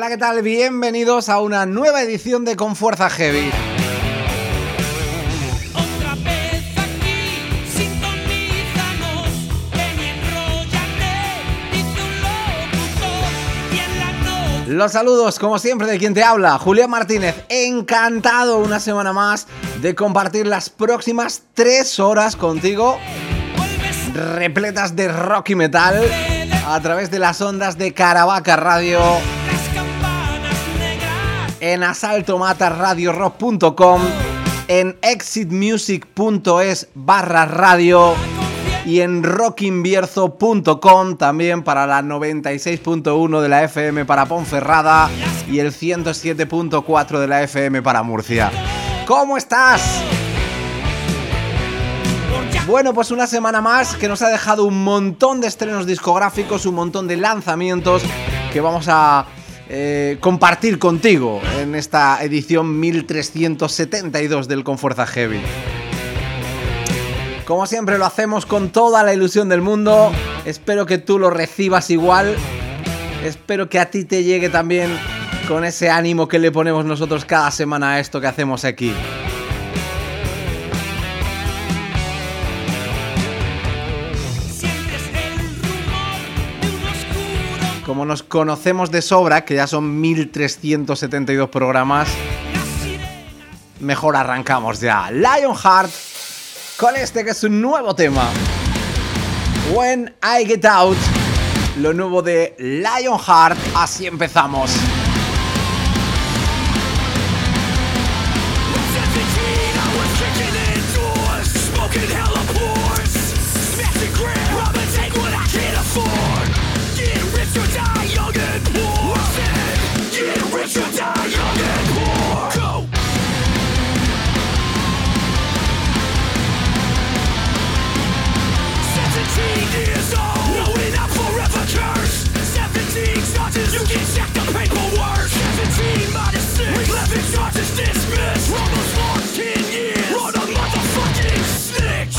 Hola, ¿qué tal? Bienvenidos a una nueva edición de Con Fuerza Heavy. Los saludos, como siempre, de quien te habla, Julián Martínez. Encantado una semana más de compartir las próximas 3 horas contigo, repletas de rock y metal, a través de las ondas de Caravaca Radio, en asaltomatarradiorock.com, en exitmusic.es/radio y en rockinbierzo.com, también para la 96.1 de la FM para Ponferrada y el 107.4 de la FM para Murcia. ¿Cómo estás? Bueno, pues una semana más que nos ha dejado un montón de estrenos discográficos, un montón de lanzamientos que vamos a compartir contigo en esta edición 1372 del Con Fuerza Heavy. Como siempre lo hacemos con toda la ilusión del mundo. Espero que tú lo recibas igual. Espero que a ti te llegue también con ese ánimo que le ponemos nosotros cada semana a esto que hacemos aquí. Como nos conocemos de sobra, que ya son 1372 programas, mejor arrancamos ya. Lionheart con este que es un nuevo tema, When I Get Out, lo nuevo de Lionheart. Así empezamos. You can check the paperwork. 17 minus 6, 11 charges dismissed. Almost lost 10 years. Run a motherfucking snitch.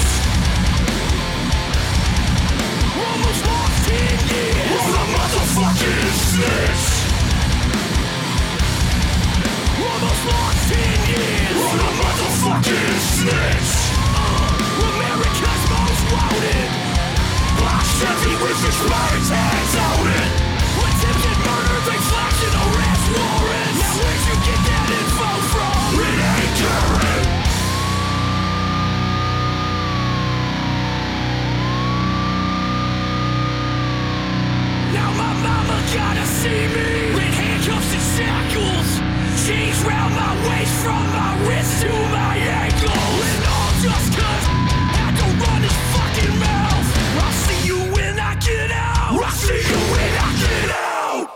Almost lost 10 years. Run a motherfucking snitch. Almost lost 10 years. Run a motherfucking snitch. America's most wanted. Black Chevy with expired tags on it. Attempted murder, they flash in arrest warrants. Now where'd you get that info from? It ain't current. Now my mama gotta see me with handcuffs and shackles, chains round my waist from my wrist to my ankle. And all just 'cause I don't run his fucking mouth. I'll see you when I get out. I'll see you when I get out.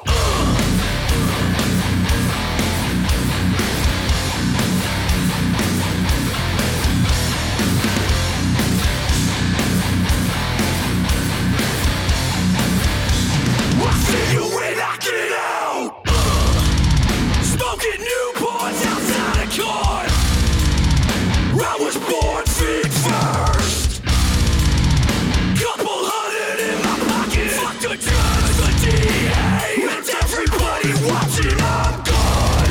See you when I get out. Smoking Newports outside a car. I was born feet first. Couple hundred in my pocket. Fuck the judge, the DA, and everybody watching. I'm gone.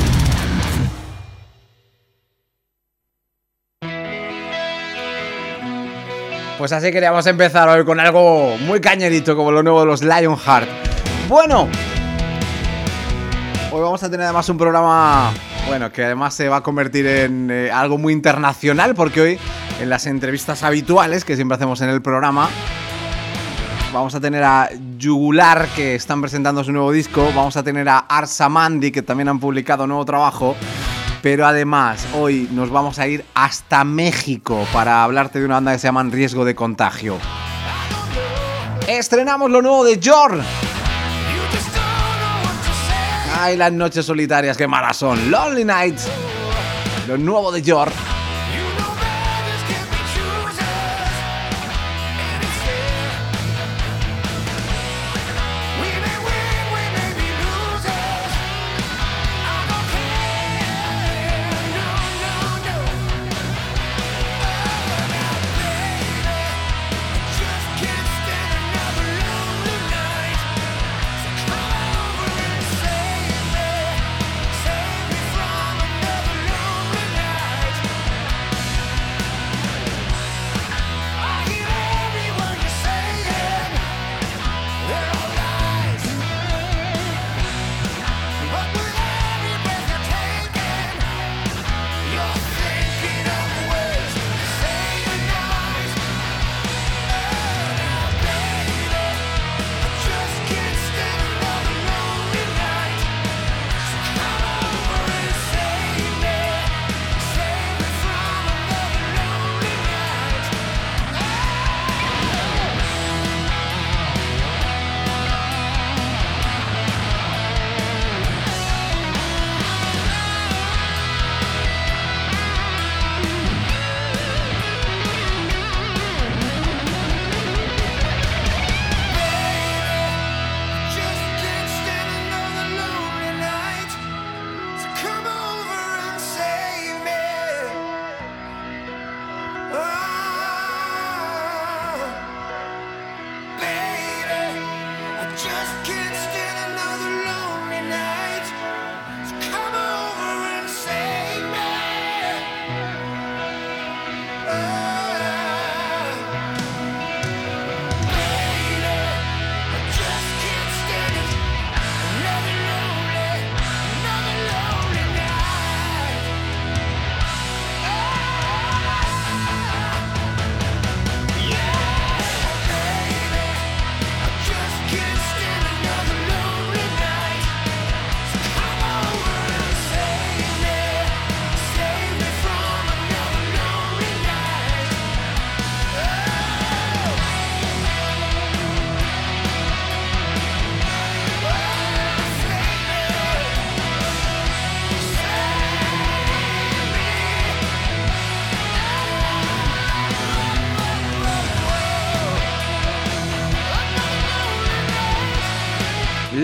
Pues así queríamos empezar hoy con algo muy cañerito como lo nuevo de los Lionheart. Bueno, hoy vamos a tener además un programa, bueno, que además se va a convertir en algo muy internacional, porque hoy en las entrevistas habituales que siempre hacemos en el programa vamos a tener a Yugular, que están presentando su nuevo disco. Vamos a tener a Arsamandi, que también han publicado nuevo trabajo. Pero además, hoy nos vamos a ir hasta México para hablarte de una banda que se llama Riesgo de Contagio. Estrenamos lo nuevo de Jor. Ay, las noches solitarias, qué malas son. Lonely Nights, lo nuevo de Jor.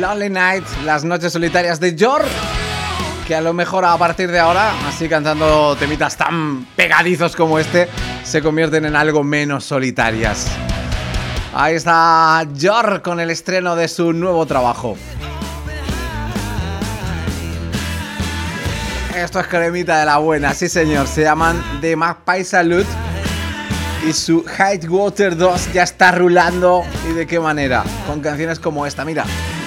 Lonely Night, las noches solitarias de Jor, que a lo mejor a partir de ahora, así cantando temitas tan pegadizos como este, se convierten en algo menos solitarias. Ahí está Jor con el estreno de su nuevo trabajo. Esto es cremita de la buena, sí señor, se llaman The Magpie Salute. Y su Highwater 2 ya está rulando. ¿Y de qué manera? Con canciones como esta, mira.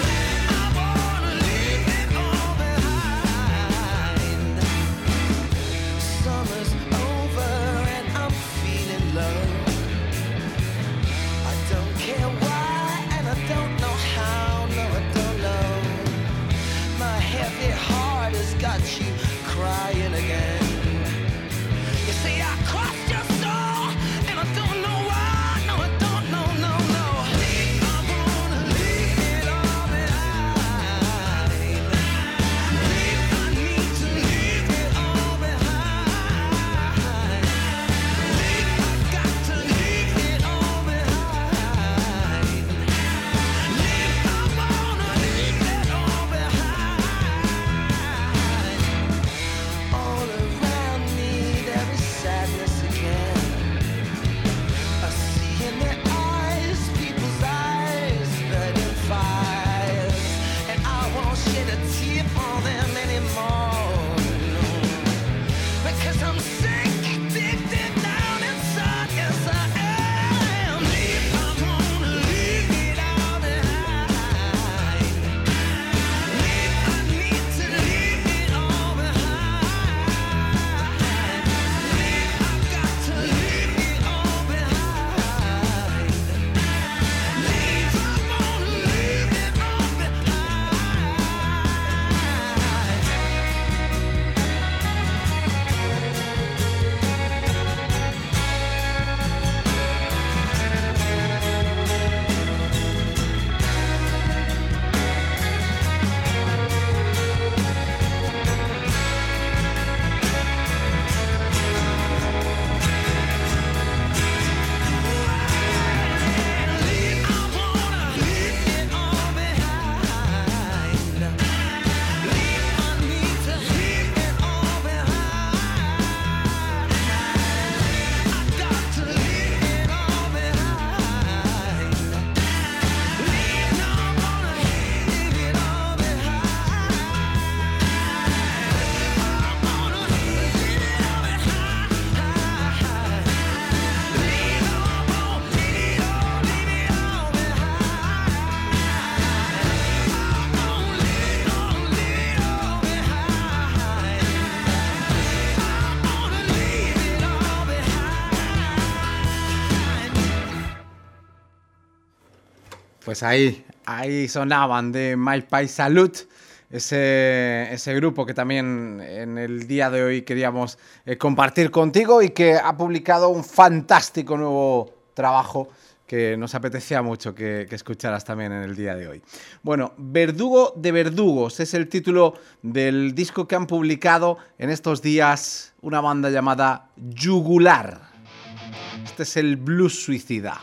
Pues ahí sonaban de Magpie Salute, ese grupo que también en el día de hoy queríamos compartir contigo y que ha publicado un fantástico nuevo trabajo que nos apetecía mucho que escucharas también en el día de hoy. Bueno, Verdugo de Verdugos es el título del disco que han publicado en estos días una banda llamada Yugular. Este es el blues suicida.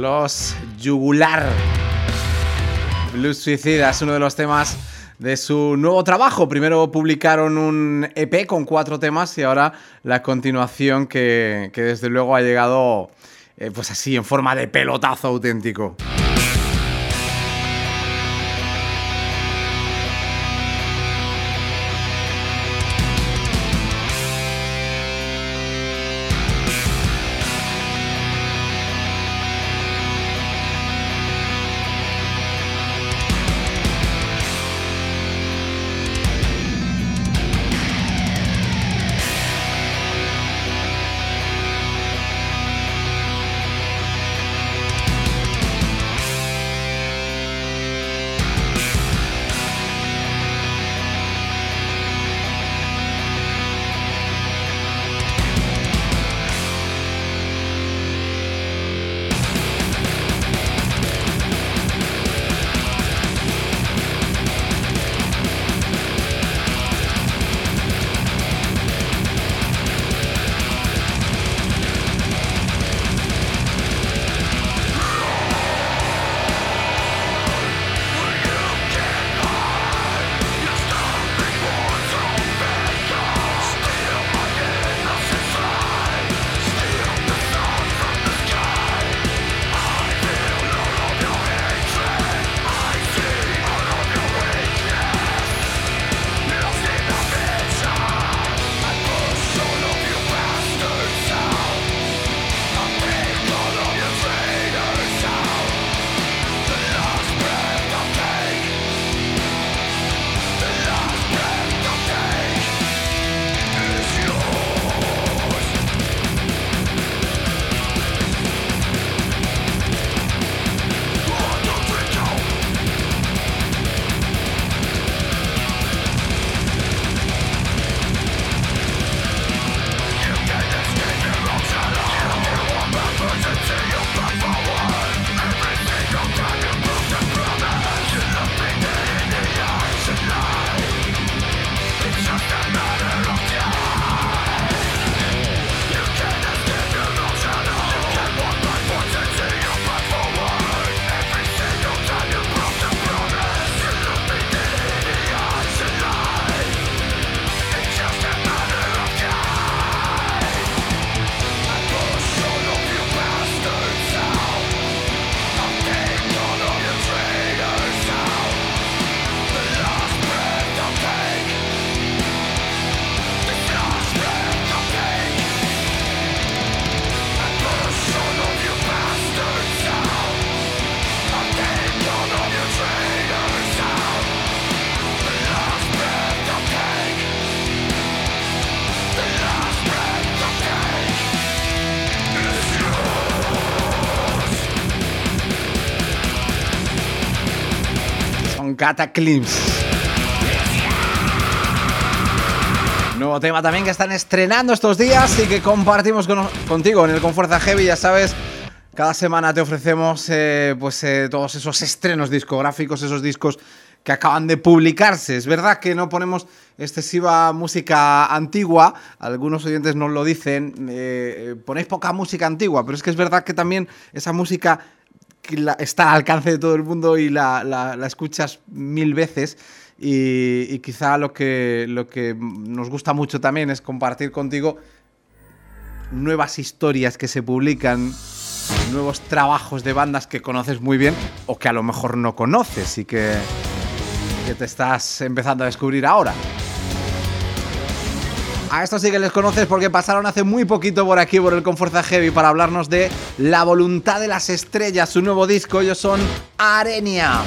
Los Yugular. Blues Suicida es uno de los temas de su nuevo trabajo. Primero publicaron un EP con 4 temas y ahora la continuación que desde luego ha llegado pues así en forma de pelotazo auténtico. Cataclysm. Nuevo tema también que están estrenando estos días y que compartimos contigo en el Con Fuerza Heavy. Ya sabes, cada semana te ofrecemos todos esos estrenos discográficos, esos discos que acaban de publicarse. Es verdad que no ponemos excesiva música antigua, algunos oyentes nos lo dicen, ponéis poca música antigua, pero es que es verdad que también esa música está al alcance de todo el mundo y la escuchas 1000 veces y quizá lo que nos gusta mucho también es compartir contigo nuevas historias que se publican, nuevos trabajos de bandas que conoces muy bien o que a lo mejor no conoces y que te estás empezando a descubrir ahora. A estos sí que les conoces porque pasaron hace muy poquito por aquí, por el Con Fuerza Heavy, para hablarnos de La Voluntad de las Estrellas, su nuevo disco. Ellos son Arenia.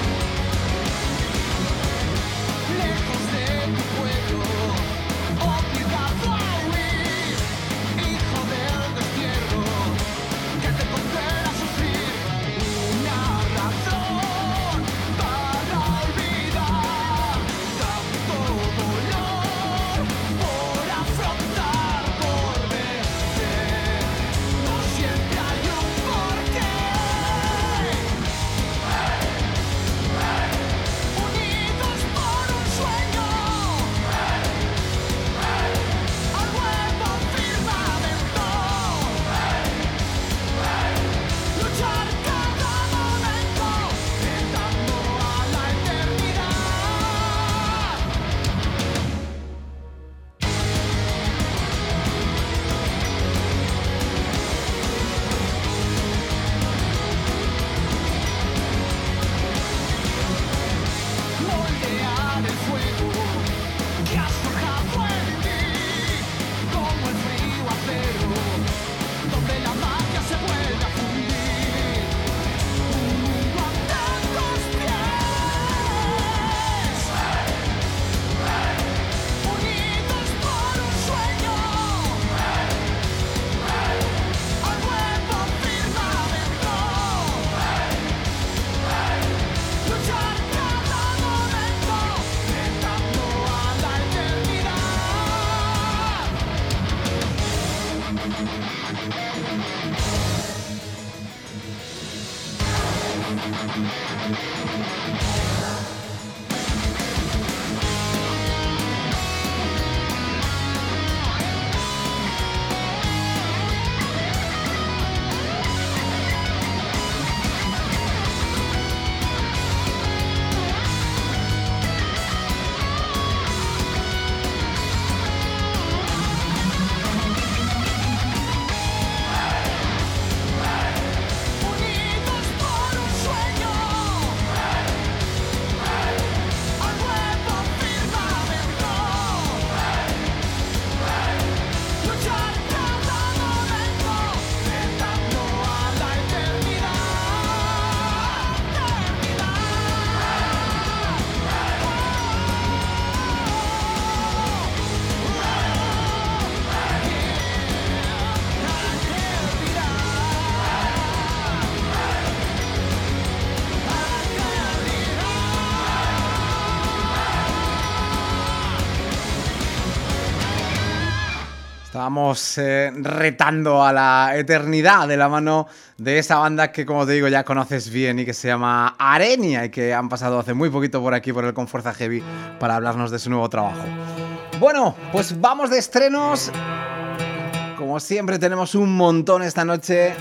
Estábamos retando a la eternidad de la mano de esa banda que, como te digo, ya conoces bien y que se llama Arenia y que han pasado hace muy poquito por aquí, por el Con Fuerza Heavy, para hablarnos de su nuevo trabajo. Bueno, pues vamos de estrenos. Como siempre tenemos un montón esta noche.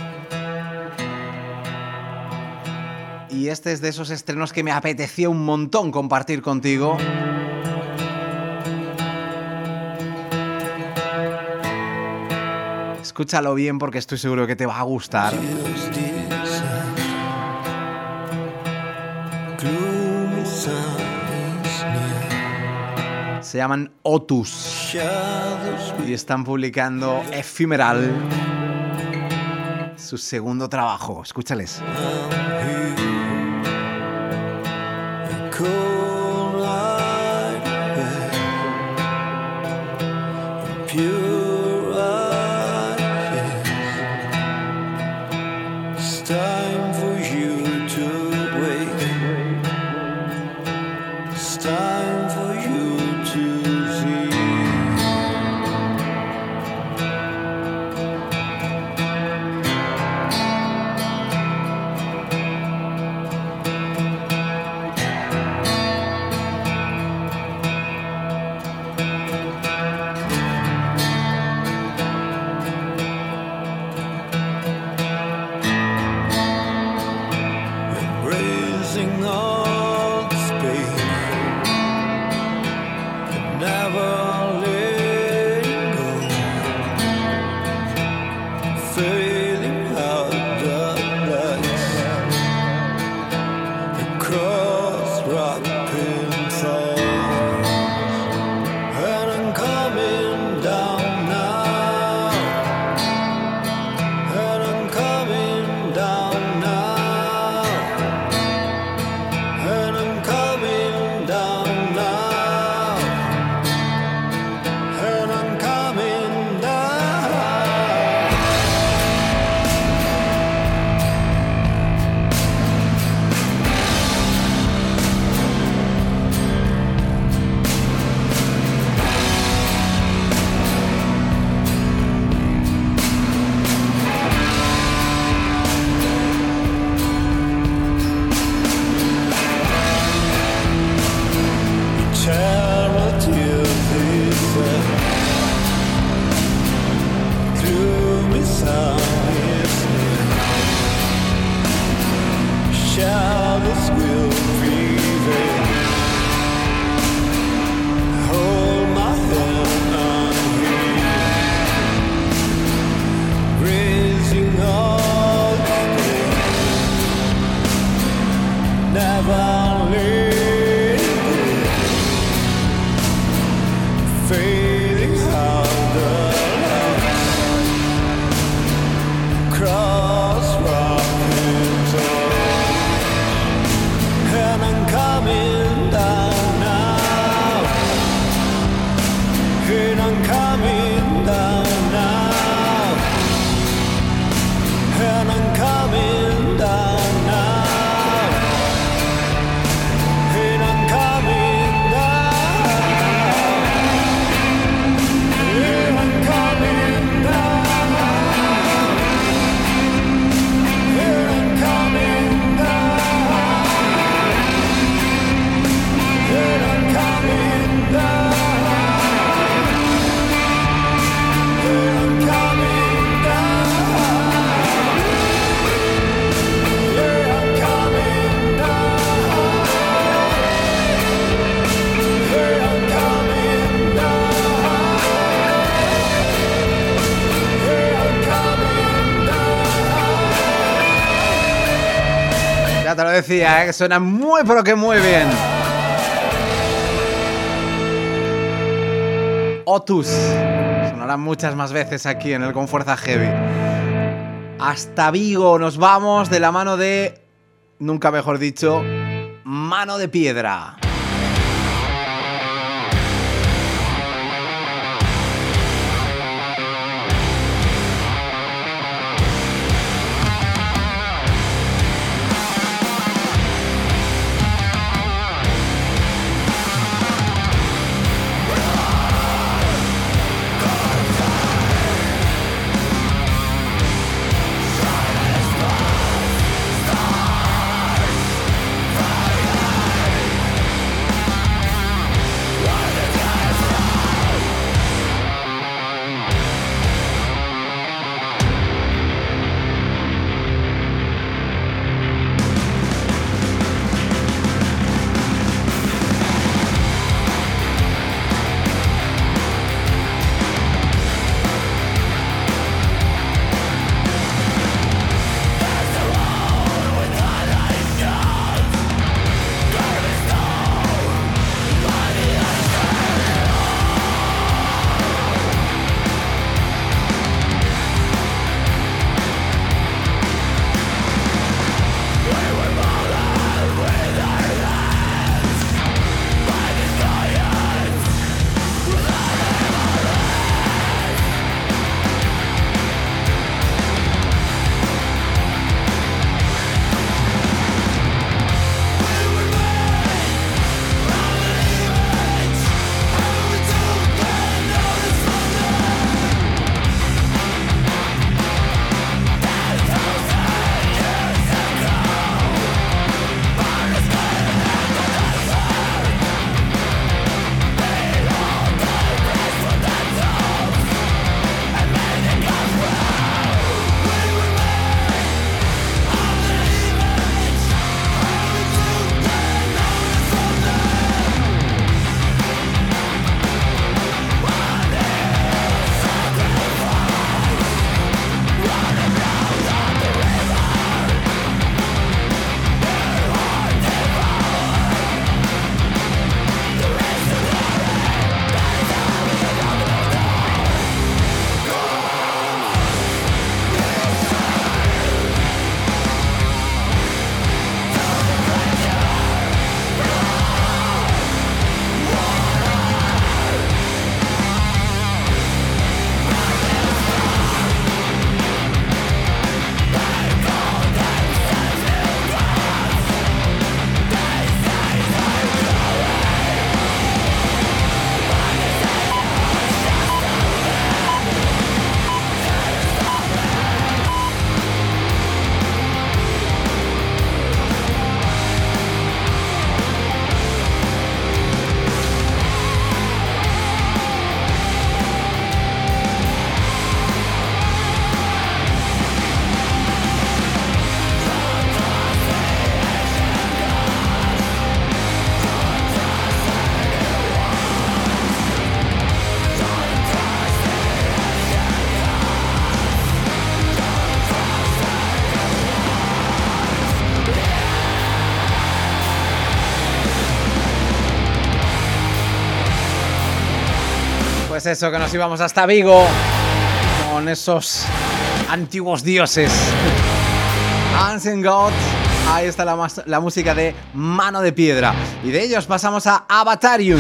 Y este es de esos estrenos que me apeteció un montón compartir contigo. Escúchalo bien porque estoy seguro que te va a gustar. Se llaman Otus y están publicando Ephemeral, su segundo trabajo. Escúchales. Ya te lo decía, que suena muy pero que muy bien. Otus sonará muchas más veces aquí en el Con Fuerza Heavy. Hasta Vigo nos vamos de la mano de, nunca mejor dicho, Mano de Piedra. Pues eso, que nos íbamos hasta Vigo con esos antiguos dioses. Ancient Gods. Ahí está la música de Mano de Piedra. Y de ellos pasamos a Avatarium.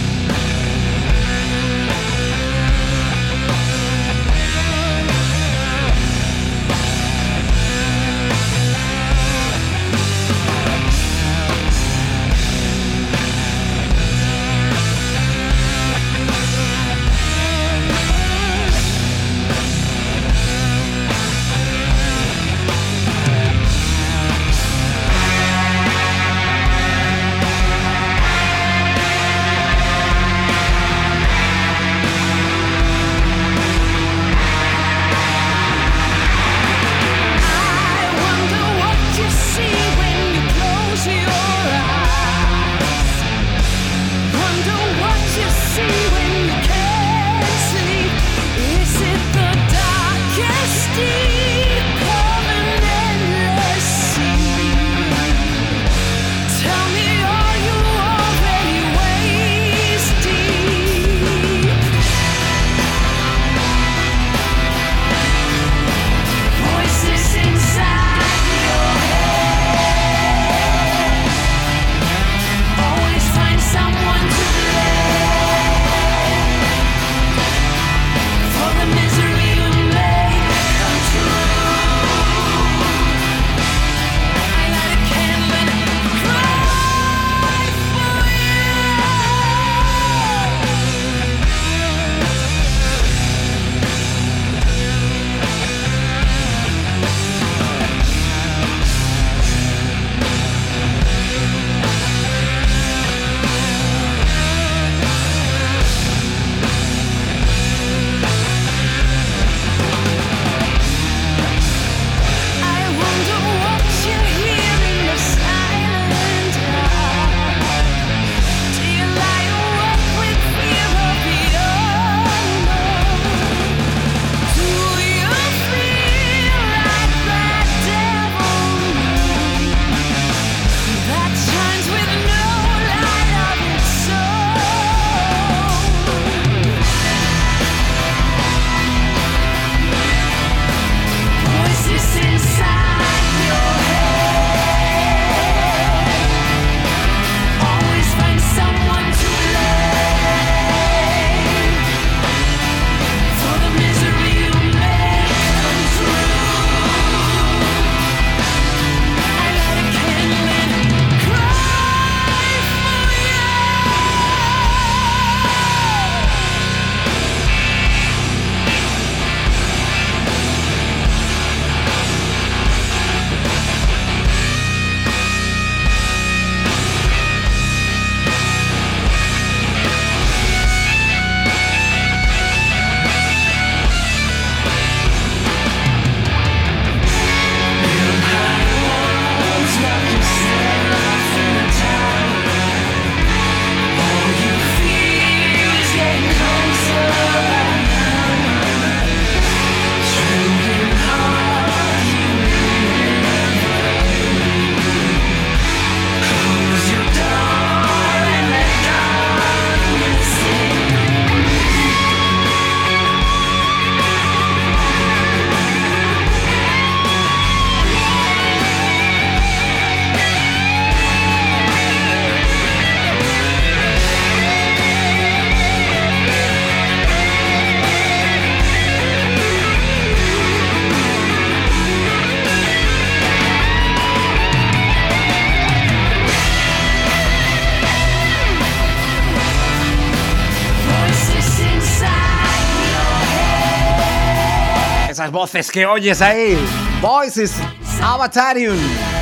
Esas voces que oyes ahí. Voices, Avatarium.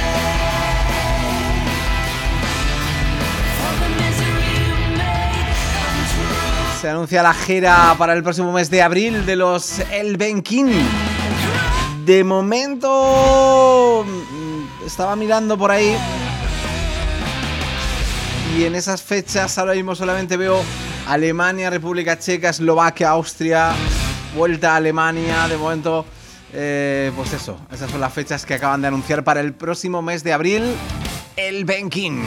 Se anuncia la gira para el próximo mes de abril de los Elvenking. De momento estaba mirando por ahí y en esas fechas ahora mismo solamente veo Alemania, República Checa, Eslovaquia, Austria, vuelta a Alemania. De momento, pues eso, esas son las fechas que acaban de anunciar para el próximo mes de abril, Elvenking.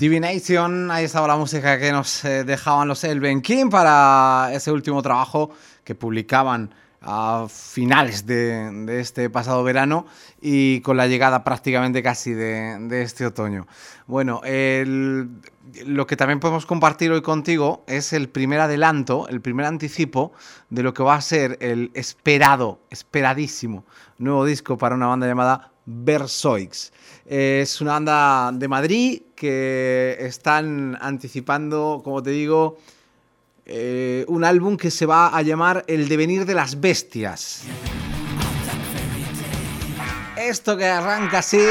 Divination, ahí estaba la música que nos dejaban los Elven King para ese último trabajo que publicaban a finales de este pasado verano y con la llegada prácticamente casi de este otoño. Bueno, lo que también podemos compartir hoy contigo es el primer adelanto, el primer anticipo de lo que va a ser el esperadísimo nuevo disco para una banda llamada Versoix. Es una banda de Madrid que están anticipando, como te digo, un álbum que se va a llamar El devenir de las bestias. Esto que arranca así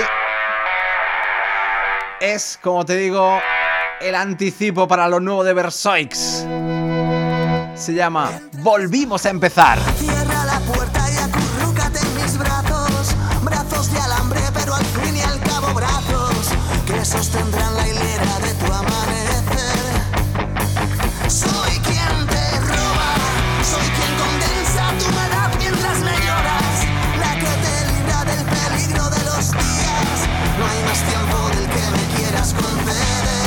es, como te digo, el anticipo para lo nuevo de Versoix. Se llama Volvimos a empezar. Cierra la puerta y acurrúcate en mis brazos. Brazos de alambre, pero al fin y al cabo brazos que sostendrán la hilera de tu amanecer. Soy quien te roba, soy quien condensa tu humedad mientras me lloras, la que te libra del peligro de los días. No hay más tiempo del que me quieras conceder.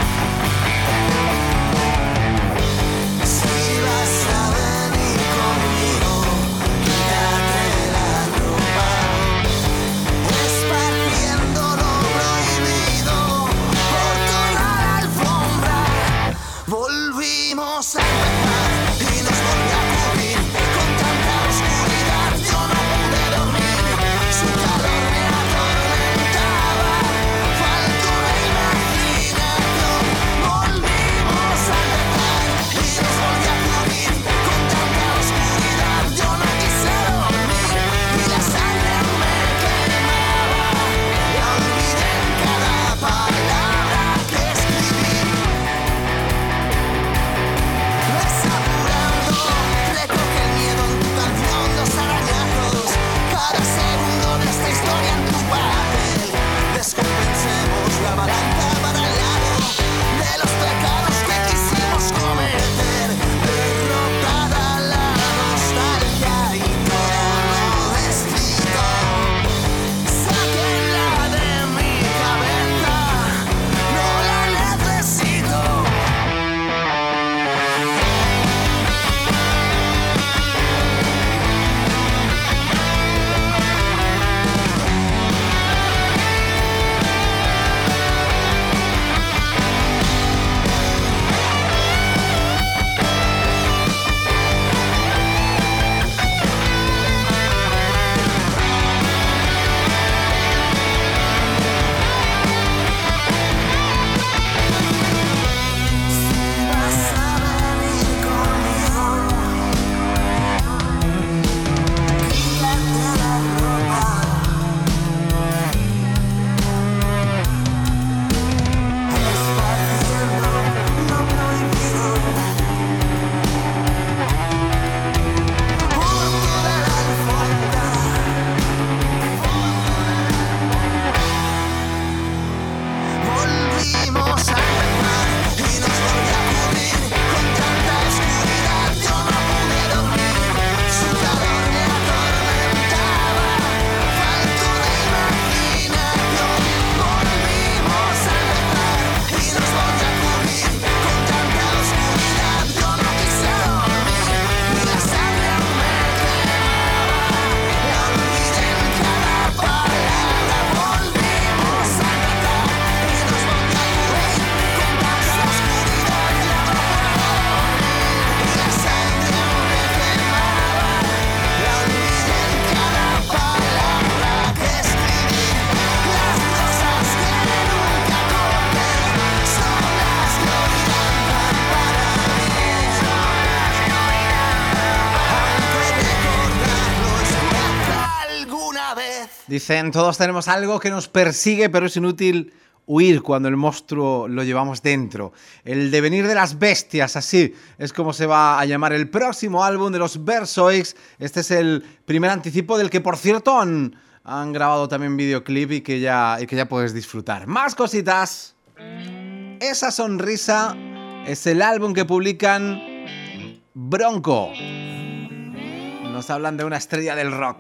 Si vas a venir conmigo, quítate la ropa, esparciendo lo prohibido por toda la alfombra. Volvimos a empezar y nos volvió a cubrir con tanta oscuridad. Yo no pude dormir, su calor me atormentaba, faltó la imaginación. Volvimos a empezar y nos volvió a cubrir con tanta oscuridad. Yo no quise dormir y la sangre me quemaba. La olvidé en cada palabra que escribí. Desapurando, recoge el miedo en tu canción, los arañazos, cada segundo de esta historia en tu papel. Descompensemos la balanza para el lado de los pecados que quisimos cometer. Derrotada la nostalgia y todo lo escrito, sáquenla de mi cabeza, no la necesito. Vas a venir conmigo, quítate la ropa, esparciendo lo prohibido por toda la alfombra. Volvimos a empezar y nos volvió a cubrir con tanta oscuridad. Yo no pude dormir, su calor me atormentaba, faltó la imaginación. Volvimos a empezar y nos volvió a cubrir con tanta oscuridad. Yo no quise dormir y la sangre me quemaba. La olvidé en cada palabra. Volvimos a empezar y nos volvió a cubrir con tanta oscuridad. Yo no pude dormir y la sangre me quemaba. La olvidé en cada palabra que escribí. Las rosas que nunca corté son las que hoy danzan para mí. Aunque recordarlo es alguna vez. Dicen, todos tenemos algo que nos persigue, pero es inútil huir cuando el monstruo lo llevamos dentro. El devenir de las bestias, así es como se va a llamar el próximo álbum de los Versoix. Este es el primer anticipo del que, por cierto, han grabado también videoclip y que ya puedes disfrutar. Más cositas. Esa sonrisa es el álbum que publican Bronco. Nos hablan de una estrella del rock.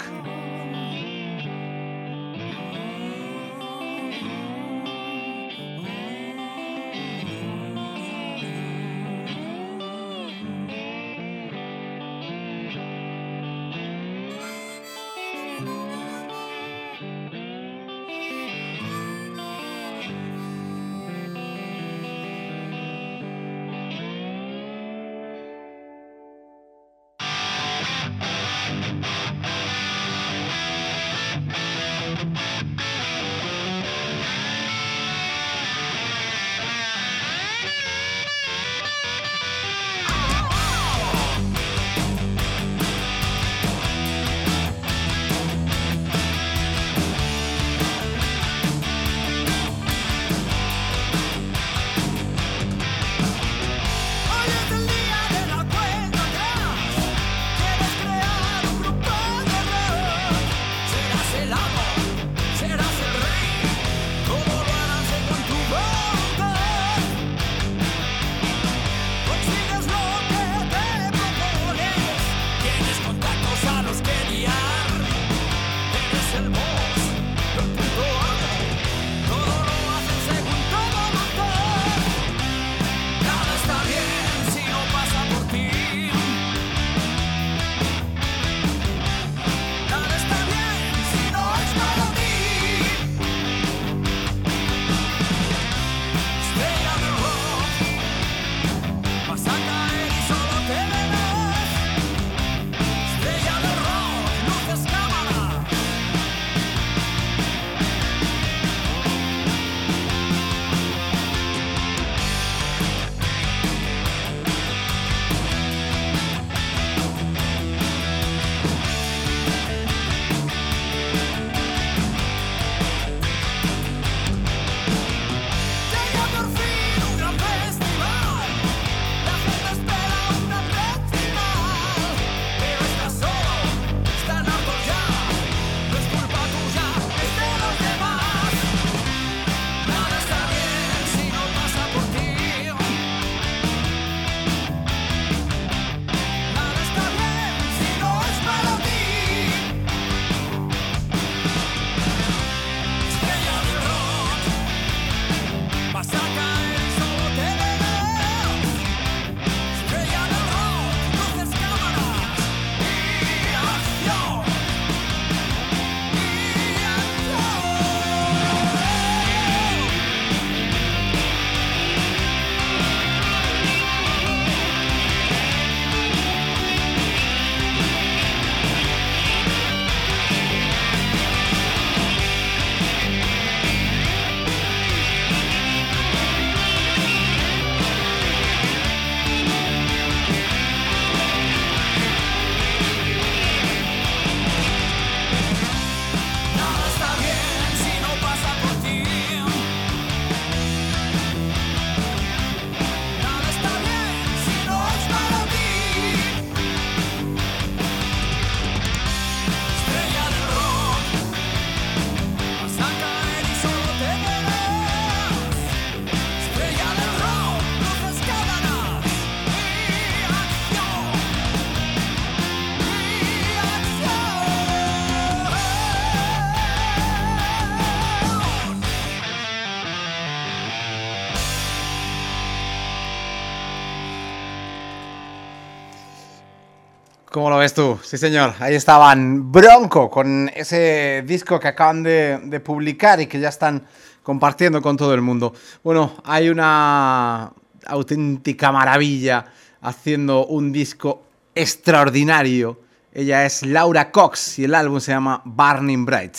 ¿Cómo lo ves tú? Sí, señor. Ahí estaban Bronco con ese disco que acaban de publicar y que ya están compartiendo con todo el mundo. Bueno, hay una auténtica maravilla haciendo un disco extraordinario. Ella es Laura Cox y el álbum se llama Burning Bright.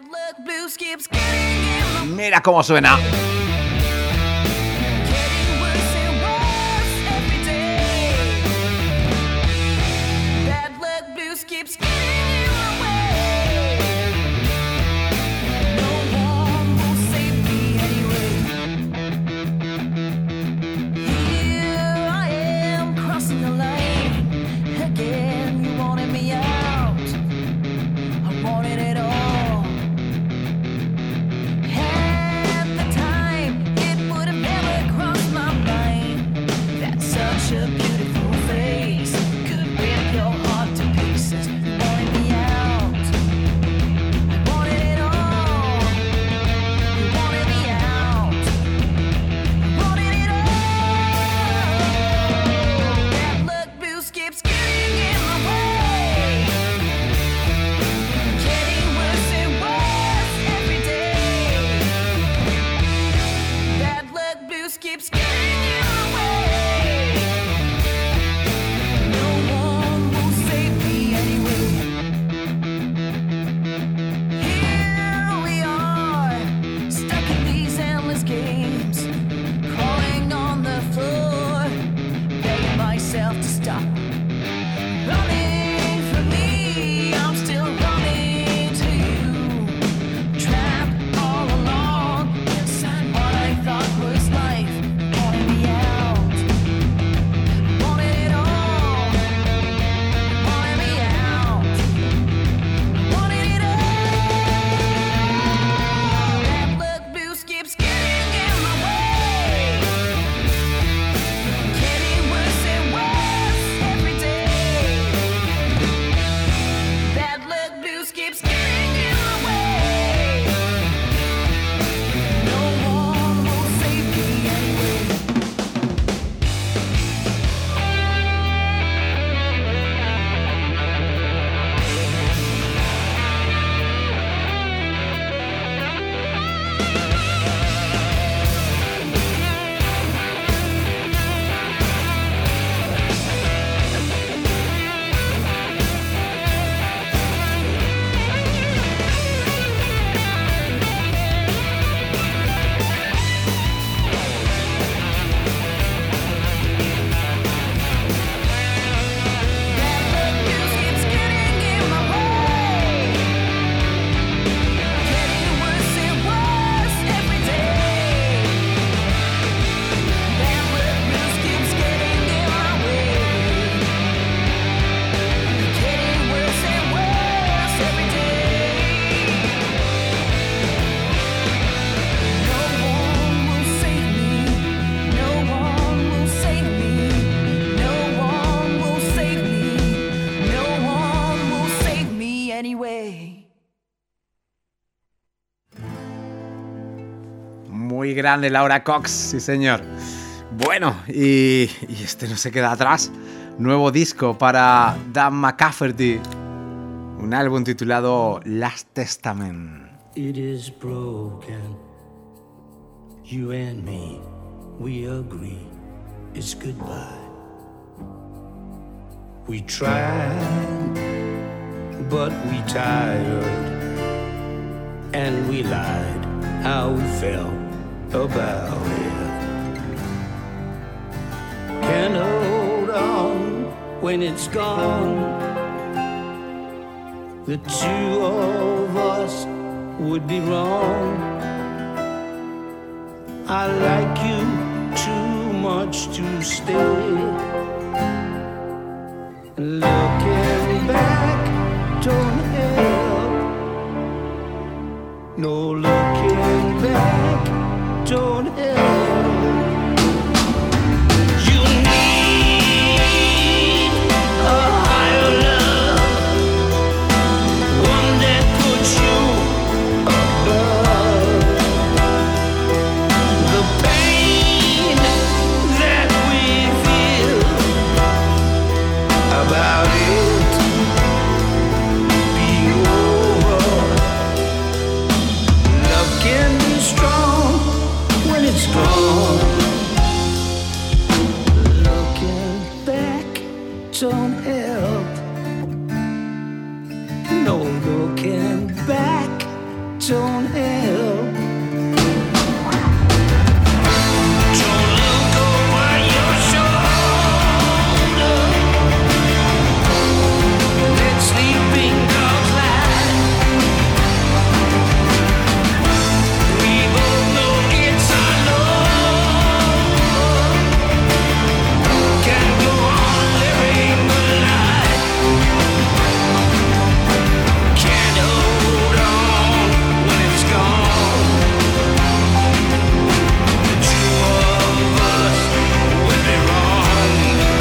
Mira cómo suena. Muy grande Laura Cox, sí señor. Bueno, y este no se queda atrás. Nuevo disco para Dan McCafferty. Un álbum titulado Last Testament. It is broken. You and me, we agree it's goodbye. We tried, but we tired. And we lied how we felt about it. Can't hold on when it's gone. The two of us would be wrong. I like you too much to stay. Looking back don't help. No, looking back don't help. You need a higher love, one that puts you above the pain that we feel. don't help. Don't look over your shoulder. Let sleeping dogs lie. We both know it's unknown. Can't go on living the lie. Can't hold on when it's gone. The two of us will be wrong.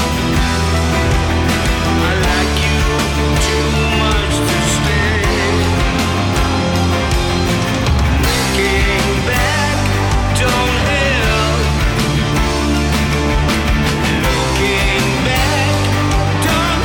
I like you too much to stay. Looking back don't help. Looking back don't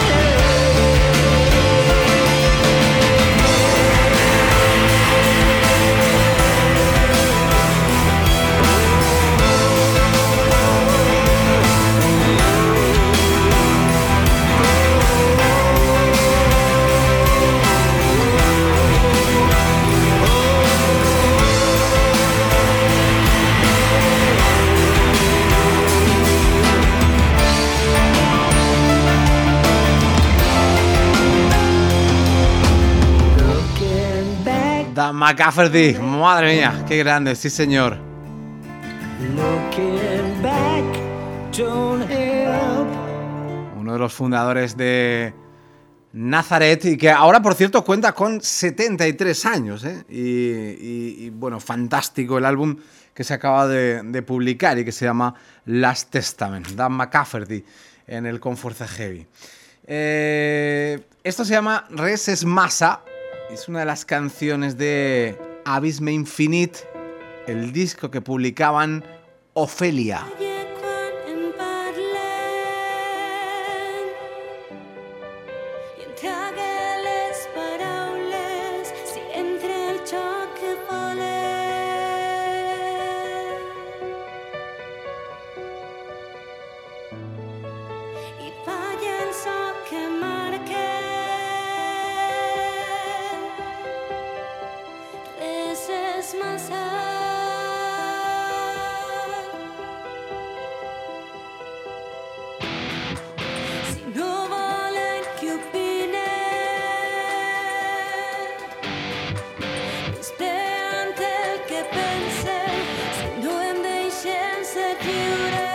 looking back, Dan McCafferty, madre mía, qué grande, sí señor. looking back don't help. Uno de los fundadores de Nazareth y que ahora, por cierto, cuenta con 73 años, ¿eh? Y, bueno, fantástico el álbum que se acaba de publicar y que se llama Last Testament, Dan McCafferty en el Conforce Heavy. Esto se llama Res es Massa, es una de las canciones de Abysme Infinite, el disco que publicaban Ofelia. Quan en parlem i entregue les paraules si entre el xoc que volem i falla el so que marca res és massa. Si no volen que opinen, esperant el que pensen, si no em deixen ser lliure.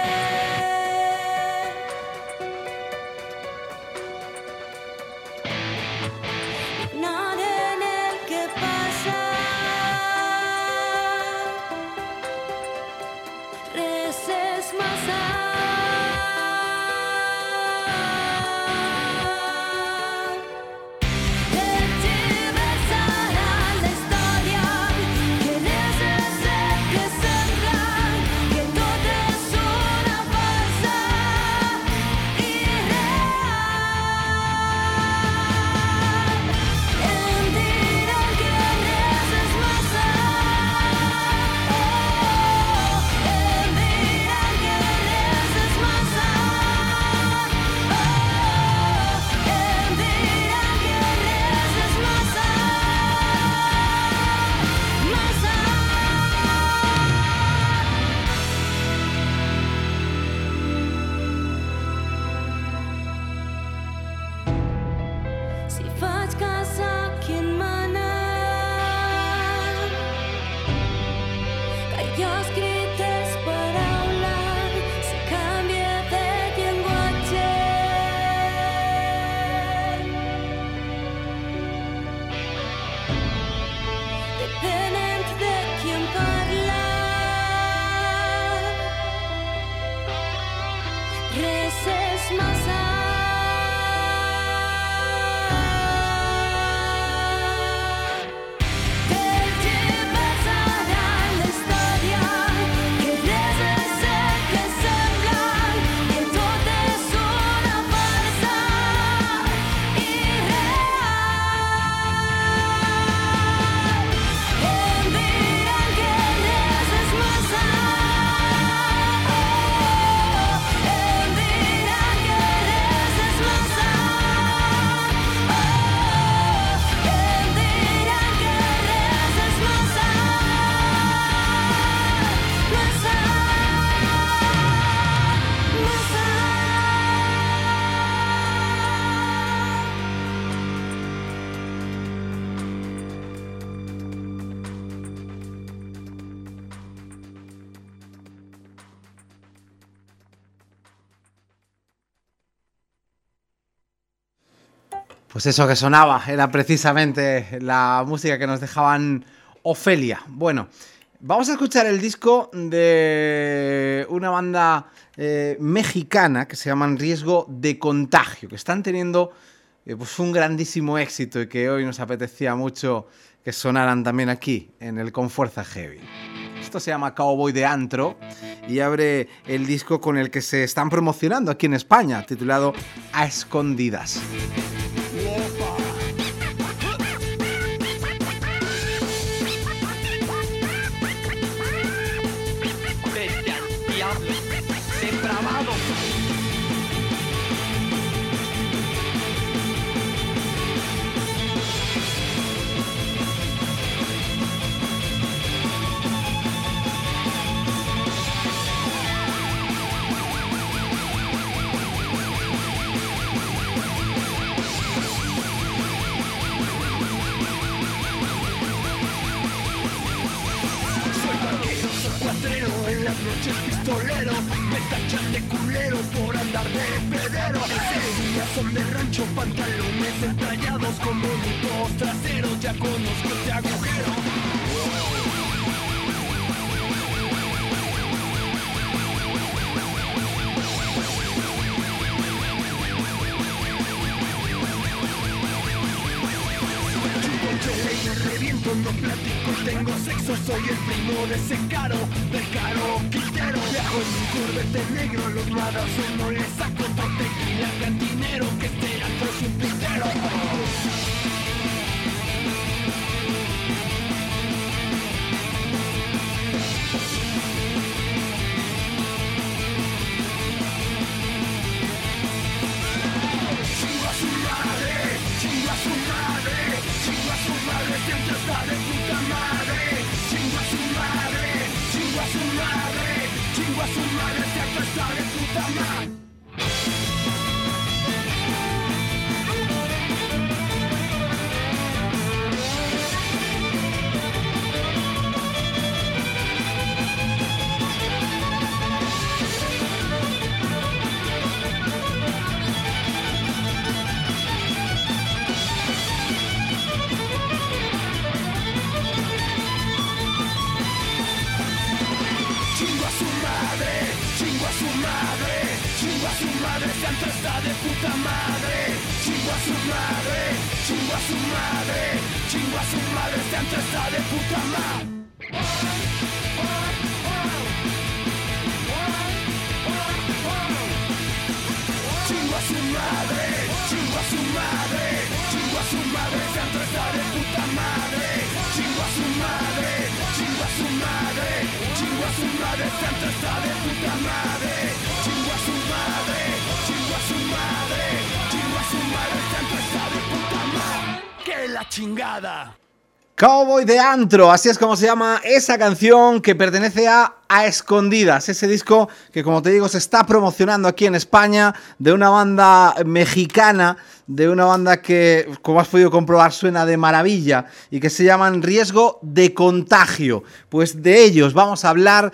Ignoren el que passa. Pues eso que sonaba era precisamente la música que nos dejaban Ofelia. Bueno, vamos a escuchar el disco de una banda mexicana que se llaman Riesgo de Contagio, que están teniendo pues un grandísimo éxito y que hoy nos apetecía mucho que sonaran también aquí en el Con Fuerza Heavy. Esto se llama Cowboy de Antro y abre el disco con el que se están promocionando aquí en España, titulado A Escondidas. Vete al diablo, depravado. En las noches pistolero, me tachan de culero por andar de pedero. Ese día son de rancho, pantalones entrallados como nudos traseros. Ya conozco este agujero. Reviento, no platico, tengo sexo, soy el primo de ese caro, del caro quintero. Viajo en un Corvette negro, los madrazos no les saco otro tequila cantinero, que este antro es un pintero. Siempre está de puta madre, chingo a su madre, chingo a su madre, chingo a su madre, siempre está de puta madre. Siempre está de puta madre, chingo a su madre, chingo a su madre, chingo a su madre, siempre está de puta madre. Chingo a su madre, chingo a su madre, chingo a su madre, siempre está de puta madre, chingo a su madre, chingo a su madre, chingo a su madre, siempre está de puta madre, chingo a su madre, chingo a su madre, chingo a su madre, siempre está de puta madre. ¡Que la chingada! Cowboy de Antro, así es como se llama esa canción que pertenece a Escondidas, ese disco que, como te digo, se está promocionando aquí en España, de una banda mexicana, de una banda que, como has podido comprobar, suena de maravilla y que se llaman Riesgo de Contagio. Pues de ellos vamos a hablar,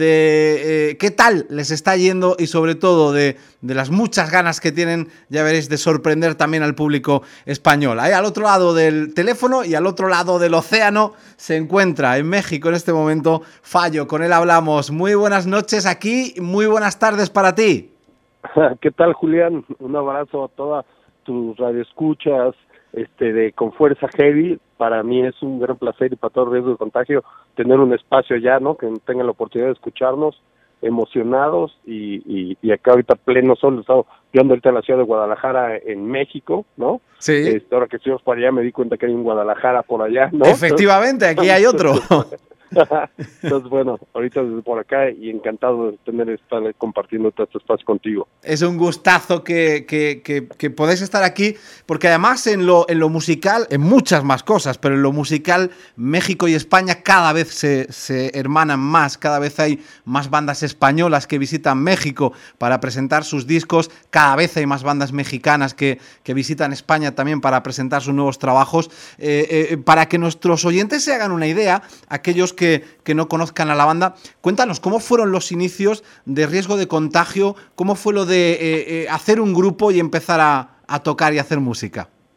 de qué tal les está yendo y sobre todo de las muchas ganas que tienen, ya veréis, de sorprender también al público español. Ahí al otro lado del teléfono y al otro lado del océano se encuentra en México en este momento Fallo, con él hablamos. Muy buenas noches aquí, muy buenas tardes para ti. ¿Qué tal, Julián? Un abrazo a todas tus radioescuchas de Con Fuerza Heavy. Para mí es un gran placer y para todo Riesgo de Contagio tener un espacio ya, ¿no? Que tengan la oportunidad de escucharnos, emocionados y acá ahorita pleno sol. Yo ando ahorita en la ciudad de Guadalajara, en México, ¿no? Sí. Ahora que estuvimos por allá me di cuenta que hay un Guadalajara por allá, ¿no? Efectivamente, aquí hay otro. Entonces, bueno, ahorita desde por acá y encantado de estar compartiendo este espacio contigo. Es un gustazo que podéis estar aquí, porque además en lo musical, en muchas más cosas, pero en lo musical, México y España cada vez se hermanan más, cada vez hay más bandas españolas que visitan México para presentar sus discos, cada vez hay más bandas mexicanas que visitan España también para presentar sus nuevos trabajos. Para que nuestros oyentes se hagan una idea, aquellos que no conozcan a la banda, cuéntanos cómo fueron los inicios de Riesgo de Contagio, cómo fue lo de hacer un grupo y empezar a tocar y hacer música.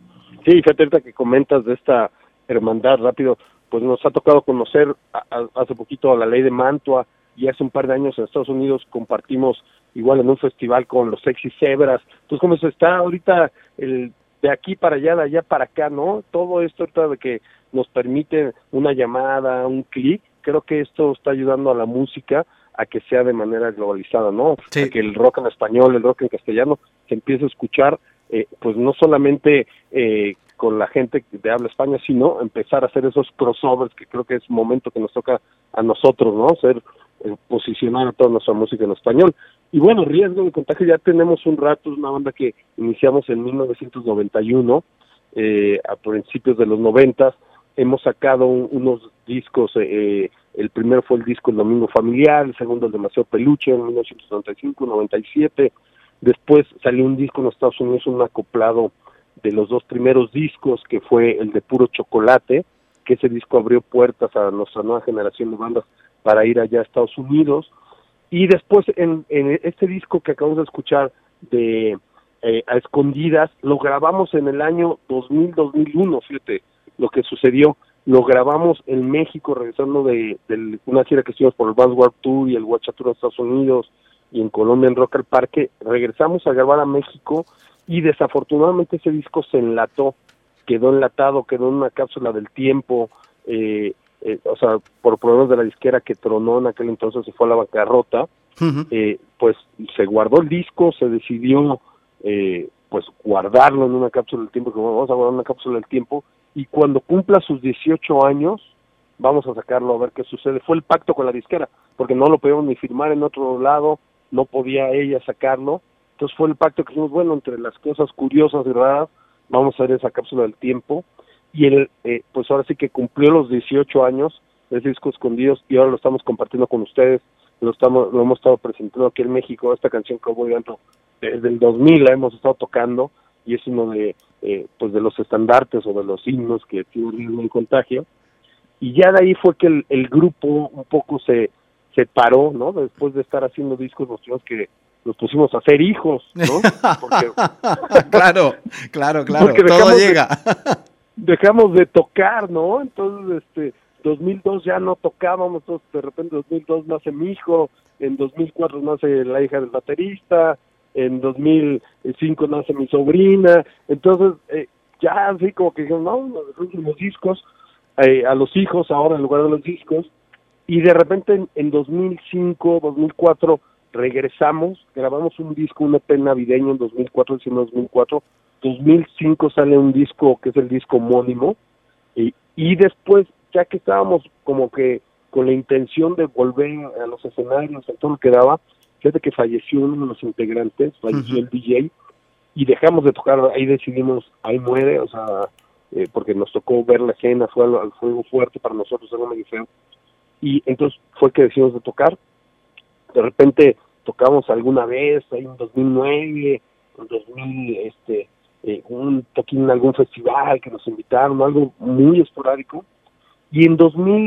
Sí, fíjate ahorita que comentas de esta hermandad rápido, pues nos ha tocado conocer hace poquito a la Ley de Mantua, y hace un par de años en Estados Unidos compartimos igual en un festival con los Sexy Zebras. Entonces, como se está ahorita de aquí para allá, de allá para acá, ¿no? Todo esto ahorita de que nos permite una llamada, un clic, creo que esto está ayudando a la música a que sea de manera globalizada, ¿no? Sí. A que el rock en español, el rock en castellano se empiece a escuchar, pues no solamente con la gente de habla España, sino empezar a hacer esos crossovers, que creo que es momento que nos toca a nosotros, ¿no? Posicionar a toda nuestra música en español. Y bueno, Riesgo de Contagio ya tenemos un rato, es una banda que iniciamos en 1991, a principios de los 90. Hemos sacado unos discos, el primero fue el disco El Domingo Familiar, el segundo el Demasiado Peluche en 1995, 97. Después salió un disco en los Estados Unidos, un acoplado de los dos primeros discos, que fue el de Puro Chocolate, que ese disco abrió puertas a nuestra nueva generación de bandas para ir allá a Estados Unidos. Y después en este disco que acabamos de escuchar de A Escondidas, lo grabamos en el año 2000-2001, fíjate lo que sucedió. Lo grabamos en México, regresando de una gira que hicimos por el Vans Warped Tour y el Guacha Tour en Estados Unidos, y en Colombia en Rock al Parque. Regresamos a grabar a México y desafortunadamente ese disco se enlató, quedó enlatado, quedó en una cápsula del tiempo, o sea, por problemas de la disquera que tronó en aquel entonces, se fue a la bancarrota. Pues se guardó el disco, se decidió pues guardarlo en una cápsula del tiempo, que vamos a guardar una cápsula del tiempo, y cuando cumpla sus 18 años vamos a sacarlo a ver qué sucede. Fue el pacto con la disquera, porque no lo podíamos ni firmar en otro lado, no podía ella sacarlo. Entonces fue el pacto que hicimos, bueno, entre las cosas curiosas y raras, vamos a hacer esa cápsula del tiempo. Y él, pues ahora sí que cumplió los 18 años, ese disco Escondidos, y ahora lo estamos compartiendo con ustedes, lo hemos estado presentando aquí en México. Esta canción que voy dando desde el 2000 la hemos estado tocando, y es uno de pues de los estandartes o de los himnos que tiene Riesgo de Contagio. Y ya de ahí fue que el grupo un poco se paró, ¿no? Después de estar haciendo discos, nos pusimos a hacer hijos, ¿no? Porque, claro, porque todo llega. Dejamos de tocar, ¿no? Entonces, 2002 ya no tocábamos, entonces de repente en 2002 nace mi hijo, en 2004 nace la hija del baterista, en 2005 nace mi sobrina. Entonces ya así como que dijeron, no, los últimos discos, a los hijos ahora en lugar de los discos. Y de repente en 2005, 2004 regresamos, grabamos un disco, un EP navideño en 2004, decimos 2004, 2005 sale un disco que es el disco homónimo, y después, ya que estábamos como que con la intención de volver a los escenarios, a todo lo que daba, fíjate que falleció uno de los integrantes, falleció el DJ, y dejamos de tocar. Ahí decidimos, ahí muere, o sea, porque nos tocó ver la escena, fue algo fuerte para nosotros, algo medio feo, y entonces fue que decidimos de tocar. De repente tocamos alguna vez, ahí en 2009, en 2000, un toquín en algún festival que nos invitaron, algo muy esporádico. Y en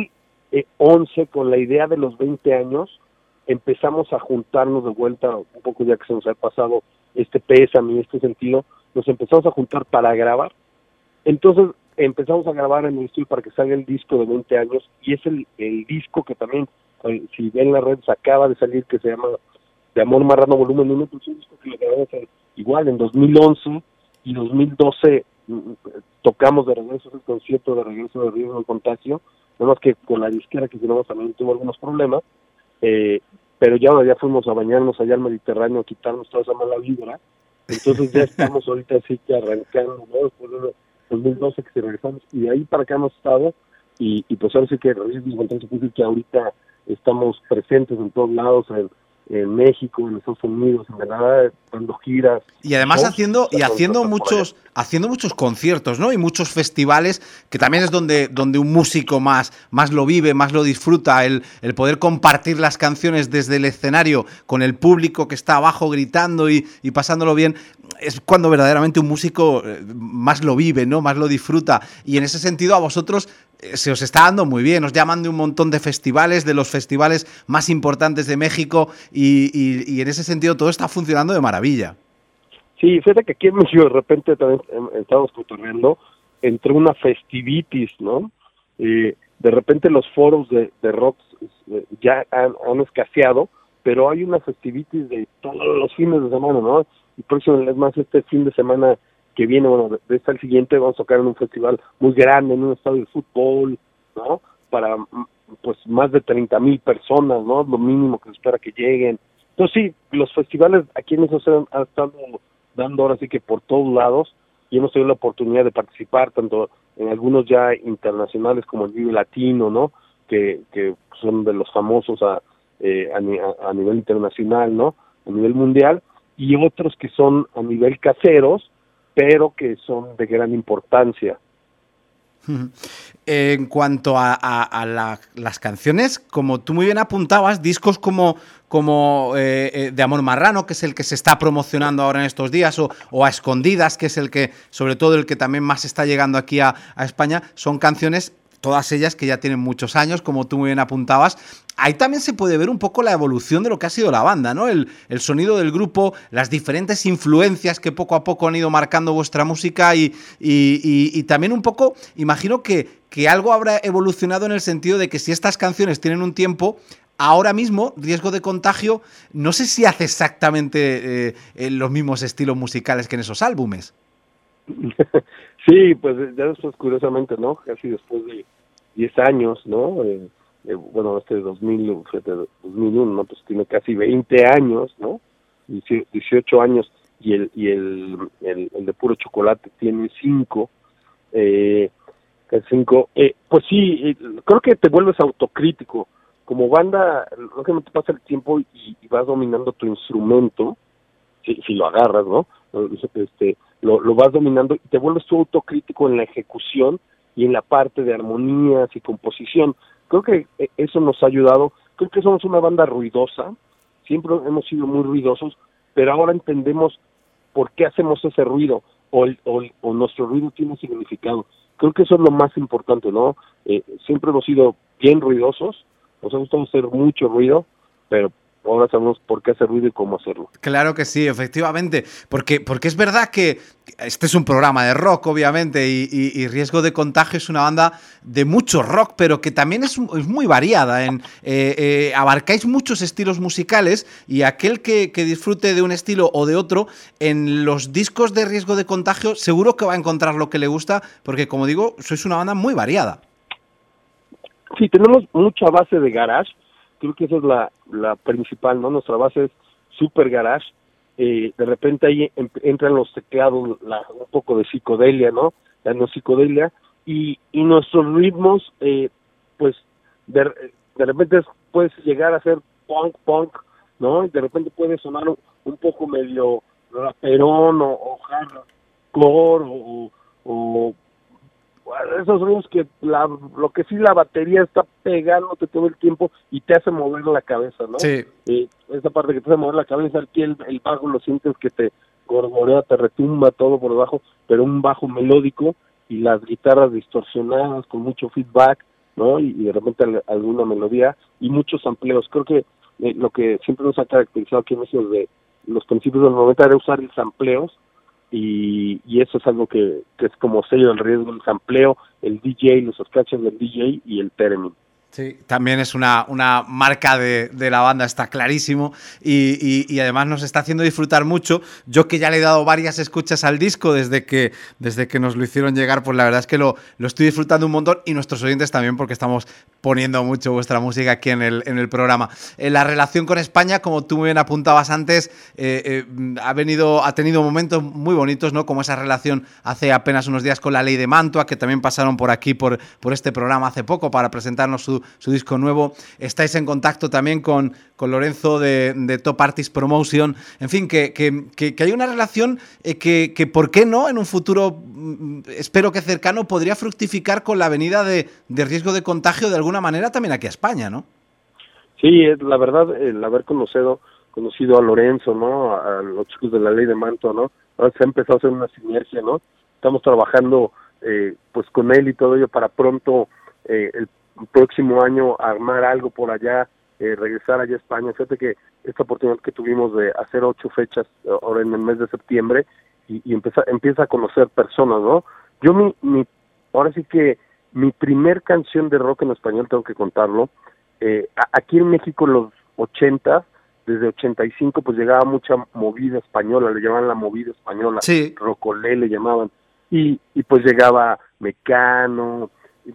2011, con la idea de los 20 años, empezamos a juntarnos de vuelta, un poco ya que se nos ha pasado este pésame y este sentido, nos empezamos a juntar para grabar. Entonces empezamos a grabar en el estudio para que salga el disco de 20 años, y es el disco que también, si ven la red, se acaba de salir, que se llama De Amor Marrano Volumen 1, pues un disco que lo grabamos igual en 2011 y 2012 tocamos de regreso el concierto de regreso de Riesgo de Contagio, nada más que con la disquera que tenemos también tuvo algunos problemas, pero ya fuimos a bañarnos allá al Mediterráneo, a quitarnos toda esa mala vibra. Entonces ya estamos ahorita así que arrancando, ¿no? Después de 2012 que se regresamos, y de ahí para acá hemos estado, y pues ahora sí que Riesgo de Contagio, pues, que ahorita estamos presentes en todos lados, en México, en Estados Unidos, en Canadá, dando giras. Y además haciendo muchos conciertos, ¿no? Y muchos festivales, que también es donde un músico más lo vive, más lo disfruta, el poder compartir las canciones desde el escenario con el público que está abajo gritando y pasándolo bien. Es cuando verdaderamente un músico más lo vive, ¿no? Más lo disfruta. Y en ese sentido a vosotros se os está dando muy bien, os llaman de un montón de festivales, de los festivales más importantes de México, y en ese sentido todo está funcionando de maravilla. Sí, fíjate que aquí en México de repente también estamos cotorreando entre una festivitis, ¿no? De repente los foros de rock ya han escaseado, pero hay una festivitis de todos los fines de semana, ¿no? Y próximo, es más, este fin de semana que viene, bueno, de este al siguiente, vamos a tocar en un festival muy grande, en un estadio de fútbol, ¿no? Para, pues, más de 30,000 personas, ¿no? Lo mínimo que se espera que lleguen. Entonces, sí, los festivales aquí en eso se han estado dando ahora sí que por todos lados, y hemos tenido la oportunidad de participar tanto en algunos ya internacionales como el Vive Latino, ¿no? Que son de los famosos a nivel internacional, ¿no? A nivel mundial, y otros que son a nivel caseros, pero que son de gran importancia. En cuanto a las canciones, como tú muy bien apuntabas, discos como de Amor Marrano, que es el que se está promocionando ahora en estos días, o A Escondidas, que es el que, sobre todo el que también más está llegando aquí a España, son canciones, todas ellas que ya tienen muchos años, como tú muy bien apuntabas. Ahí también se puede ver un poco la evolución de lo que ha sido la banda, ¿no? El sonido del grupo, las diferentes influencias que poco a poco han ido marcando vuestra música y también un poco, imagino que algo habrá evolucionado en el sentido de que si estas canciones tienen un tiempo, ahora mismo, Riesgo de Contagio, no sé si hace exactamente los mismos estilos musicales que en esos álbumes. Sí, pues ya después, curiosamente, ¿no? Casi después de 10 años, ¿no? Bueno, 2001, ¿no? Pues tiene casi 20 años, ¿no? 18 años, y el de Puro Chocolate tiene 5. Pues sí, creo que te vuelves autocrítico. Como banda, lógicamente pasa el tiempo y vas dominando tu instrumento, si lo agarras, ¿no? Lo vas dominando y te vuelves tú autocrítico en la ejecución y en la parte de armonías y composición. Creo que eso nos ha ayudado. Creo que somos una banda ruidosa, siempre hemos sido muy ruidosos, pero ahora entendemos por qué hacemos ese ruido, o nuestro ruido tiene un significado. Creo que eso es lo más importante, ¿no? Siempre hemos sido bien ruidosos, nos ha gustado hacer mucho ruido, pero ahora sabemos por qué hacer ruido y cómo hacerlo. Claro que sí, efectivamente, porque es verdad que este es un programa de rock, obviamente, y Riesgo de Contagio es una banda de mucho rock, pero que también es muy variada. Abarcáis muchos estilos musicales y aquel que disfrute de un estilo o de otro, en los discos de Riesgo de Contagio seguro que va a encontrar lo que le gusta, porque, como digo, sois una banda muy variada. Sí, tenemos mucha base de garage. Creo que esa es la principal, ¿no? Nuestra base es super garage. De repente ahí entran los teclados, un poco de psicodelia, ¿no? La psicodelia. Y nuestros ritmos, pues, de repente puedes llegar a ser punk, ¿no? Y de repente puede sonar un poco medio raperón o hardcore o esos ritmos que lo que sí la batería está pegándote todo el tiempo y te hace mover la cabeza, ¿no? Sí. Esa parte que te hace mover la cabeza, aquí el bajo lo sientes que te gorgorea, te retumba todo por debajo, pero un bajo melódico y las guitarras distorsionadas con mucho feedback, ¿no? Y de repente alguna melodía y muchos sampleos. Creo que lo que siempre nos ha caracterizado aquí en México desde los principios del 90 era usar los sampleos. Y eso es algo que es como sello del riesgo, el sampleo, el DJ, los scratches del DJ y el theremin. Sí, también es una marca de la banda, está clarísimo, y además nos está haciendo disfrutar mucho. Yo, que ya le he dado varias escuchas al disco desde que nos lo hicieron llegar, pues la verdad es que lo estoy disfrutando un montón, y nuestros oyentes también, porque estamos poniendo mucho vuestra música aquí en el programa. La relación con España, como tú muy bien apuntabas antes, ha tenido momentos muy bonitos, ¿no? Como esa relación hace apenas unos días con La Ley de Mantua, que también pasaron por aquí, por este programa hace poco, para presentarnos su disco nuevo. Estáis en contacto también con Lorenzo de Top Artist Promotion. En fin, que hay una relación que, ¿por qué no? En un futuro, espero que cercano, podría fructificar con la venida de Riesgo de Contagio de alguna manera también aquí a España, ¿no? Sí, la verdad, el haber conocido a Lorenzo, ¿no? A los chicos de La Ley de Mantua, ¿no? Ahora se ha empezado a hacer una sinergia, ¿no? Estamos trabajando pues con él y todo ello para pronto el próximo año armar algo por allá regresar allá a España. Fíjate que esta oportunidad que tuvimos de hacer 8 fechas ahora en el mes de septiembre y empieza a conocer personas, ¿no? Yo ahora sí que mi primer canción de rock en español, tengo que contarlo, aquí en México en los 80, desde 85, pues llegaba mucha movida española, le llamaban la movida española, Sí. Rocolé le llamaban, y pues llegaba Mecano,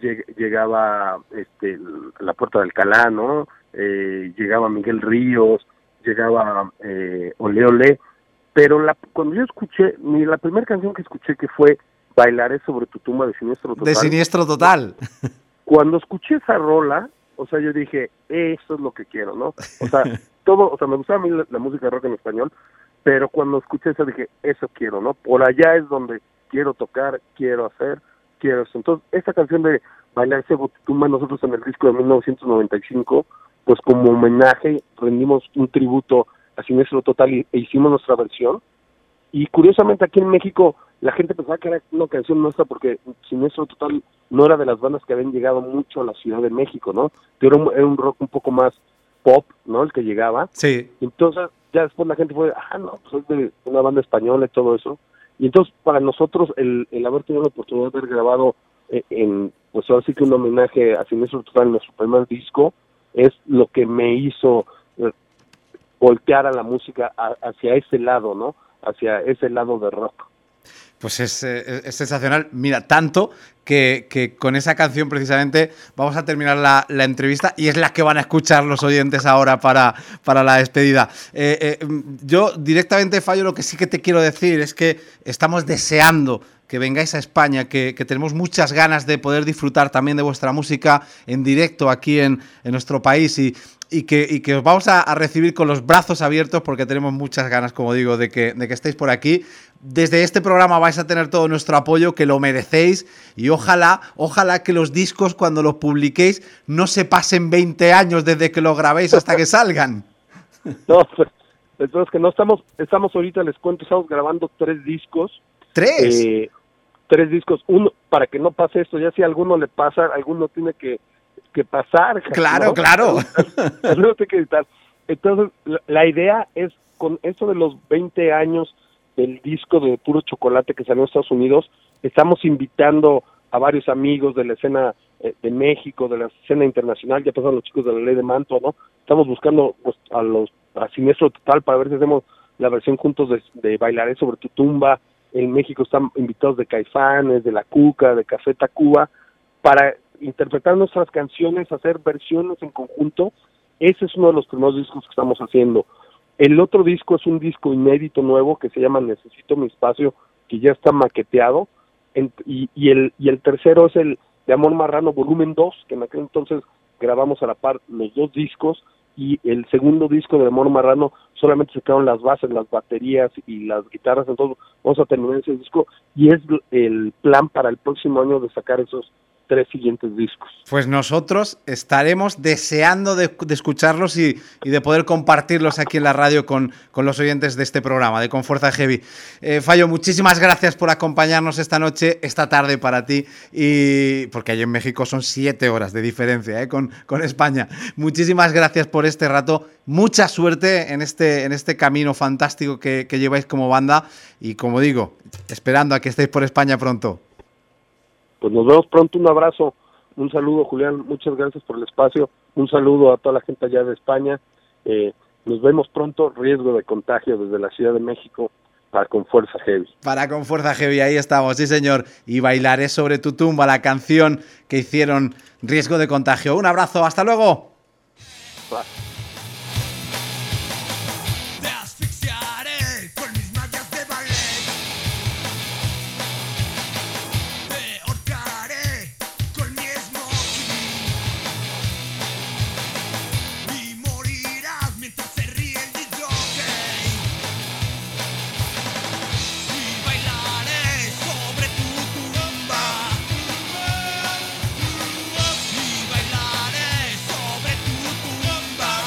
llegaba La Puerta de Alcalá, ¿no? Llegaba Miguel Ríos, llegaba Ole Ole, pero cuando yo escuché, la primera canción que escuché, que fue Bailaré sobre tu tumba, de Siniestro Total. De Siniestro Total. Cuando escuché esa rola, o sea, yo dije, eso es lo que quiero, ¿no? O sea, me gustaba a mí la música rock en español, pero cuando escuché eso dije, eso quiero, ¿no? Por allá es donde quiero tocar, quiero hacer, quiero eso. Entonces, esta canción de Bailar sobre tu tumba, nosotros en el disco de 1995, pues como homenaje rendimos un tributo a Siniestro Total e hicimos nuestra versión. Y curiosamente aquí en México la gente pensaba que era una canción nuestra porque Siniestro Total no era de las bandas que habían llegado mucho a la Ciudad de México, ¿no? Era un rock un poco más pop, ¿no? El que llegaba. Sí. Entonces ya después la gente fue, no, pues es de una banda española y todo eso. Y entonces para nosotros el haber tenido la oportunidad de haber grabado pues ahora sí que un homenaje a Siniestro Total en nuestro primer disco es lo que me hizo voltear a la música hacia ese lado, ¿no? Hacia ese lado de rock. Pues es sensacional. Mira, tanto que con esa canción precisamente vamos a terminar la entrevista y es la que van a escuchar los oyentes ahora para la despedida. Yo directamente, Fallo, lo que sí que te quiero decir es que estamos deseando que vengáis a España, que tenemos muchas ganas de poder disfrutar también de vuestra música en directo aquí en nuestro país y que os vamos a recibir con los brazos abiertos porque tenemos muchas ganas, como digo, de que estéis por aquí. Desde este programa vais a tener todo nuestro apoyo, que lo merecéis, y ojalá que los discos, cuando los publiquéis, no se pasen 20 años desde que los grabéis hasta que salgan. No, pues, entonces que no estamos ahorita, les cuento, estamos grabando 3 discos. ¿3? 3 discos, uno, para que no pase esto, ya si a alguno le pasa, alguno tiene que pasar. Claro, ¿no? claro. Alguno tiene que editar. Entonces, la idea es, con esto de los 20 años del disco de Puro Chocolate que salió en Estados Unidos, estamos invitando a varios amigos de la escena de México, de la escena internacional, ya pasaron los chicos de la Ley de Manto, ¿no? Estamos buscando pues, a Siniestro Total para ver si hacemos la versión juntos de Bailaré sobre tu tumba. En México están invitados de Caifanes, de La Cuca, de Café Tacuba, para interpretar nuestras canciones, hacer versiones en conjunto. Ese es uno de los primeros discos que estamos haciendo. El otro disco es un disco inédito nuevo que se llama Necesito mi espacio, que ya está maqueteado, y el tercero es el de Amor Marrano volumen 2, que en aquel entonces grabamos a la par los 2 discos, y el segundo disco de Amor Marrano solamente se quedaron las bases, las baterías y las guitarras. Entonces vamos a terminar ese disco y es el plan para el próximo año de sacar esos 3 siguientes discos. Pues nosotros estaremos deseando de escucharlos y de poder compartirlos aquí en la radio con los oyentes de este programa, de Con Fuerza Heavy. Fallo, muchísimas gracias por acompañarnos esta noche, esta tarde para ti, y porque allí en México son 7 horas de diferencia con España. Muchísimas gracias por este rato, mucha suerte en este camino fantástico que lleváis como banda y, como digo, esperando a que estéis por España pronto. Pues nos vemos pronto, un abrazo, un saludo, Julián, muchas gracias por el espacio, un saludo a toda la gente allá de España, nos vemos pronto, riesgo de contagio desde la Ciudad de México para Con Fuerza Heavy. Para Con Fuerza Heavy, ahí estamos, sí señor, y Bailaré sobre tu tumba, la canción que hicieron Riesgo de Contagio. Un abrazo, hasta luego. Te asfixiaré con mis magias de ballet. Te ahorcaré con mi smoking. Y morirás mientras se ríe el DJ. Y bailaré sobre tu tumba. Y bailaré sobre tu tumba.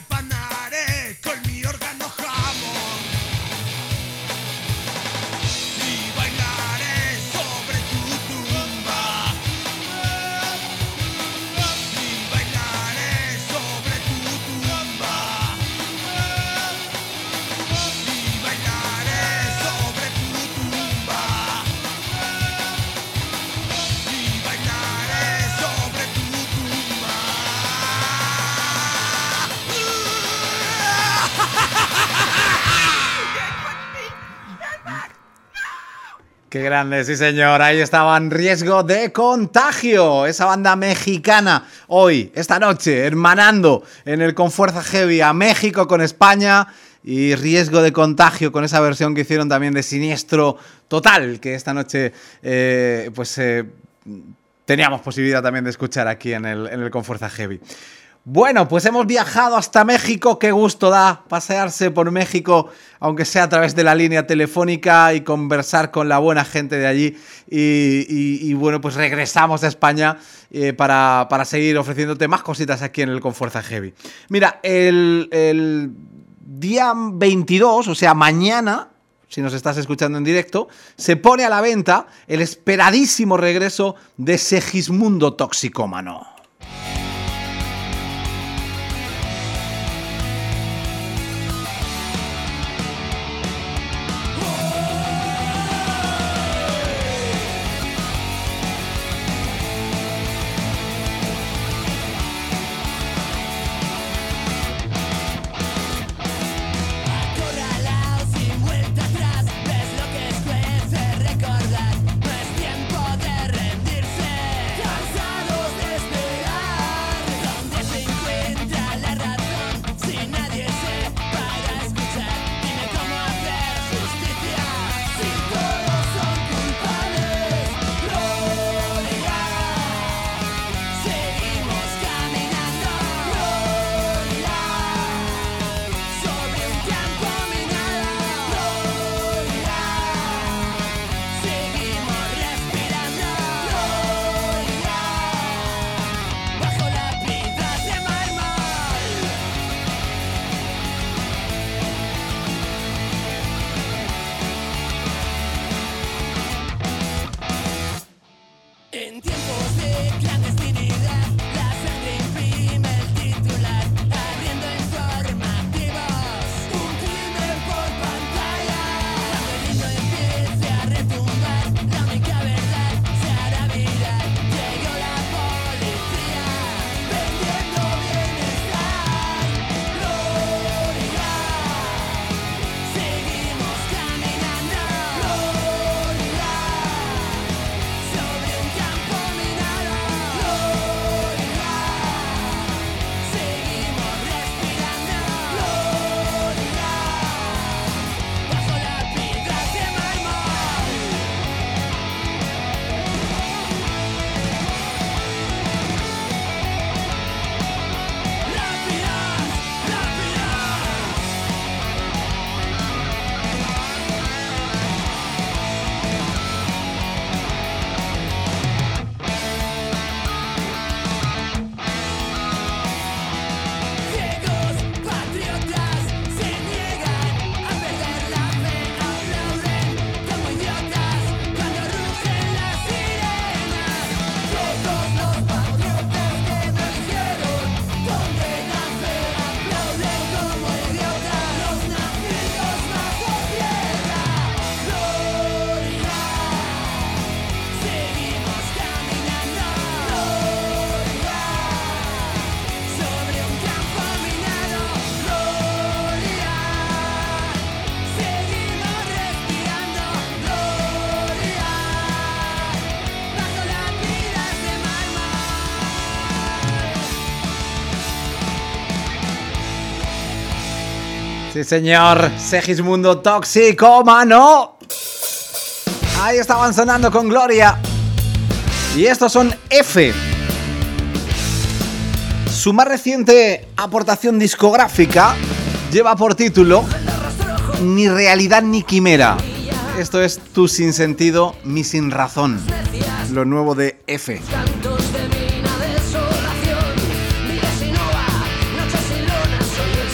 afanaré con mi órgano jamón y bailaré sobre tu tumba y bailaré sobre tu tumba y bailaré sobre tu tumba y bailaré sobre tu tumba. Qué grande, sí señor, ahí estaban Riesgo de Contagio, esa banda mexicana, hoy, esta noche, hermanando en el Con Fuerza Heavy a México con España, y Riesgo de Contagio con esa versión que hicieron también de Siniestro Total, que esta noche teníamos posibilidad también de escuchar aquí en el Con Fuerza Heavy. Bueno, pues hemos viajado hasta México, qué gusto da pasearse por México, aunque sea a través de la línea telefónica y conversar con la buena gente de allí. Y bueno, pues regresamos a España para seguir ofreciéndote más cositas aquí en el Con Fuerza Heavy. Mira, el día 22, o sea, mañana, si nos estás escuchando en directo, se pone a la venta el esperadísimo regreso de Segismundo Toxicómano. Sí, señor, Segismundo Toxicómano. Ahí estaban sonando con Gloria. Y estos son F. Su más reciente aportación discográfica lleva por título Ni realidad ni quimera. Esto es Tu sin sentido, mi sin razón. Lo nuevo de F. Cantos de mina desolación, vidas sin ova, noches sin luna, soy el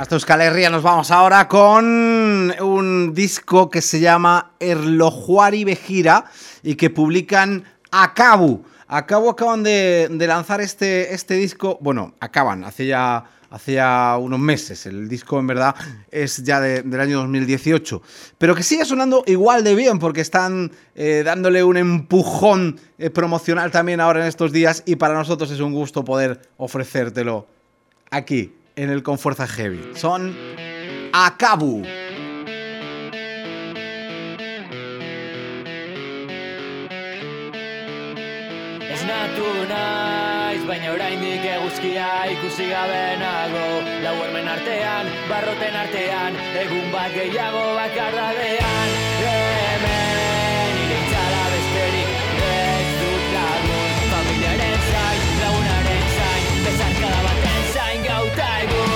Hasta Euskal Herria nos vamos ahora con un disco que se llama Erlojuari Begira y que publican Akabu. Acaban de lanzar este disco. Bueno, hace ya unos meses. El disco en verdad es ya del año 2018, pero que sigue sonando igual de bien porque están dándole un empujón promocional también ahora en estos días, y para nosotros es un gusto poder ofrecértelo aquí en el Con Fuerza Heavy. Son Akabu. Esnatu naiz, baina oraindik eguzkia ikusi gabe nago. Lau hormen artean, barroten artean, egun bat gehiago bakardadean. Hemen iretzala besterik ez dut lagun. Familiaren zain, lagunaren zain, bezarkada baten zain gauta egun.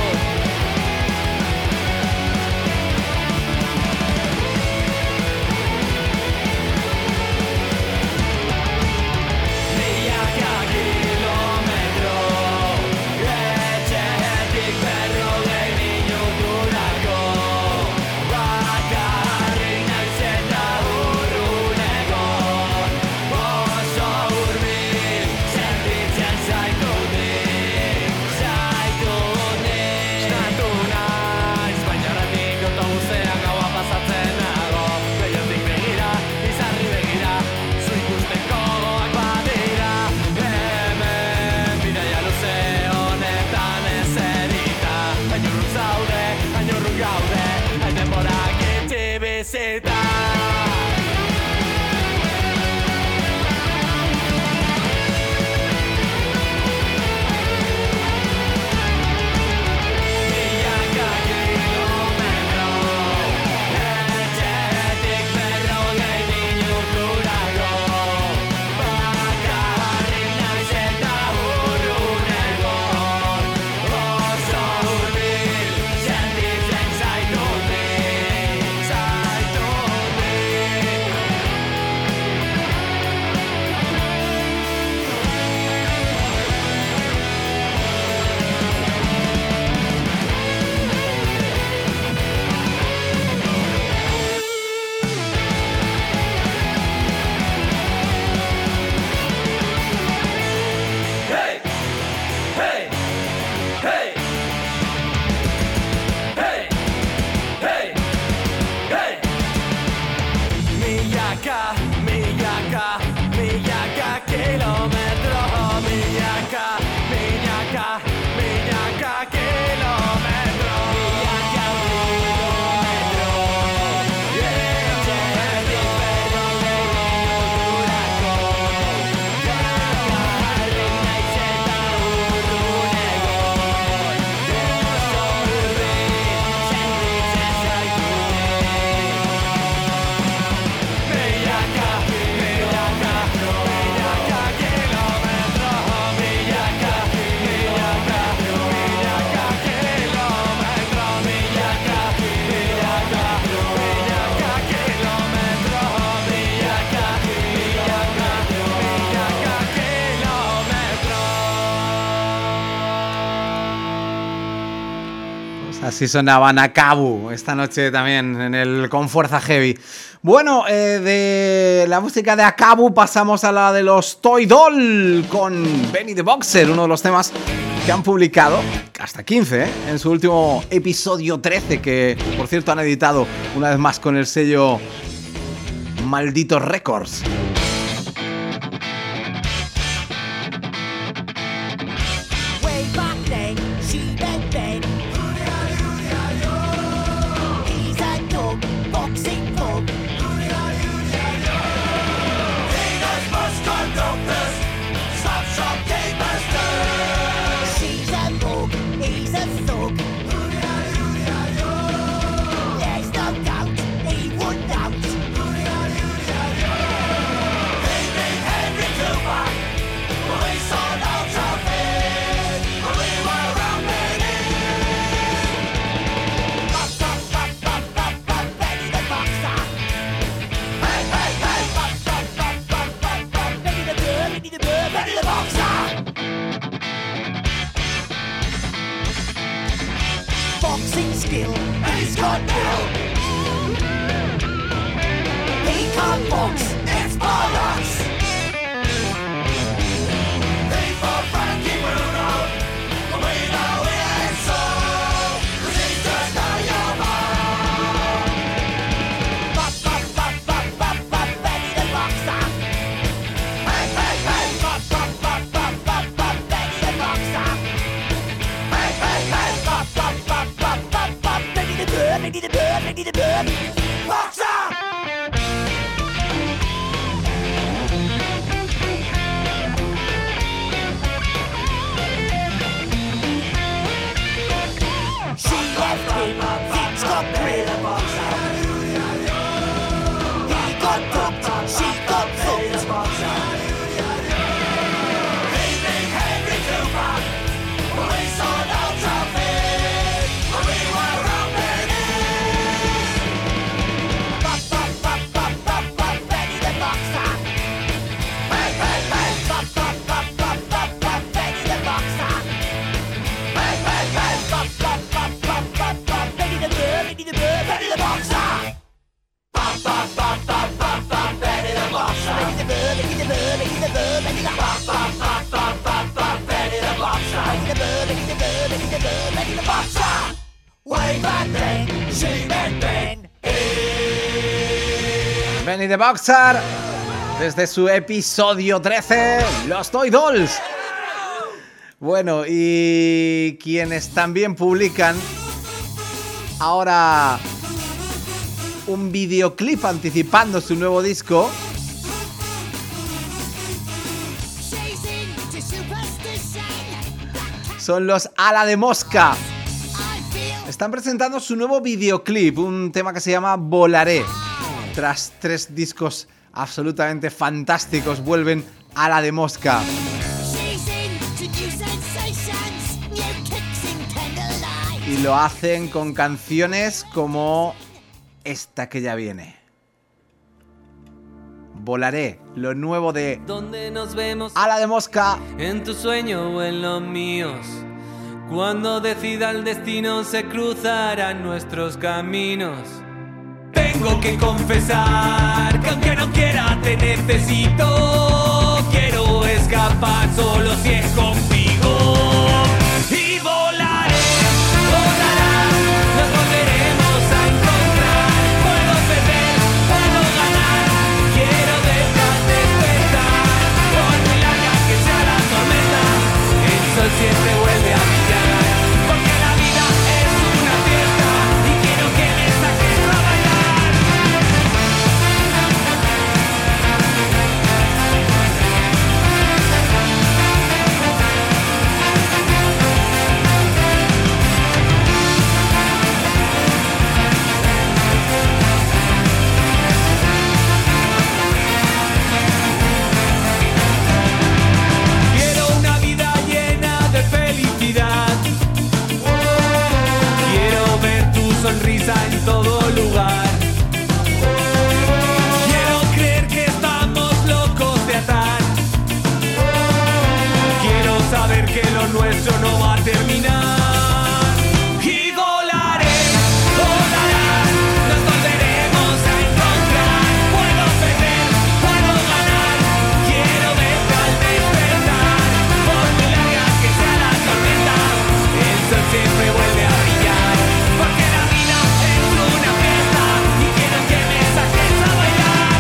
Así sonaban Akabu esta noche también en el Con Fuerza Heavy. Bueno, de la música de Akabu pasamos a la de los Toy Doll con Benny the Boxer, uno de los temas que han publicado, hasta 15, en su último episodio 13, que por cierto han editado una vez más con el sello Malditos Records. Way back then, she bent then. He's a dog, boxing dog. She's a dog, he's a thug. There's no doubt, he would out. boxing skill. He's got will. He can't box. It's bollocks. He fought Frankie Bruno, but we know it ain't so. 'Cause he's just not your man. Bop, bop, bop, bop, bop, bop, Benny the boxer. Hey, hey, hey. Bop, bop, bop, bop, bop, bop, Benny the boxer. Hey, hey, hey. Bop, bop, bop, bop, bop, bop, Benny the bird, Benny the bird, Benny the bird. Boxer! She left him, Vince got rid of boxer. He got booked, she got fucked. He beat Henry Cooper, but we saw no trophy, but we were up in it. Bop, bop, bop, bop, bop, bop, Benny the boxer. Hey, hey, hey. Bop, bop, bop, bop, bop, bop, Benny the boxer. Hey, hey, hey. Bop, bop, bop, bop, bop, bop, Benny the bird, Benny the bird, Benny the boxer. Bop, bop, bop, bop, bop, bop, Benny the boxer. Benny the bird, Benny the bird, Benny the bird, Benny the bop, bop, bop, bop, bop, bop, Benny the boxer. Benny the bird, Benny the bird, Benny the bird, Benny the boxer. Way back then, she met Ben. Benny the Boxer, desde su episodio 13, Los Toy Dolls. Bueno, y quienes también publican ahora un videoclip anticipando su nuevo disco son los Ala de Mosca. Están presentando su nuevo videoclip, un tema que se llama Volaré. Tras 3 discos absolutamente fantásticos, vuelven Ala de Mosca. Y lo hacen con canciones como esta que ya viene. Volaré, lo nuevo de ¿Dónde nos vemos? Ala de Mosca. ¿En tu sueño o en los míos? Cuando decida el destino se cruzarán nuestros caminos. Tengo que confesar que aunque no quiera te necesito. Quiero escapar solo si es contigo. Y volaré, volará, nos volveremos a encontrar. Puedo perder, puedo ganar. Quiero verte al despertar. Por muy larga que sea la tormenta, el sol siempre vuelve a brillar. Porque la vida es una fiesta y quiero que me saques a bailar. Quiero una vida llena de felicidad. Quiero ver tu sonrisa en todo lugar. Quiero creer que estamos locos de atar. Quiero saber que lo nuestro no va a terminar. Y volaré, volará, nos volveremos a encontrar. Puedo perder, puedo ganar. Quiero verte al despertar. Por muy larga que sea la tormenta, el sol siempre vuelve a brillar. Porque la vida es una fiesta y quiero que me saques a bailar.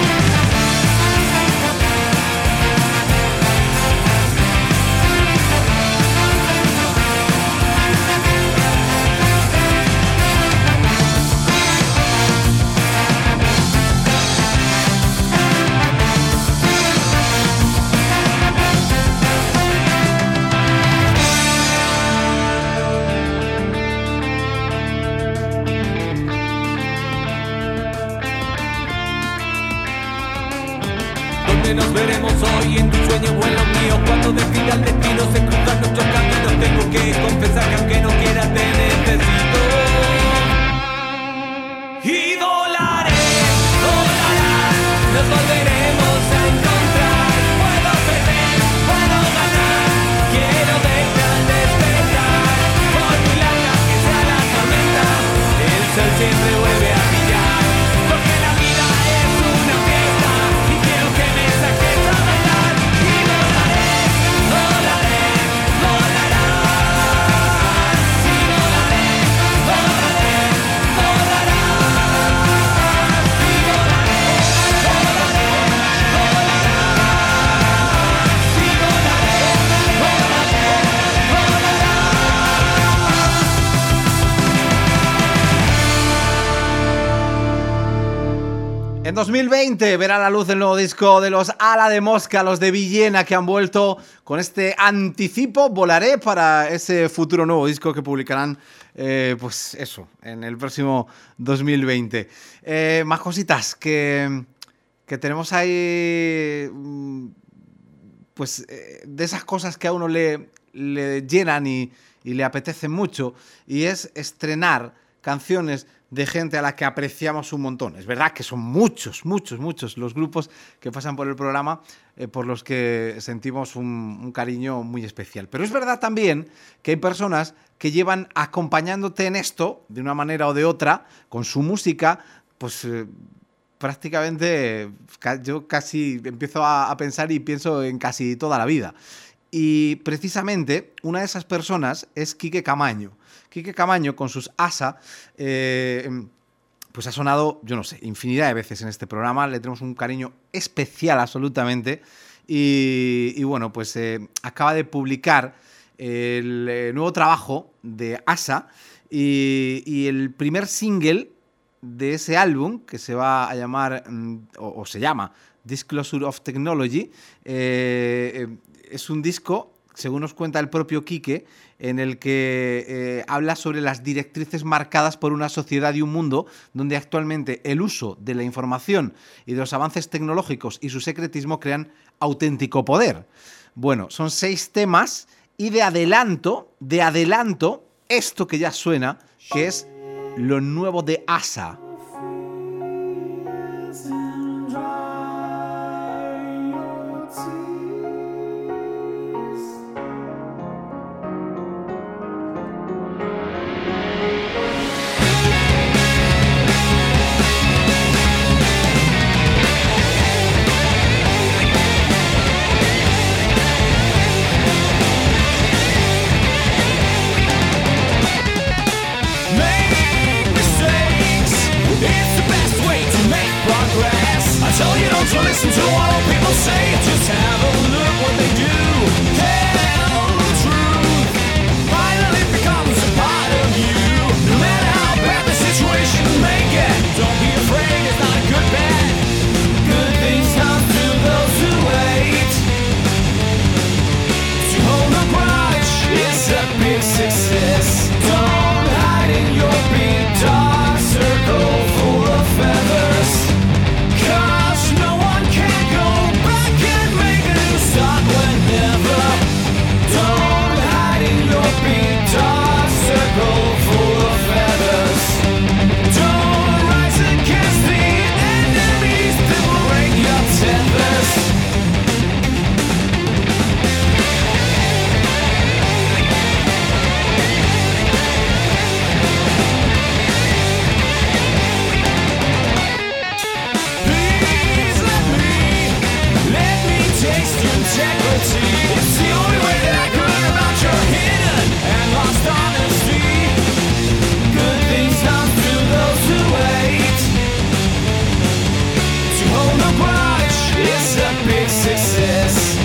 ¿Dónde nos veremos hoy? ¿En tu sueño o en los míos? Cuando decida el destino se cruzan nuestros caminos. Tengo que confesar que aunque no quiera te necesito. Y volaré, volará, nos volveremos a encontrar. Puedo perder, puedo ganar. Quiero verte al despertar. Por muy larga que sea la tormenta, En 2020 verá la luz el nuevo disco de los Ala de Mosca, los de Villena, que han vuelto con este anticipo Volaré para ese futuro nuevo disco que publicarán, pues eso, en el próximo 2020. Más cositas que tenemos ahí, pues de esas cosas que a uno le llenan y le apetecen mucho, y es estrenar canciones de gente a la que apreciamos un montón. Es verdad que son muchos los grupos que pasan por el programa por los que sentimos un cariño muy especial. Pero es verdad también que hay personas que llevan acompañándote en esto, de una manera o de otra, con su música, pues prácticamente yo casi empiezo a pensar y pienso en casi toda la vida. Y precisamente una de esas personas es Quique Camaño. Quique Camaño, con sus ASA, pues ha sonado, yo no sé, infinidad de veces en este programa. Le tenemos un cariño especial absolutamente. Y bueno, pues acaba de publicar el nuevo trabajo de ASA y el primer single de ese álbum, que se va a llamar, o se llama Disclosure of Technology, es un disco, según nos cuenta el propio Quique, en el que habla sobre las directrices marcadas por una sociedad y un mundo donde actualmente el uso de la información y de los avances tecnológicos y su secretismo crean auténtico poder. Bueno, son 6 temas y de adelanto, esto que ya suena, que es lo nuevo de ASA. So listen to what all people say, just have a look what they do. Tell the truth, finally becomes a part of you. No matter how bad the situation may get, don't be afraid, it's not a good bet. Good things come to those who wait. To hold a grudge is a big success. Don't hide in your big dark circle full of feathers. No one can go back and make a new start whenever. Don't hide in your big dark circle full of feathers. Don't rise against the enemies that will break your tethers. Taste integrity. It's the only way that I can learn about your hidden and lost honesty. Good things come to those who wait. To hold a grudge is a big success.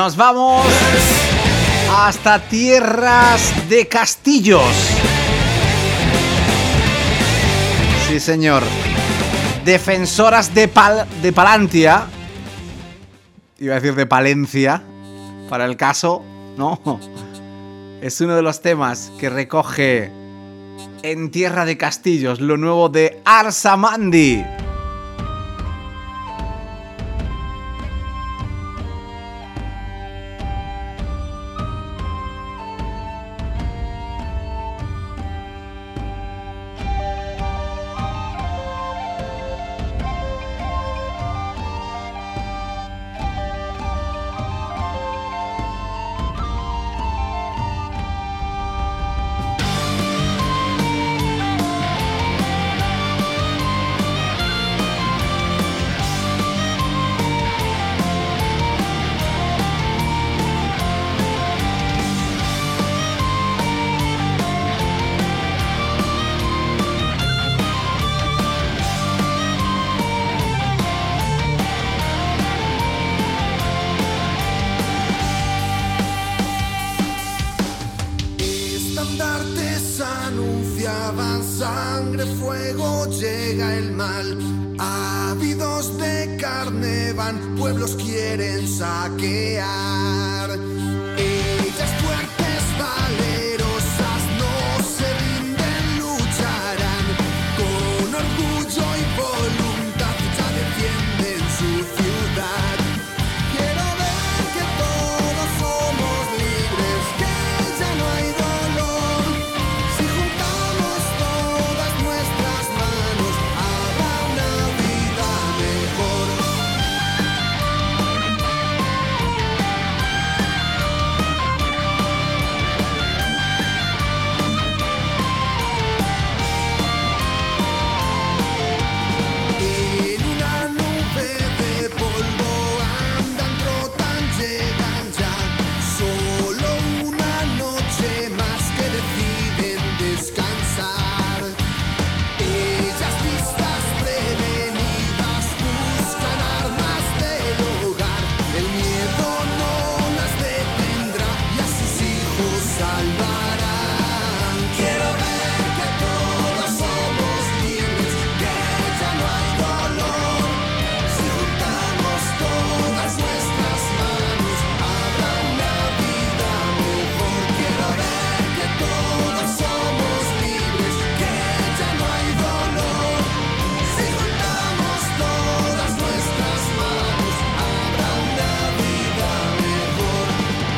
nos vamos hasta tierras de castillos. Sí, señor. Defensoras de Palantia. Iba a decir de Palencia, para el caso. No. Es uno de los temas que recoge En Tierra de Castillos, lo nuevo de Arsamandi. Estandartes anunciaban sangre, fuego, llega el mal. Ávidos de carne van, pueblos quieren saquear. Ellas fuertes, valerosas, no se rinden, lucharán. Con orgullo y voluntad ya defienden su ciudad. Quiero ver que todos somos libres, que ya no hay dolor. Si juntamos todas nuestras manos, habrá una vida mejor. En una nube de polvo andan, trotan, llegan ya. Solo una noche más que deciden descansar. Ellas vistas prevenidas buscan armas del hogar. El miedo no las detendrá y a sus hijos salvarán. Quiero ver que todos somos libres, que ya no hay dolor. Si juntamos todas nuestras manos, habrá una vida mejor. Quiero ver que todos somos libres, que ya no hay dolor. Si juntamos todas nuestras manos, habrá una vida mejor.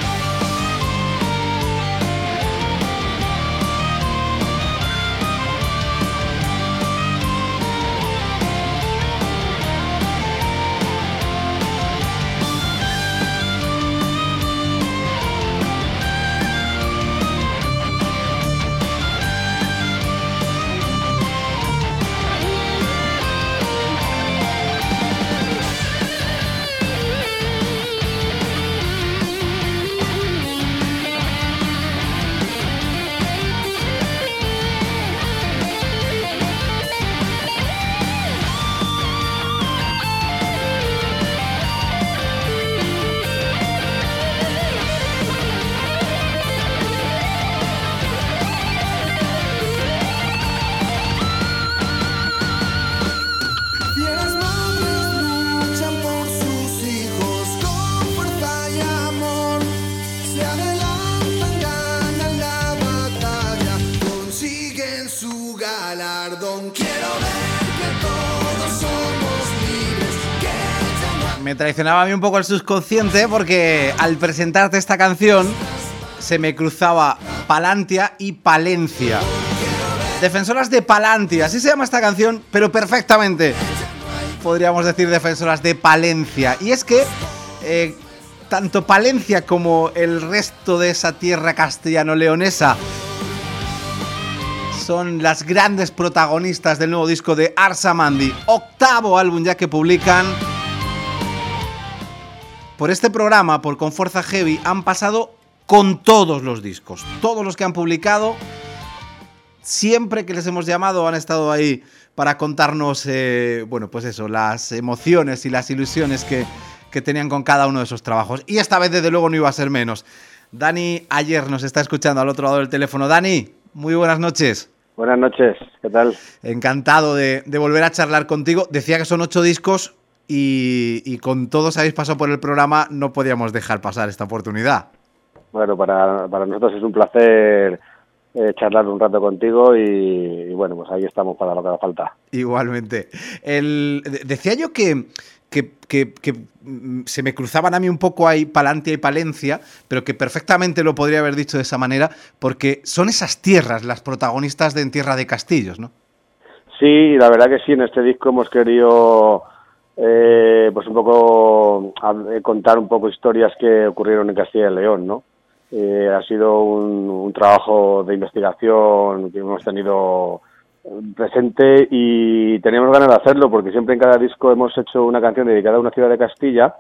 Fieras madres luchan por sus hijos con fuerza y amor. Se adelantan, ganan la batalla, consiguen su galardón. Quiero ver que todos somos libres, que ya no Me traicionaba a mí un poco el subconsciente porque al presentarte esta canción se me cruzaba Palantia y Palencia. Defensoras de Palantia, así se llama esta canción, pero perfectamente podríamos decir defensoras de Palencia. Y es que tanto Palencia como el resto de esa tierra castellano-leonesa son las grandes protagonistas del nuevo disco de Arsamandi, 8º álbum ya que publican. Por este programa, por Con Fuerza Heavy, han pasado con todos los discos, todos los que han publicado. Siempre que les hemos llamado han estado ahí para contarnos, bueno, pues eso, las emociones y las ilusiones que que tenían con cada uno de esos trabajos. Y esta vez, desde luego, no iba a ser menos. Dani Ayer nos está escuchando al otro lado del teléfono. Dani, muy buenas noches. Buenas noches, ¿qué tal? Encantado de volver a charlar contigo. Decía que son 8 discos y con todos habéis pasado por el programa, no podíamos dejar pasar esta oportunidad. Bueno, para nosotros es un placer charlar un rato contigo y bueno, pues ahí estamos para lo que haga falta. Igualmente. Decía yo que se me cruzaban a mí un poco ahí Palantia y Palencia, pero que perfectamente lo podría haber dicho de esa manera, porque son esas tierras las protagonistas de En Tierra de Castillos, ¿no? Sí, la verdad que sí, en este disco hemos querido pues un poco contar un poco historias que ocurrieron en Castilla y León, ¿no? Ha sido un trabajo de investigación que hemos tenido presente y teníamos ganas de hacerlo porque siempre en cada disco hemos hecho una canción dedicada a una ciudad de Castilla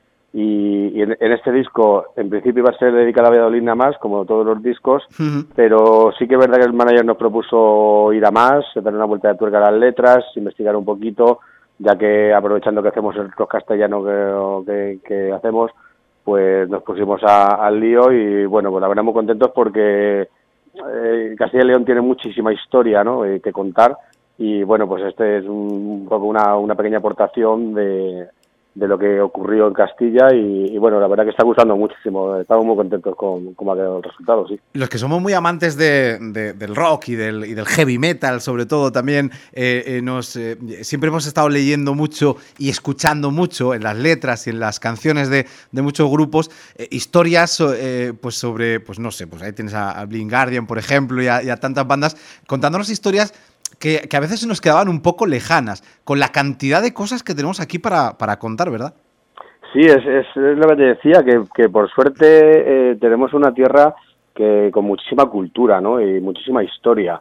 y en este disco en principio iba a ser dedicada a Valladolid nada más, como todos los discos, pero sí que es verdad que el manager nos propuso ir a más, dar una vuelta de tuerca a las letras, investigar un poquito, ya que aprovechando que hacemos el rock castellano que hacemos, pues nos pusimos al lío y bueno, pues la verdad muy contentos porque Castilla y León tiene muchísima historia, ¿no? Que contar y bueno, pues este es un poco una pequeña aportación de lo que ocurrió en Castilla y bueno, la verdad que está gustando muchísimo, estamos muy contentos con cómo ha quedado el resultado, sí. Los que somos muy amantes del rock y del heavy metal, sobre todo también, siempre hemos estado leyendo mucho y escuchando mucho en las letras y en las canciones de muchos grupos, historias pues sobre, pues no sé, pues ahí tienes a Blind Guardian, por ejemplo, y a tantas bandas, contándonos historias que a veces se nos quedaban un poco lejanas, con la cantidad de cosas que tenemos aquí para contar, ¿verdad? Sí, es lo que te decía, que por suerte tenemos una tierra que con muchísima cultura, ¿no? Y muchísima historia.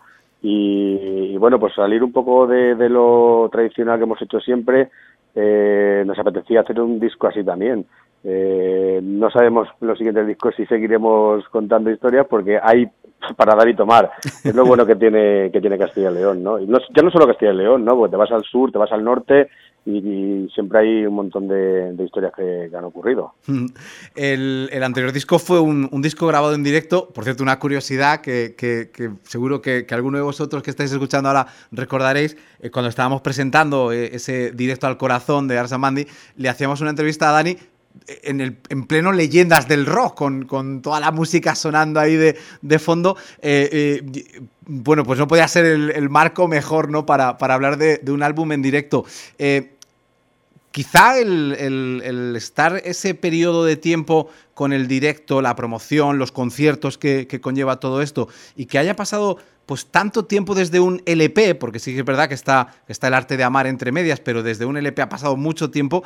Y bueno, pues salir un poco de lo tradicional que hemos hecho siempre, nos apetecía hacer un disco así también. No sabemos en los siguientes discos si seguiremos contando historias porque hay para dar y tomar. Es lo bueno que tiene Castilla y León, ¿no? Y ya no solo Castilla y León, ¿no? Porque te vas al sur, te vas al norte y siempre hay un montón de historias que han ocurrido. El anterior disco fue un disco grabado en directo. Por cierto, una curiosidad que seguro que alguno de vosotros que estáis escuchando ahora recordaréis, cuando estábamos presentando ese Directo al Corazón de Ars Amandi, le hacíamos una entrevista a Dani en pleno Leyendas del Rock, con toda la música sonando ahí de fondo. Bueno, pues no podía ser el marco mejor, ¿no? para hablar de un álbum en directo. Quizá el estar ese periodo de tiempo con el directo, la promoción, los conciertos que conlleva todo esto, y que haya pasado pues tanto tiempo desde un LP, porque sí que es verdad que está El Arte de Amar entre medias, pero desde un LP ha pasado mucho tiempo,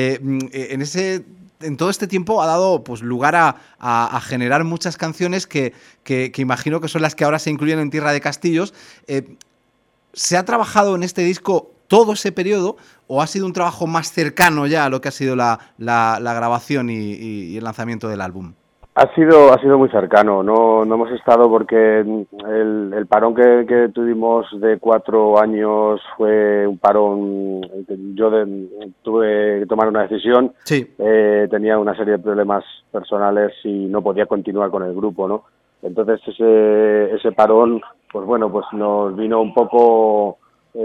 en todo este tiempo ha dado pues lugar a generar muchas canciones que imagino que son las que ahora se incluyen en Tierra de Castillos. ¿Se ha trabajado en este disco todo ese periodo o ha sido un trabajo más cercano ya a lo que ha sido la grabación y el lanzamiento del álbum? Ha sido muy cercano, no hemos estado porque el parón que tuvimos de 4 años fue un parón, yo tuve que tomar una decisión, sí. Tenía una serie de problemas personales y no podía continuar con el grupo, ¿no? Entonces ese parón, pues bueno, pues nos vino un poco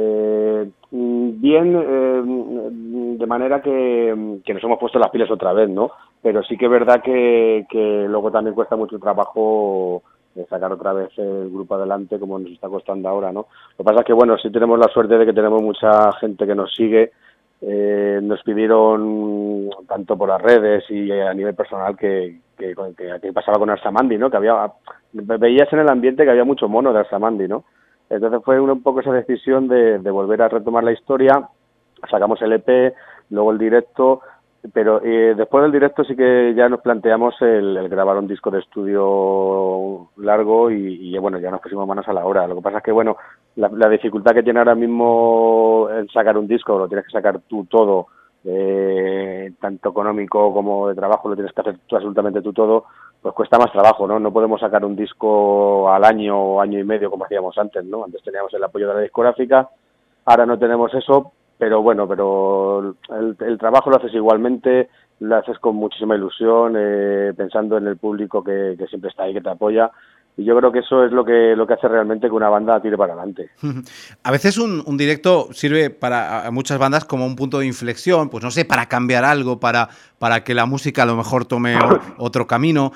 bien, de manera que nos hemos puesto las pilas otra vez, ¿no? Pero sí que es verdad que luego también cuesta mucho trabajo sacar otra vez el grupo adelante como nos está costando ahora, ¿no? Lo que pasa es que, bueno, sí tenemos la suerte de que tenemos mucha gente que nos sigue. Nos pidieron tanto por las redes y a nivel personal que pasaba con Ars Amandi, ¿no? Que veías en el ambiente que había mucho mono de Ars Amandi, ¿no? Entonces fue un poco esa decisión de volver a retomar la historia. Sacamos el EP, luego el directo, pero después del directo sí que ya nos planteamos el grabar un disco de estudio largo y bueno, ya nos pusimos manos a la obra. Lo que pasa es que, bueno, la dificultad que tiene ahora mismo en sacar un disco, lo tienes que sacar tú todo, tanto económico como de trabajo, lo tienes que hacer tú, absolutamente tú todo, pues cuesta más trabajo, ¿no? No podemos sacar un disco al año o año y medio como hacíamos antes, ¿no? Antes teníamos el apoyo de la discográfica, ahora no tenemos eso, pero bueno, pero el trabajo lo haces igualmente, lo haces con muchísima ilusión, pensando en el público que siempre está ahí, que te apoya, y yo creo que eso es lo que hace realmente que una banda tire para adelante. A veces un directo sirve para a muchas bandas como un punto de inflexión, pues no sé, para cambiar algo, para que la música a lo mejor tome otro camino,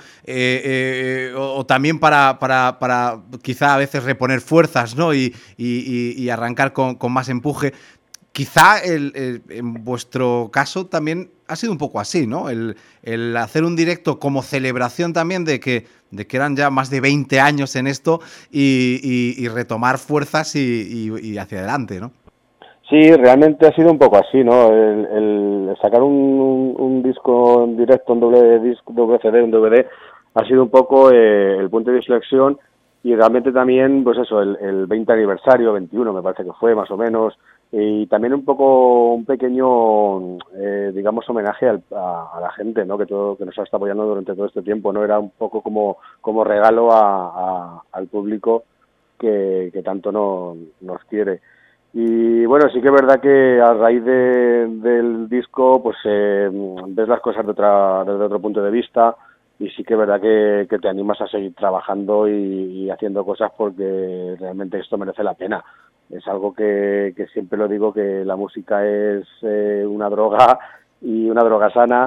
o también para quizá a veces reponer fuerzas, ¿no? Y arrancar con más empuje. Quizá en vuestro caso también ha sido un poco así, ¿no? El hacer un directo como celebración también de que eran ya más de 20 años en esto y retomar fuerzas y hacia adelante, ¿no? Sí, realmente ha sido un poco así, ¿no? El sacar un disco en directo, un doble CD, un DVD, ha sido un poco el punto de inflexión, y realmente también, pues eso, el 20 aniversario, 21 me parece que fue, más o menos, y también un poco, un pequeño, digamos, homenaje a la gente, ¿no? Que nos ha estado apoyando durante todo este tiempo, ¿no? Era un poco como regalo al público que tanto nos quiere. Y bueno, sí que es verdad que a raíz del disco, pues ves las cosas desde otro punto de vista, y sí que es verdad que te animas a seguir trabajando y haciendo cosas, porque realmente esto merece la pena. Es algo que siempre lo digo, que la música es una droga, y una droga sana,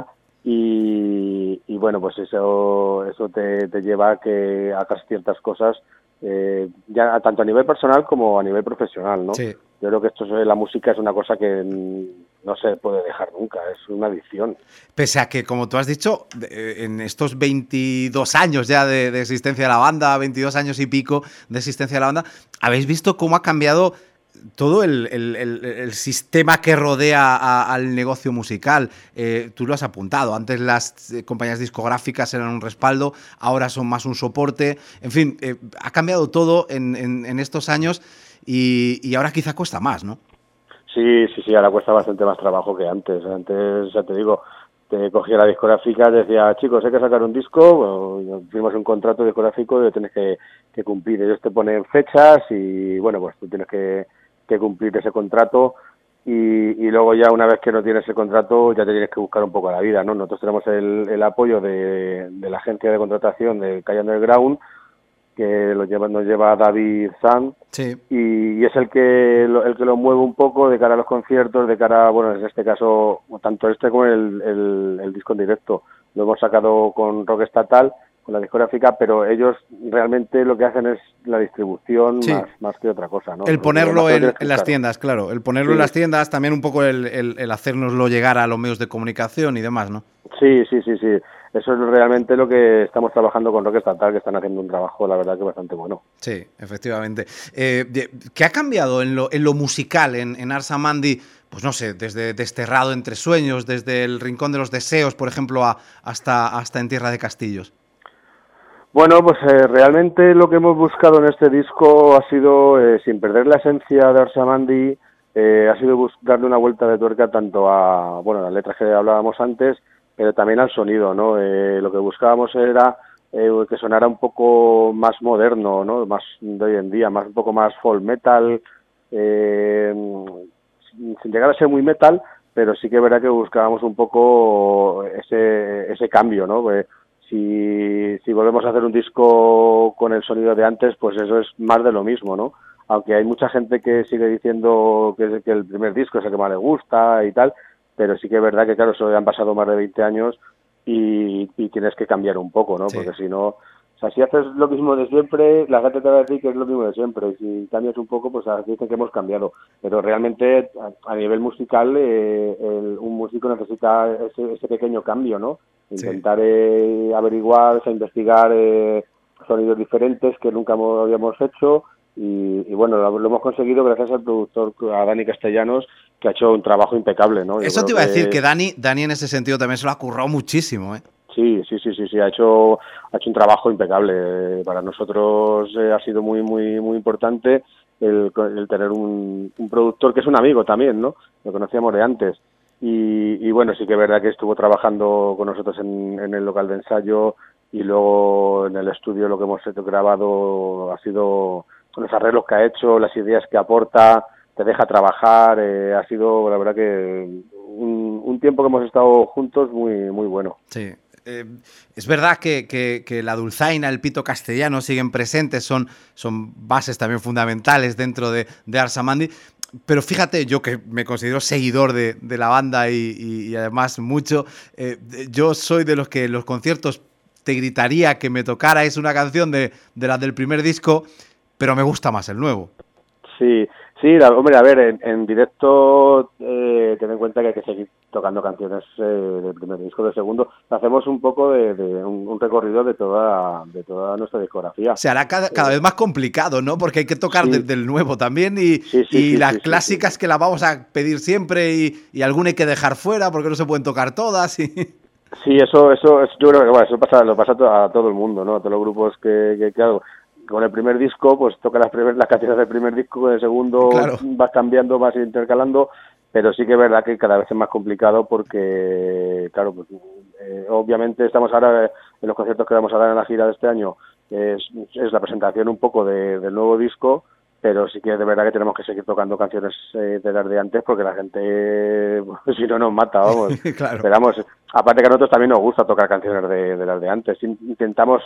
y bueno, pues eso te lleva a que hagas ciertas cosas, ya tanto a nivel personal como a nivel profesional, ¿no? Sí. Yo creo que la música es una cosa que no se puede dejar nunca, es una adicción. Pese a que, como tú has dicho, en estos 22 años ya de existencia de la banda, 22 años y pico de existencia de la banda, habéis visto cómo ha cambiado todo el sistema que rodea al negocio musical. Tú lo has apuntado, antes las compañías discográficas eran un respaldo, ahora son más un soporte, en fin, ha cambiado todo en estos años, y ahora quizá cuesta más, ¿no? Sí, ahora cuesta bastante más trabajo que antes. Antes, ya te digo, te cogía la discográfica, te decía, chicos, hay que sacar un disco, firmas un contrato discográfico y tienes que cumplir. Ellos te ponen fechas y, bueno, pues tú tienes que cumplir ese contrato, y luego ya una vez que no tienes el contrato ya te tienes que buscar un poco la vida, ¿no? Nosotros tenemos el apoyo de la agencia de contratación de Calle Underground, que nos lleva David Sanz, sí, y es el que lo mueve un poco de cara a los conciertos, de cara, bueno, en este caso, tanto como el disco en directo. Lo hemos sacado con Rock Estatal, con la discográfica, pero ellos realmente lo que hacen es la distribución, sí, más que otra cosa, ¿no? El ponerlo en las tiendas, claro. El ponerlo en Sí. las tiendas, también un poco el hacérnoslo llegar a los medios de comunicación y demás, ¿no? Sí. Eso es realmente lo que estamos trabajando con Rock Estatal, que están haciendo un trabajo, la verdad, que bastante bueno. Sí, efectivamente. ¿Qué ha cambiado en lo musical en Arsa Mandi? Pues no sé, desde Desterrado entre sueños, desde El Rincón de los Deseos, por ejemplo, hasta En Tierra de Castillos. Bueno, pues realmente lo que hemos buscado en este disco ha sido, sin perder la esencia de Arsa Mandi, ha sido darle una vuelta de tuerca tanto a, bueno, las letras que hablábamos antes, pero también al sonido, ¿no? Lo que buscábamos era que sonara un poco más moderno, ¿no? Más de hoy en día, un poco más folk metal, sin llegar a ser muy metal, pero sí que es verdad que buscábamos un poco ese cambio, ¿no? Pues, si volvemos a hacer un disco con el sonido de antes, pues eso es más de lo mismo, ¿no? Aunque hay mucha gente que sigue diciendo que el primer disco es el que más le gusta y tal, pero sí que es verdad que, claro, eso han pasado más de 20 años y tienes que cambiar un poco, ¿no? Sí. Porque si no, o sea, si haces lo mismo de siempre, la gente te va a decir que es lo mismo de siempre, y si cambias un poco, pues dicen que hemos cambiado. Pero realmente, a nivel musical, un músico necesita ese pequeño cambio, ¿no? Intentar averiguar, o sea, investigar sonidos diferentes que nunca habíamos hecho, y bueno, lo hemos conseguido gracias al productor, a Dani Castellanos, que ha hecho un trabajo impecable, ¿no? Eso te iba a decir, que Dani en ese sentido también se lo ha currado muchísimo, ¿eh? Sí, ha hecho un trabajo impecable. Para nosotros ha sido muy importante el tener un productor que es un amigo también, ¿no? Lo conocíamos de antes. Y bueno, sí que es verdad que estuvo trabajando con nosotros en el local de ensayo, y luego en el estudio lo que hemos grabado ha sido los arreglos que ha hecho, las ideas que aporta, te deja trabajar. Ha sido, la verdad, que un tiempo que hemos estado juntos muy, muy bueno. Sí. Es verdad que la dulzaina, el pito castellano siguen presentes, son bases también fundamentales dentro de Arsamandi, pero fíjate, yo que me considero seguidor de la banda y además mucho, yo soy de los que en los conciertos te gritaría que me tocara es una canción de las del primer disco, pero me gusta más el nuevo. Sí, hombre, a ver, en directo ten en cuenta que hay que seguir tocando canciones del primer disco, del segundo. Hacemos un poco de un recorrido de toda nuestra discografía. Se hará cada vez más complicado, ¿no? Porque hay que tocar Sí. del nuevo también y las clásicas que las vamos a pedir siempre y alguna hay que dejar fuera porque no se pueden tocar todas. Y... Sí, eso yo creo que bueno, eso lo pasa a todo el mundo, ¿no? A todos los grupos que hago. Con el primer disco, pues toca las canciones del primer disco, con el segundo Claro. vas cambiando, vas intercalando, pero sí que es verdad que cada vez es más complicado porque, claro, pues, obviamente estamos ahora en los conciertos que vamos a dar en la gira de este año, es la presentación un poco del nuevo disco, pero sí que es de verdad que tenemos que seguir tocando canciones de las de antes porque la gente, si no, nos mata, vamos. Claro. Pero vamos, aparte que a nosotros también nos gusta tocar canciones de las de antes. Intentamos...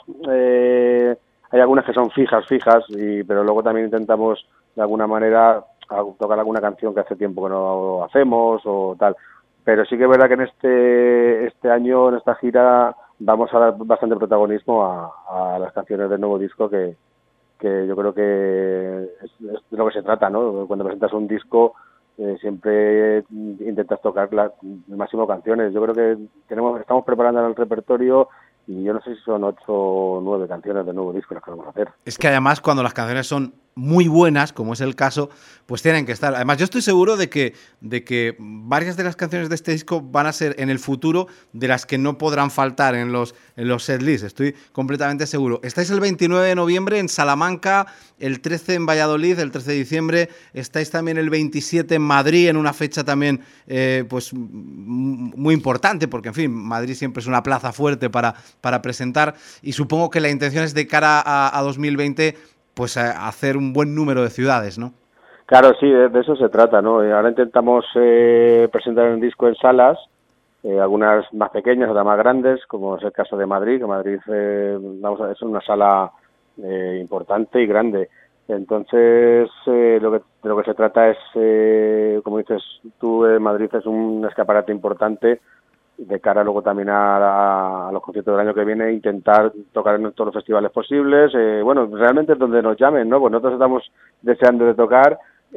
hay algunas que son fijas, pero luego también intentamos de alguna manera tocar alguna canción que hace tiempo que no hacemos o tal. Pero sí que es verdad que en este año, en esta gira, vamos a dar bastante protagonismo a las canciones del nuevo disco que yo creo que es de lo que se trata, ¿no? Cuando presentas un disco siempre intentas tocar el máximo canciones. Yo creo que estamos preparando el repertorio y yo no sé si son 8 o 9 canciones del nuevo disco las que vamos a hacer. Es que además cuando las canciones son muy buenas, como es el caso, pues tienen que estar. Además, yo estoy seguro de que varias de las canciones de este disco van a ser en el futuro de las que no podrán faltar en los setlists. Estoy completamente seguro. Estáis el 29 de noviembre en Salamanca, el 13 en Valladolid, el 13 de diciembre. Estáis también el 27 en Madrid, en una fecha también pues muy importante, porque en fin, Madrid siempre es una plaza fuerte para presentar. Y supongo que la intención es de cara a 2020 pues hacer un buen número de ciudades, ¿no? Claro, sí, de eso se trata, ¿no? Ahora intentamos presentar un disco en salas, algunas más pequeñas, otras más grandes, como es el caso de Madrid, que Madrid es una sala importante y grande. Entonces, de lo que se trata es, como dices tú, Madrid es un escaparate importante de cara luego también a los conciertos del año que viene, intentar tocar en todos los festivales posibles. Bueno, realmente es donde nos llamen, ¿no? Pues nosotros estamos deseando de tocar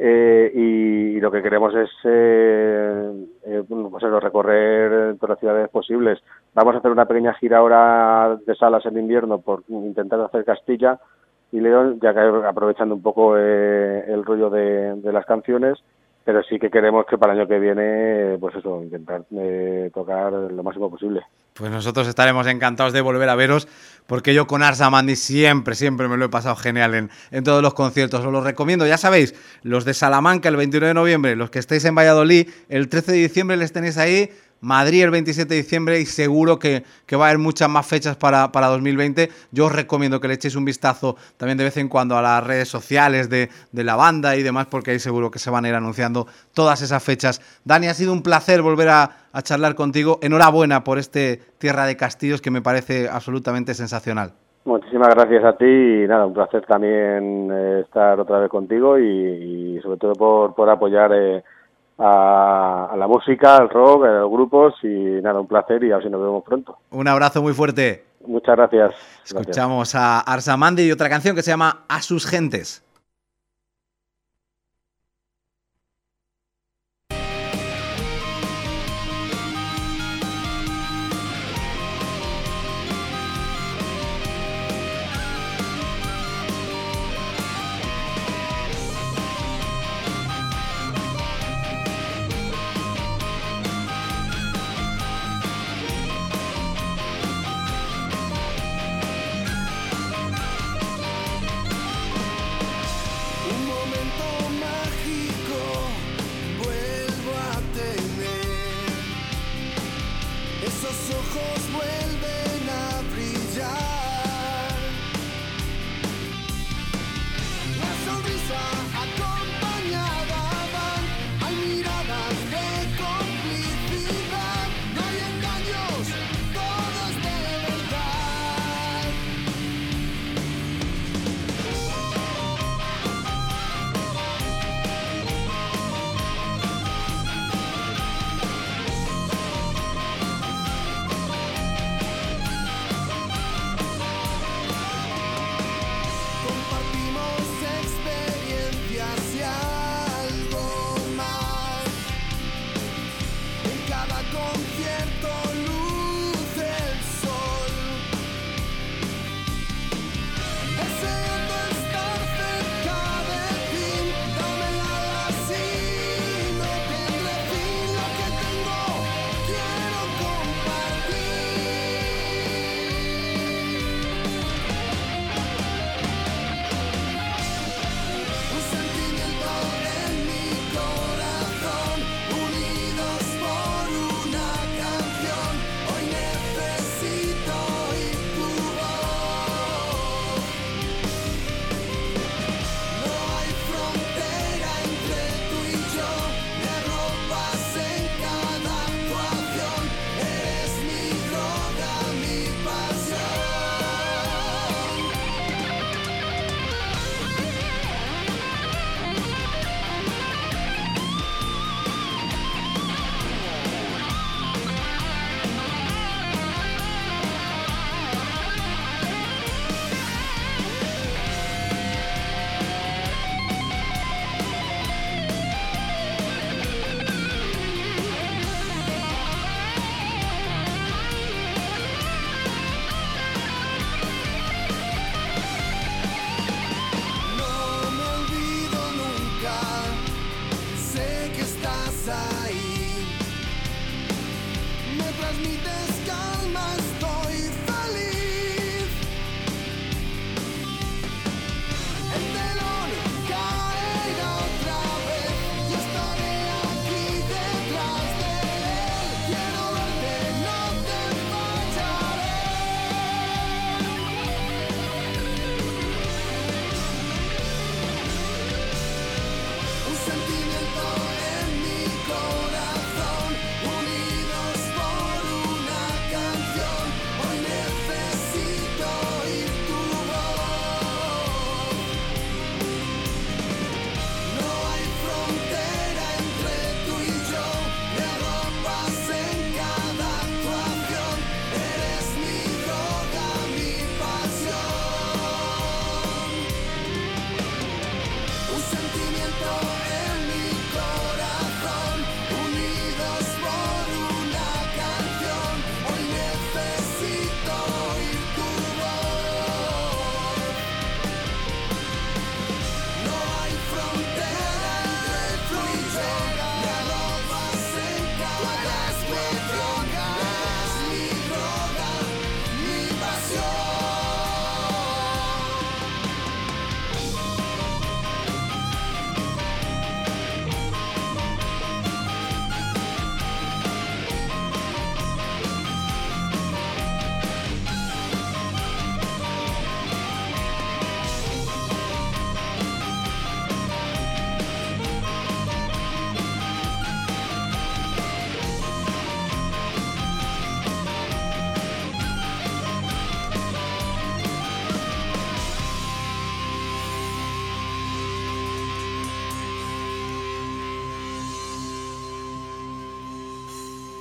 y lo que queremos es pues recorrer todas las ciudades posibles. Vamos a hacer una pequeña gira ahora de salas en invierno por intentar hacer Castilla y León, ya que aprovechando un poco el rollo de las canciones, pero sí que queremos que para el año que viene, pues eso, intentar tocar lo máximo posible. Pues nosotros estaremos encantados de volver a veros, porque yo con Arsamandi siempre me lo he pasado genial en todos los conciertos. Os los recomiendo, ya sabéis, los de Salamanca el 29 de noviembre, los que estéis en Valladolid, el 13 de diciembre les tenéis ahí, Madrid el 27 de diciembre y seguro que va a haber muchas más fechas para 2020. Yo os recomiendo que le echéis un vistazo también de vez en cuando a las redes sociales de la banda y demás, porque ahí seguro que se van a ir anunciando todas esas fechas. Dani, ha sido un placer volver a charlar contigo. Enhorabuena por este Tierra de Castillos que me parece absolutamente sensacional. Muchísimas gracias a ti y nada, un placer también estar otra vez contigo y sobre todo por apoyar a la música, al rock, a los grupos y nada, un placer y a ver si nos vemos pronto. Un abrazo muy fuerte. Muchas gracias. Escuchamos a Arsamandi y otra canción que se llama A sus gentes.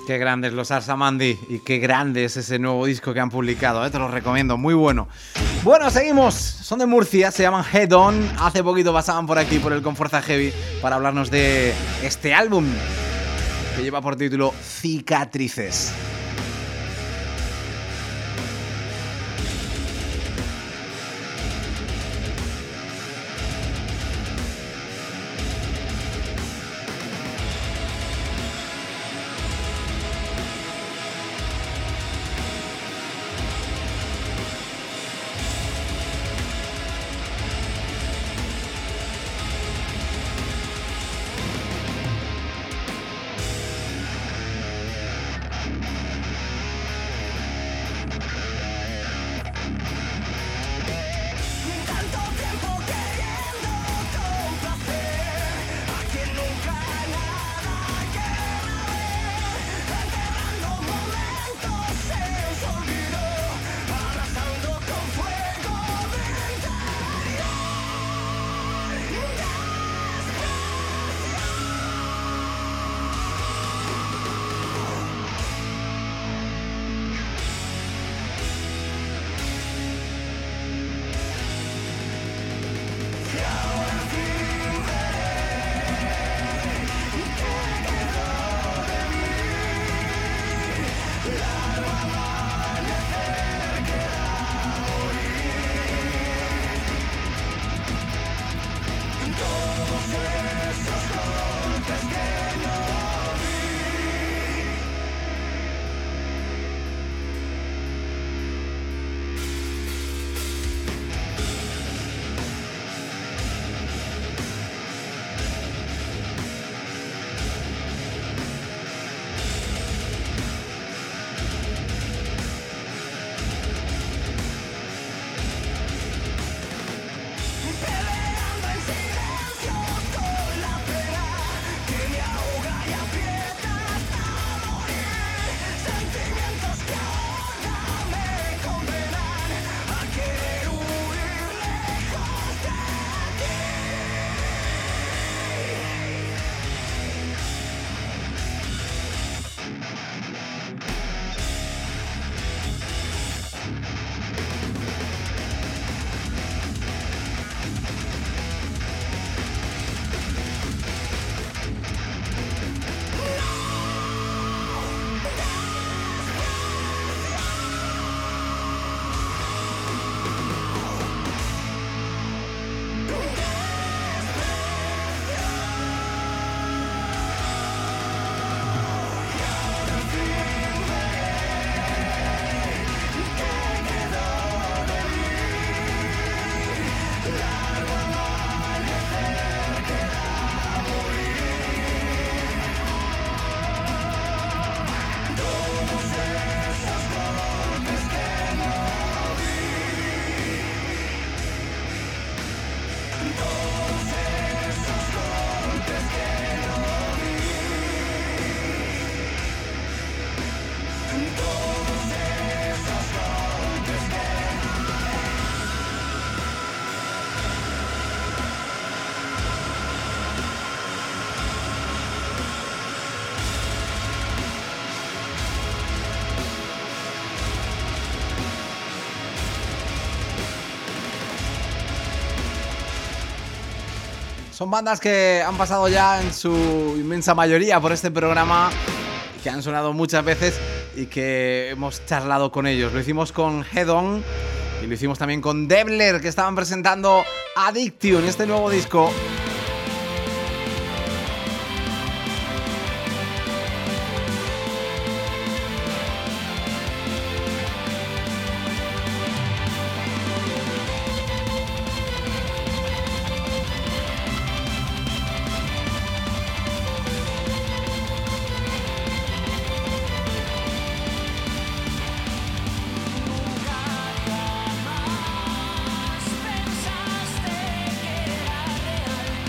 Qué grandes los Arsamandi y qué grande es ese nuevo disco que han publicado, te lo recomiendo, muy bueno. Bueno, seguimos, son de Murcia, se llaman Head On. Hace poquito pasaban por aquí, por el Con Fuerza Heavy, para hablarnos de este álbum que lleva por título Cicatrices. Son bandas que han pasado ya en su inmensa mayoría por este programa, que han sonado muchas veces y que hemos charlado con ellos. Lo hicimos con Head On y lo hicimos también con Debler, que estaban presentando Addiction, este nuevo disco. Pensaste que era real.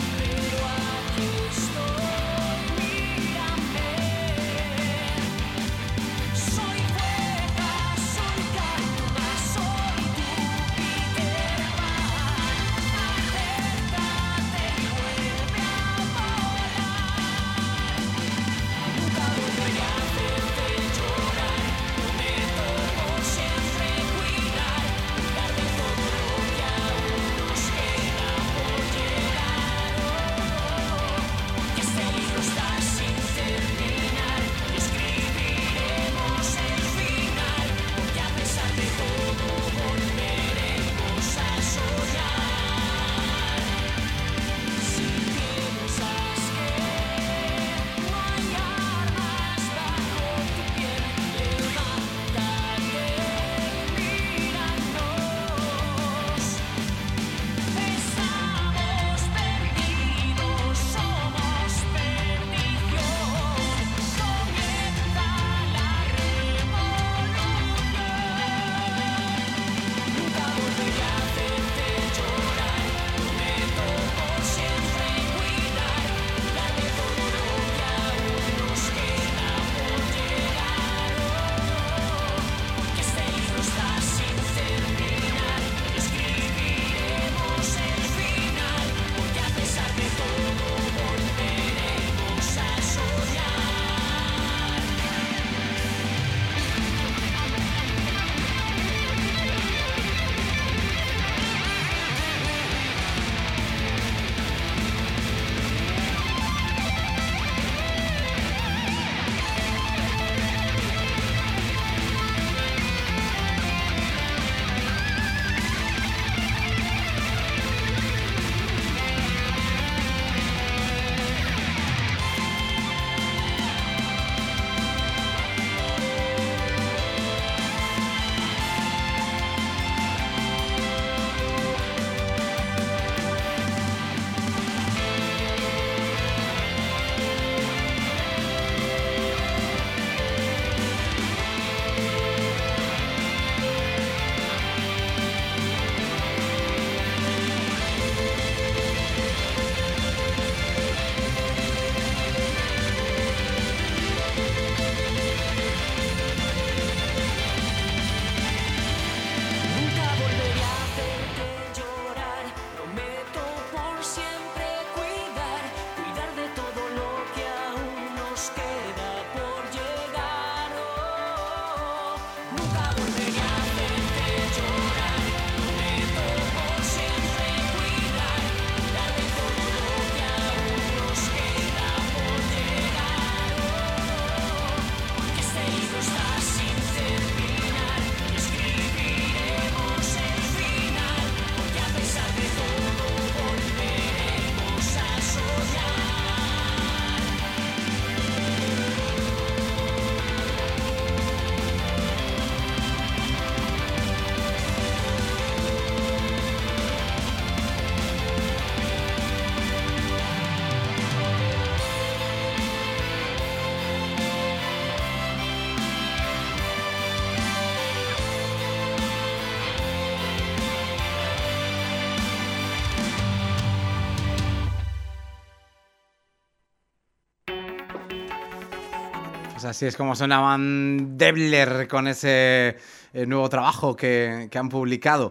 Pues así es como sonaban Debler con ese nuevo trabajo que han publicado.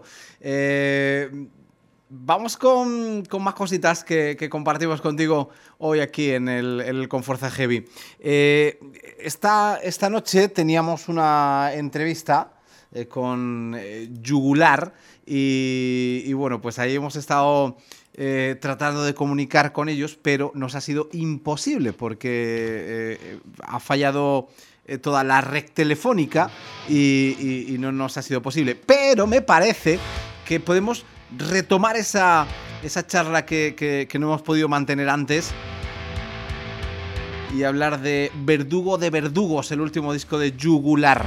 Vamos con más cositas que compartimos contigo hoy aquí en el Con Fuerza Heavy. Esta noche teníamos una entrevista con Yugular y bueno, pues ahí hemos estado tratando de comunicar con ellos, pero nos ha sido imposible porque ha fallado toda la red telefónica y no nos ha sido posible. Pero me parece que podemos retomar esa charla que no hemos podido mantener antes y hablar de Verdugo de Verdugos, el último disco de Yugular.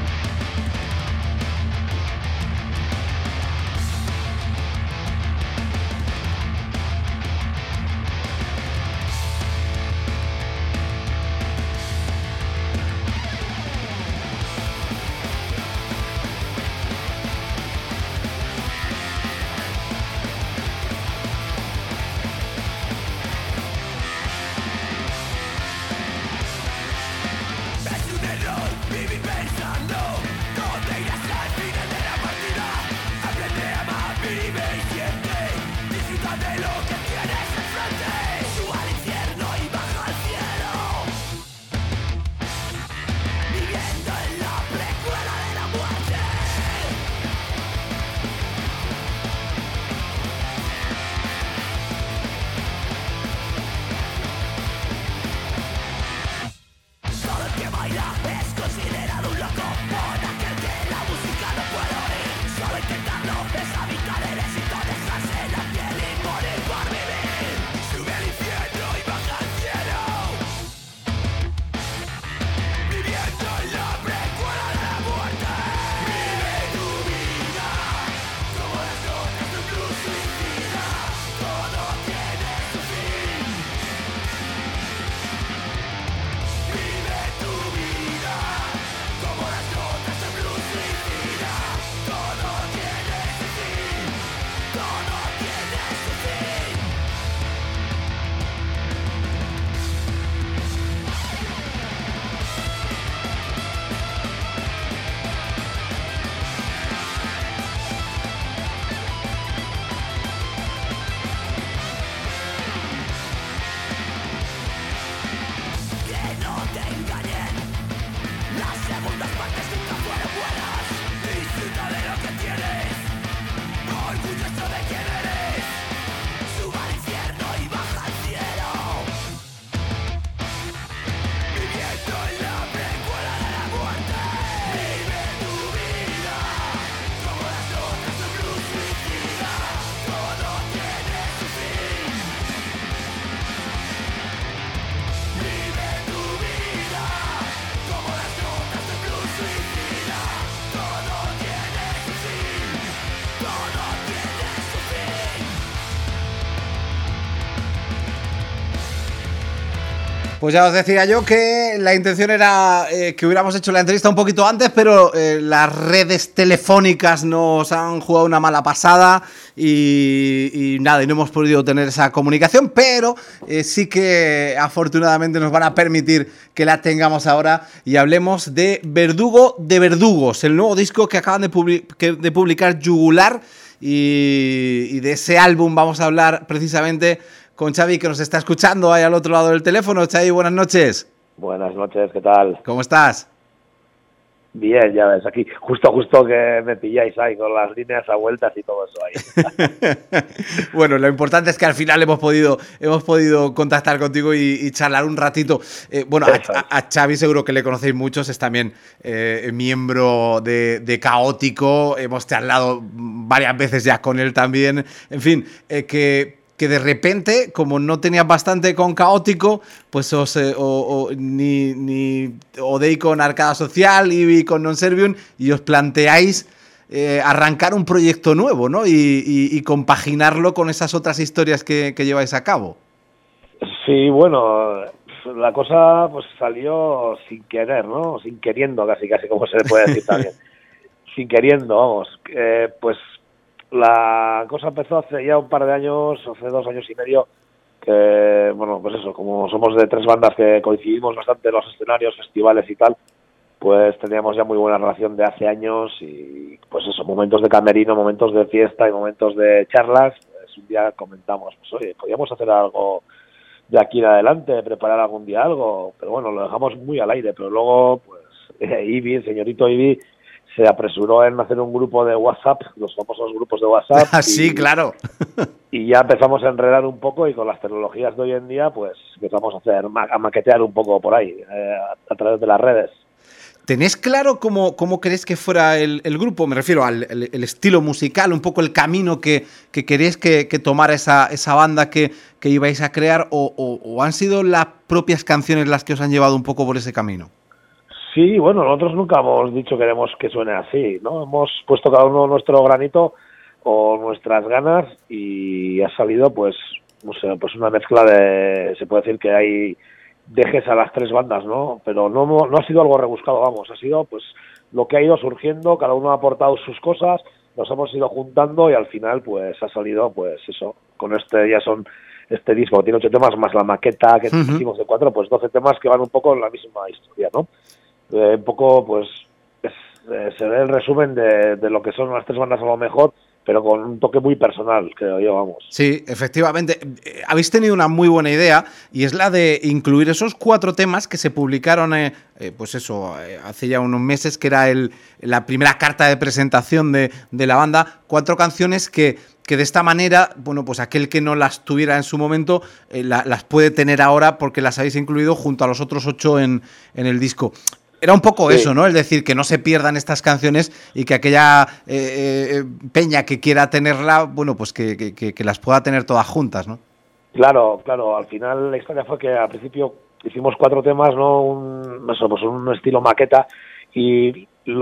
Pues ya os decía yo que la intención era que hubiéramos hecho la entrevista un poquito antes, pero las redes telefónicas nos han jugado una mala pasada y nada, y no hemos podido tener esa comunicación, pero sí que afortunadamente nos van a permitir que la tengamos ahora y hablemos de Verdugo de Verdugos, el nuevo disco que acaban de publicar Yugular, y de ese álbum vamos a hablar precisamente con Xavi, que nos está escuchando ahí al otro lado del teléfono. Xavi, buenas noches. Buenas noches, ¿qué tal? ¿Cómo estás? Bien, ya ves, aquí justo que me pilláis ahí con las líneas a vueltas y todo eso ahí. Bueno, lo importante es que al final hemos podido contactar contigo y charlar un ratito. Bueno, a Xavi seguro que le conocéis muchos, es también miembro de Caótico, hemos charlado varias veces ya con él también. En fin, que de repente, como no tenías bastante con Caótico, pues ni Odei con Arcada Social, Ibi con Non Servium, y os planteáis arrancar un proyecto nuevo, ¿no? Y compaginarlo con esas otras historias que lleváis a cabo. Sí, bueno, la cosa pues salió sin querer, ¿no? Sin queriendo, casi como se le puede decir también. Sin queriendo, vamos. Pues la cosa empezó hace ya un par de años, hace 2 años y medio, que, bueno, pues eso, como somos de 3 bandas que coincidimos bastante en los escenarios, festivales y tal, pues teníamos ya muy buena relación de hace años y pues eso, momentos de camerino, momentos de fiesta y momentos de charlas, pues un día comentamos, pues oye, podríamos hacer algo de aquí en adelante, preparar algún día algo, pero bueno, lo dejamos muy al aire, pero luego pues Ibi, el señorito Ibi, se apresuró en hacer un grupo de WhatsApp, los famosos grupos de WhatsApp. Sí, claro. Y ya empezamos a enredar un poco y con las tecnologías de hoy en día, pues empezamos a maquetear un poco por ahí, a través de las redes. ¿Tenés claro cómo querés que fuera el grupo? Me refiero al el estilo musical, un poco el camino que queréis que tomara esa banda que ibais a crear, o han sido las propias canciones las que os han llevado un poco por ese camino. Sí, bueno, nosotros nunca hemos dicho que queremos que suene así, ¿no? Hemos puesto cada uno nuestro granito o nuestras ganas y ha salido, pues, no sé, pues una mezcla de, se puede decir que hay dejes a las 3 bandas, ¿no? Pero no ha sido algo rebuscado, vamos, ha sido, pues, lo que ha ido surgiendo, cada uno ha aportado sus cosas, nos hemos ido juntando y al final, pues, ha salido, pues, eso, con este disco tiene 8 temas más la maqueta que hicimos de 4, pues 12 temas que van un poco en la misma historia, ¿no? Un poco, pues, se ve el resumen de lo que son las 3 bandas a lo mejor, pero con un toque muy personal, creo yo, vamos. Sí, efectivamente. Habéis tenido una muy buena idea y es la de incluir esos 4 temas que se publicaron, pues eso, hace ya unos meses, que era la primera carta de presentación de la banda. 4 canciones que de esta manera, bueno, pues aquel que no las tuviera en su momento, las puede tener ahora porque las habéis incluido junto a los otros 8 en el disco. Era un poco eso, ¿no? Es decir, que no se pierdan estas canciones y que aquella peña que quiera tenerla, bueno, pues que las pueda tener todas juntas, ¿no? Claro, al final la historia fue que al principio hicimos 4 temas, ¿no? Un estilo maqueta y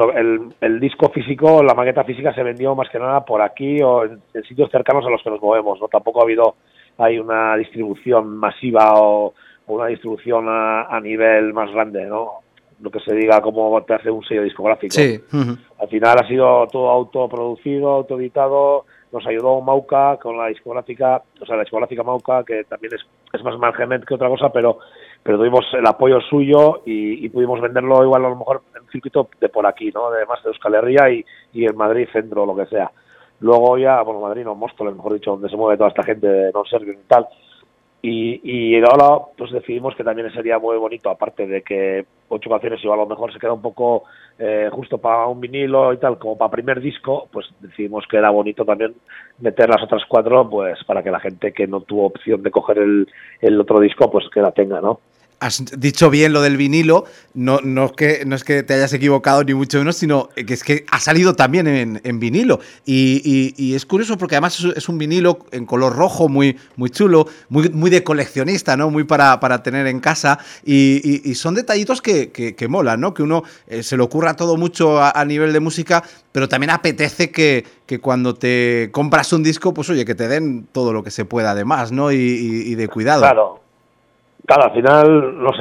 el disco físico, la maqueta física se vendió más que nada por aquí o en sitios cercanos a los que nos movemos, ¿no? Tampoco hay una distribución masiva o una distribución a nivel más grande, ¿no? Lo que se diga como te hace un sello discográfico. Sí. Al final ha sido todo autoproducido, autoeditado. Nos ayudó Mauca con la discográfica, o sea, la discográfica Mauca, que también es más management que otra cosa, pero tuvimos el apoyo suyo y pudimos venderlo igual a lo mejor en un circuito de por aquí, ¿no? Además de Euskal Herria y en Madrid centro, lo que sea. Luego ya, bueno, Madrid no, Móstoles, mejor dicho, donde se mueve toda esta gente de non-serving y tal. Y ahora pues decidimos que también sería muy bonito, aparte de que 8 canciones igual a lo mejor se queda un poco justo para un vinilo y tal, como para primer disco, pues decidimos que era bonito también meter las otras 4, pues para que la gente que no tuvo opción de coger el otro disco, pues que la tenga, ¿no? Has dicho bien lo del vinilo, no es que te hayas equivocado ni mucho menos, sino que es que ha salido también en vinilo y es curioso porque además es un vinilo en color rojo muy chulo, muy de coleccionista, ¿no? Muy para tener en casa y son detallitos que molan, ¿no? Que uno se le ocurra todo mucho a nivel de música, pero también apetece que cuando te compras un disco, pues oye, que te den todo lo que se pueda además, ¿no? Y de cuidado. Claro, al final, no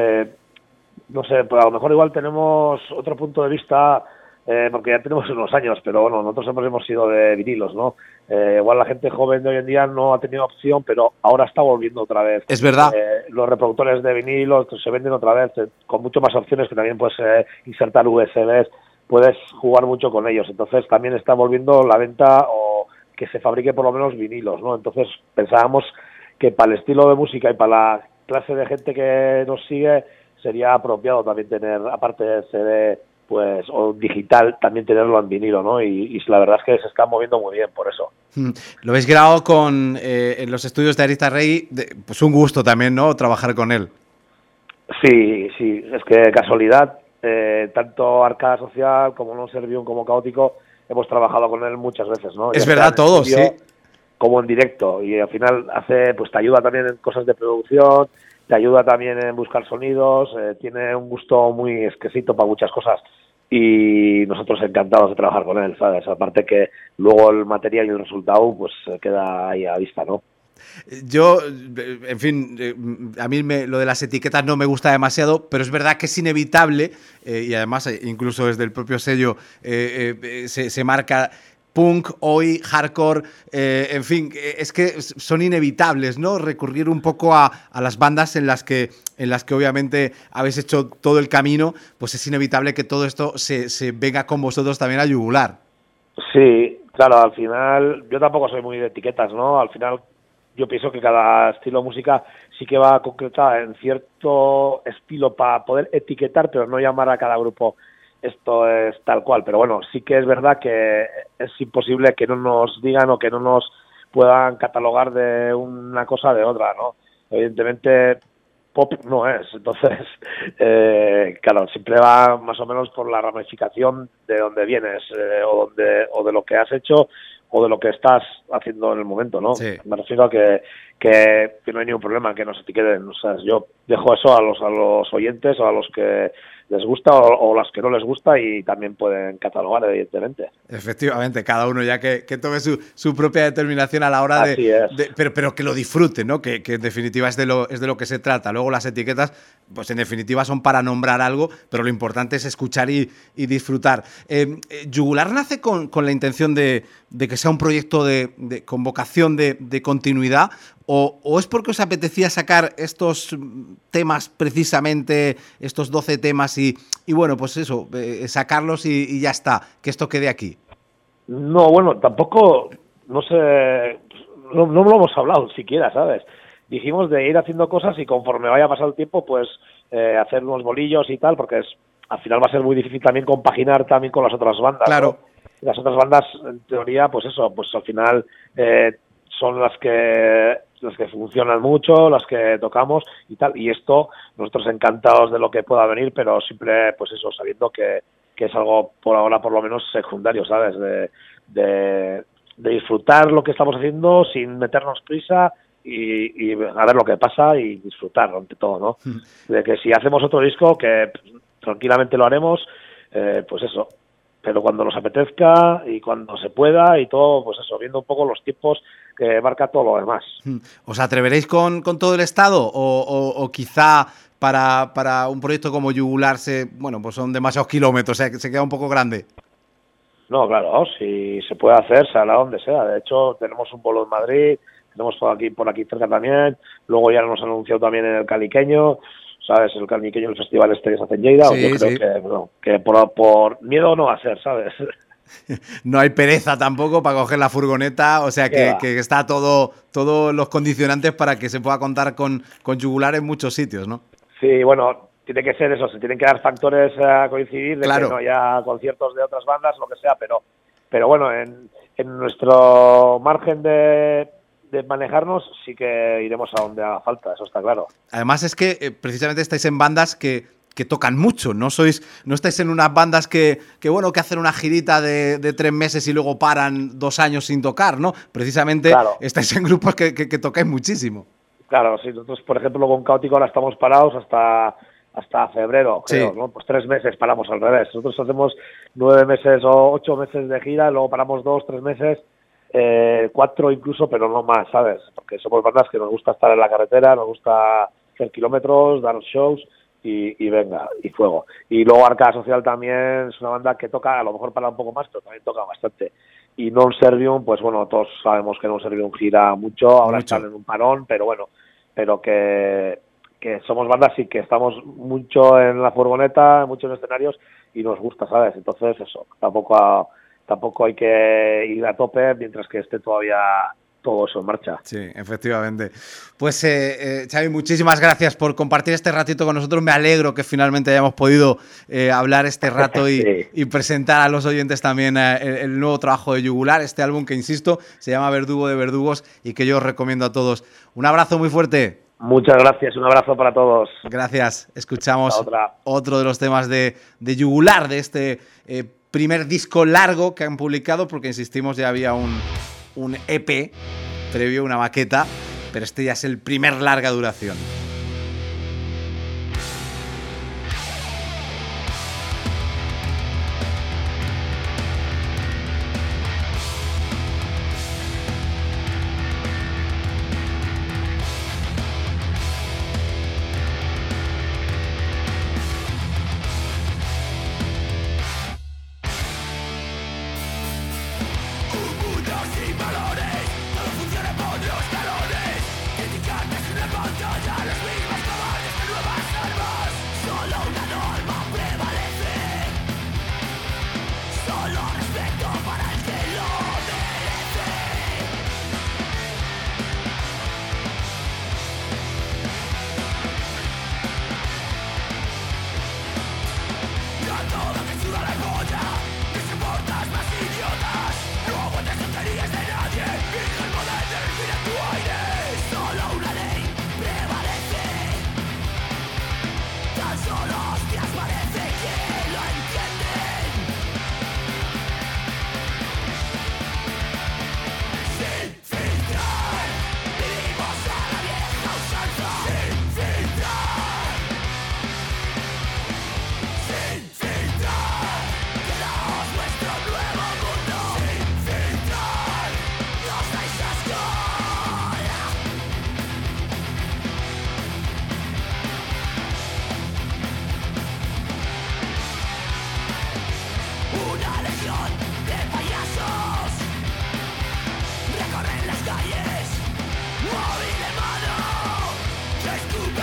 sé, pues a lo mejor igual tenemos otro punto de vista, porque ya tenemos unos años, pero bueno, nosotros hemos sido de vinilos, ¿no? Igual la gente joven de hoy en día no ha tenido opción, pero ahora está volviendo otra vez. Es verdad. Los reproductores de vinilos se venden otra vez, con mucho más opciones, que también puedes insertar USBs, puedes jugar mucho con ellos. Entonces también está volviendo la venta o que se fabrique por lo menos vinilos, ¿no? Entonces pensábamos que para el estilo de música y para la clase de gente que nos sigue sería apropiado también tener, aparte de CD pues o digital, también tenerlo en vinilo, ¿no? Y la verdad es que se está moviendo muy bien por eso. Lo habéis grabado en los estudios de Arizarregui, pues un gusto también, ¿no? Trabajar con él. Sí, es que casualidad, tanto Arcada Social como Non Servium como Caótico hemos trabajado con él muchas veces, ¿no? Es verdad, todos, sí. Como en directo, y al final pues te ayuda también en cosas de producción, te ayuda también en buscar sonidos, tiene un gusto muy exquisito para muchas cosas y nosotros encantados de trabajar con él, ¿sabes? Aparte que luego el material y el resultado pues queda ahí a vista, ¿no? Yo, en fin, a mí lo de las etiquetas no me gusta demasiado, pero es verdad que es inevitable y además incluso desde el propio sello se marca punk, oi, hardcore, en fin, es que son inevitables, ¿no? Recurrir un poco a las bandas en las que obviamente habéis hecho todo el camino, pues es inevitable que todo esto se venga con vosotros también a yugular. Sí, claro, al final yo tampoco soy muy de etiquetas, ¿no? Al final yo pienso que cada estilo de música sí que va concretada en cierto estilo para poder etiquetar, pero no llamar a cada grupo esto es tal cual. Pero bueno, sí que es verdad que es imposible que no nos digan o que no nos puedan catalogar de una cosa de otra, ¿no? Evidentemente pop no es, entonces claro, siempre va más o menos por la ramificación de donde vienes, o de lo que has hecho o de lo que estás haciendo en el momento, ¿no? Sí. Me refiero a que no hay ningún problema en que nos etiqueten. O sea, yo dejo eso a los oyentes o a los que les gusta o las que no les gusta, y también pueden catalogar, evidentemente. Efectivamente, cada uno ya que tome su propia determinación a la hora Así es. pero que lo disfrute, ¿no? Que en definitiva es de lo que se trata. Luego las etiquetas, pues en definitiva son para nombrar algo, pero lo importante es escuchar y disfrutar. Yugular nace con la intención de que sea un proyecto con vocación de continuidad, o es porque os apetecía sacar estos temas precisamente, estos 12 temas y bueno, pues eso, sacarlos y ya está, que esto quede aquí. No, bueno, tampoco, no sé, no lo hemos hablado siquiera, ¿sabes? Dijimos de ir haciendo cosas y conforme vaya pasando el tiempo, pues hacer unos bolillos y tal, porque al final va a ser muy difícil también compaginar también con las otras bandas. Claro. ¿no? Las otras bandas, en teoría, pues eso, pues al final son las que funcionan mucho, las que tocamos y tal, y esto, nosotros encantados de lo que pueda venir, pero siempre, pues eso, sabiendo que es algo por ahora por lo menos secundario, ¿sabes? De disfrutar lo que estamos haciendo sin meternos prisa y a ver lo que pasa y disfrutar ante todo, ¿no? De que si hacemos otro disco, que tranquilamente lo haremos, pues eso, pero cuando nos apetezca y cuando se pueda y todo, pues eso, viendo un poco los tiempos que marca todo lo demás. ¿Os atreveréis con todo el estado? ¿O quizá para un proyecto como Yugular pues son demasiados kilómetros, o sea, que se queda un poco grande? No, claro, si se puede hacer, se hará donde sea. De hecho, tenemos un bolo en Madrid, tenemos por aquí cerca también, luego ya nos han anunciado también en el Caliqueño, ¿sabes? El Caliqueño, el festival que se hace en Lleida. Sí, yo creo que por miedo no va a ser, ¿sabes? No hay pereza tampoco para coger la furgoneta, o sea que está todos los condicionantes para que se pueda contar con Yugular en muchos sitios, ¿no? Sí, bueno, tiene que ser eso, se tienen que dar factores a coincidir, de claro, que no haya conciertos de otras bandas, lo que sea, pero bueno, en nuestro margen de manejarnos sí que iremos a donde haga falta, eso está claro. Además es que precisamente estáis en bandas que tocan mucho, no estáis en unas bandas que hacen una girita de 3 meses y luego paran 2 años sin tocar, ¿no? Precisamente claro, estáis en grupos que tocáis muchísimo. Claro, sí, nosotros por ejemplo con Caótico ahora estamos parados hasta febrero, creo, sí, ¿no? Pues 3 meses paramos al revés. Nosotros hacemos 9 meses o 8 meses de gira, luego paramos 2, 3 meses, 4 incluso, pero no más, ¿sabes? Porque somos bandas que nos gusta estar en la carretera, nos gusta hacer kilómetros, dar shows y venga, y fuego. Y luego Arcada Social también es una banda que toca, a lo mejor para un poco más, pero también toca bastante. Y Non Servium, pues bueno, todos sabemos que Non Servium gira mucho, ahora están en un parón, pero bueno, pero que somos bandas y que estamos mucho en la furgoneta, mucho en escenarios y nos gusta, ¿sabes? Entonces eso, tampoco hay que ir a tope mientras que esté todavía todo eso en marcha. Sí, efectivamente. Pues Xavi, muchísimas gracias por compartir este ratito con nosotros. Me alegro que finalmente hayamos podido hablar este rato y presentar a los oyentes también el nuevo trabajo de Yugular, este álbum que, insisto, se llama Verdugo de Verdugos y que yo os recomiendo a todos. Un abrazo muy fuerte. Muchas gracias, un abrazo para todos. Gracias. Escuchamos otro de los temas de Yugular, de este primer disco largo que han publicado, porque insistimos, ya había un EP previo, una maqueta, pero este ya es el primer larga duración.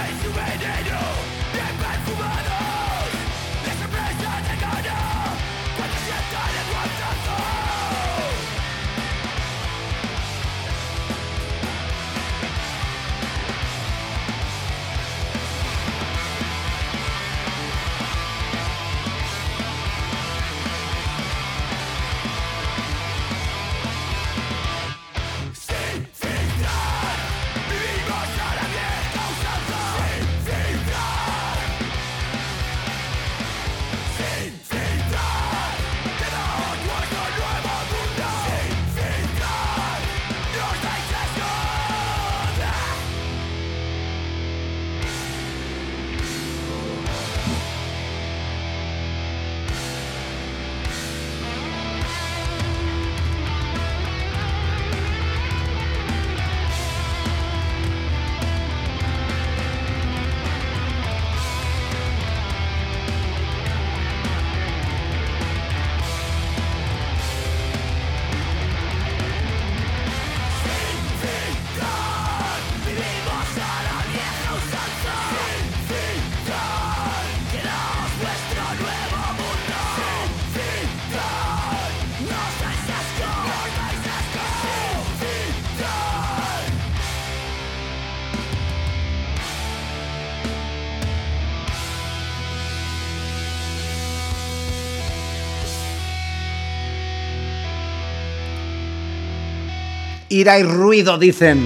Ira y ruido, dicen.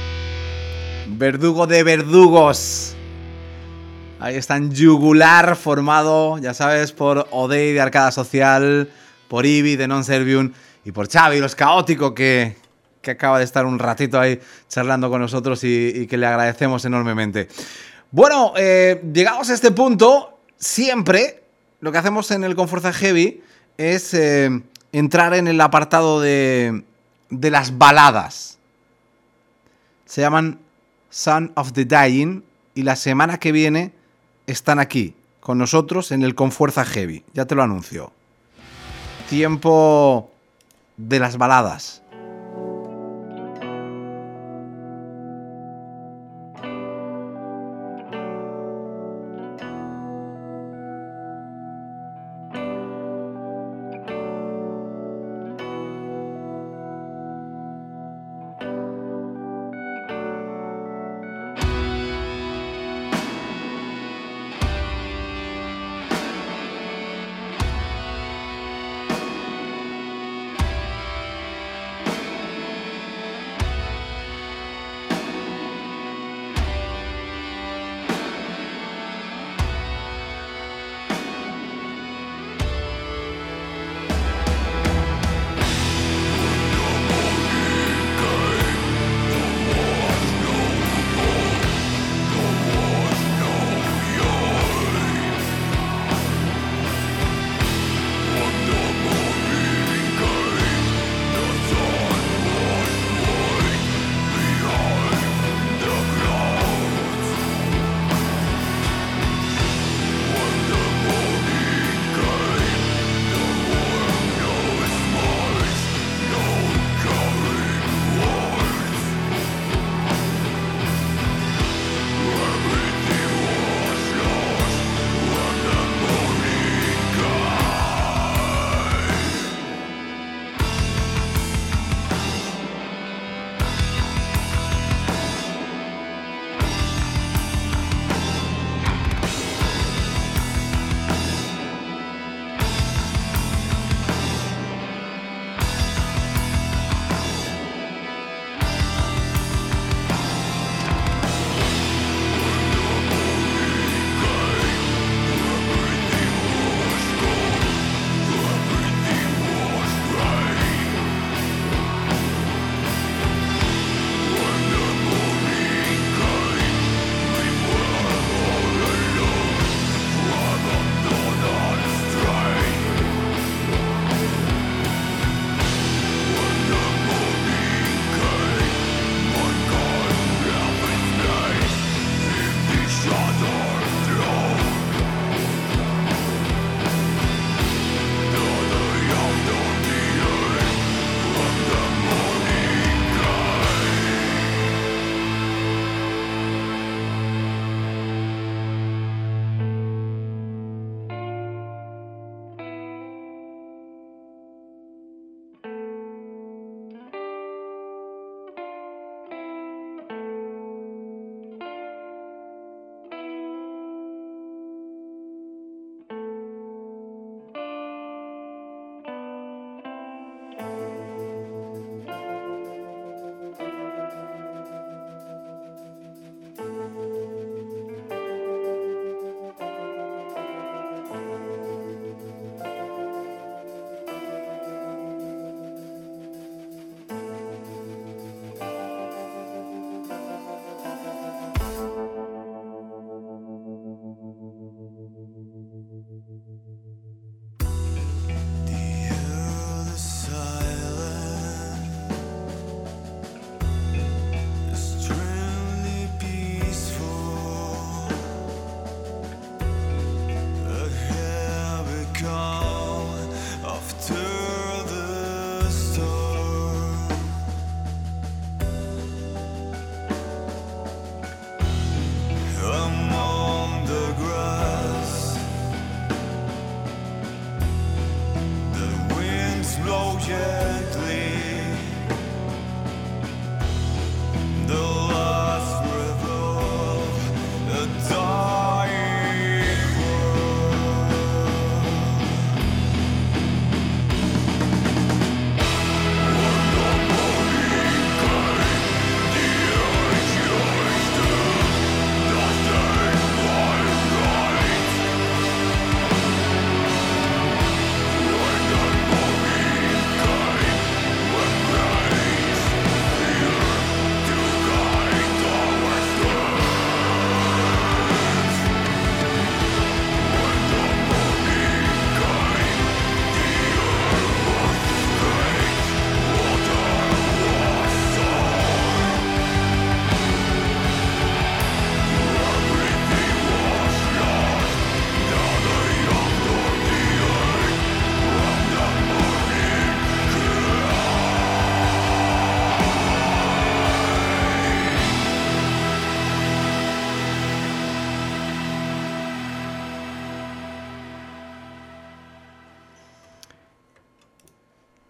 Verdugo de verdugos. Ahí está en Yugular, formado, ya sabes, por Odey de Arcada Social, por Ibi de Non Servium y por Xavi, los Caótico, que acaba de estar un ratito ahí charlando con nosotros y que le agradecemos enormemente. Bueno, llegados a este punto, siempre lo que hacemos en el Confuerza Heavy es entrar en el apartado de las baladas. Se llaman Son of the Dying y la semana que viene están aquí con nosotros en el Confuerza Heavy. Ya te lo anuncio. Tiempo de las baladas.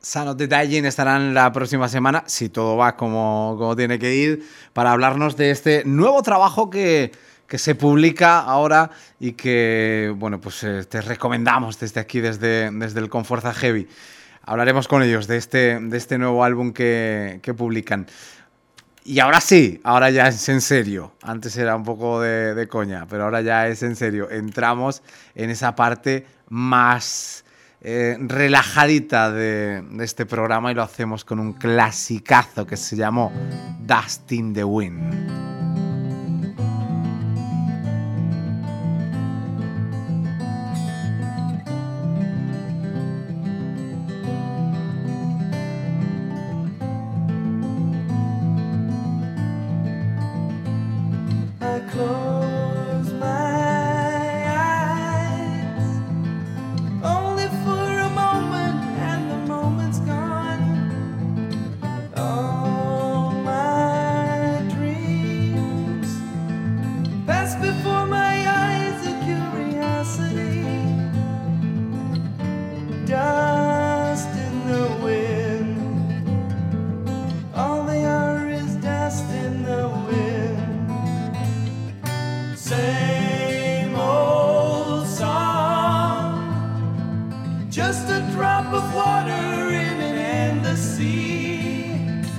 Son of the Dying estarán la próxima semana, si todo va como tiene que ir, para hablarnos de este nuevo trabajo que se publica ahora y que, bueno, pues te recomendamos desde aquí, desde el Con Fuerza Heavy. Hablaremos con ellos de este nuevo álbum que publican. Y ahora sí, ahora ya es en serio. Antes era un poco de coña, pero ahora ya es en serio. Entramos en esa parte más relajadita de este programa y lo hacemos con un clasicazo que se llamó Dust in the Wind. Close my eyes, only for a moment, and the moment's gone. All my dreams pass before my eyes, a curiosity, dust in the wind. All they are is dust in the wind. Same old song, just a drop of water in an endless sea.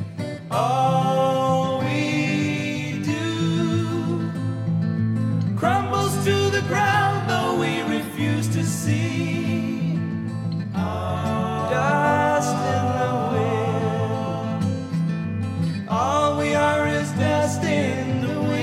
All we do crumbles to the ground, though we refuse to see. Dust in the wind. All we are is dust in the wind.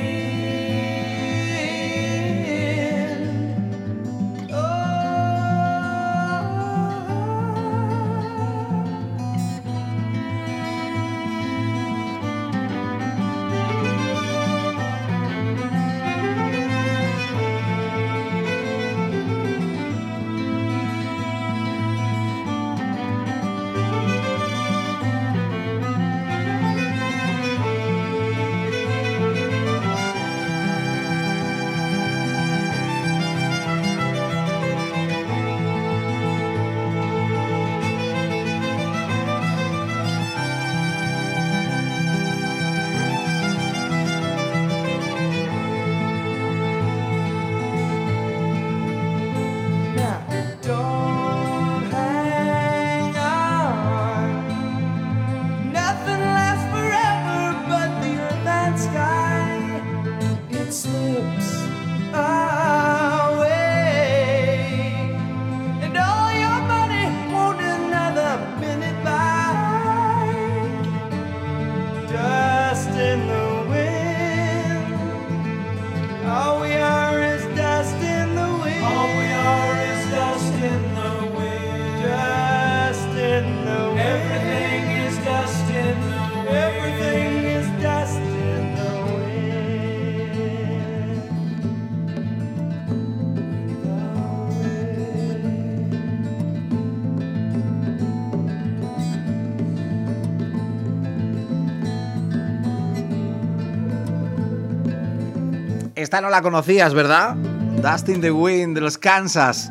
Esta no la conocías, ¿verdad? Dust in the Wind de los Kansas.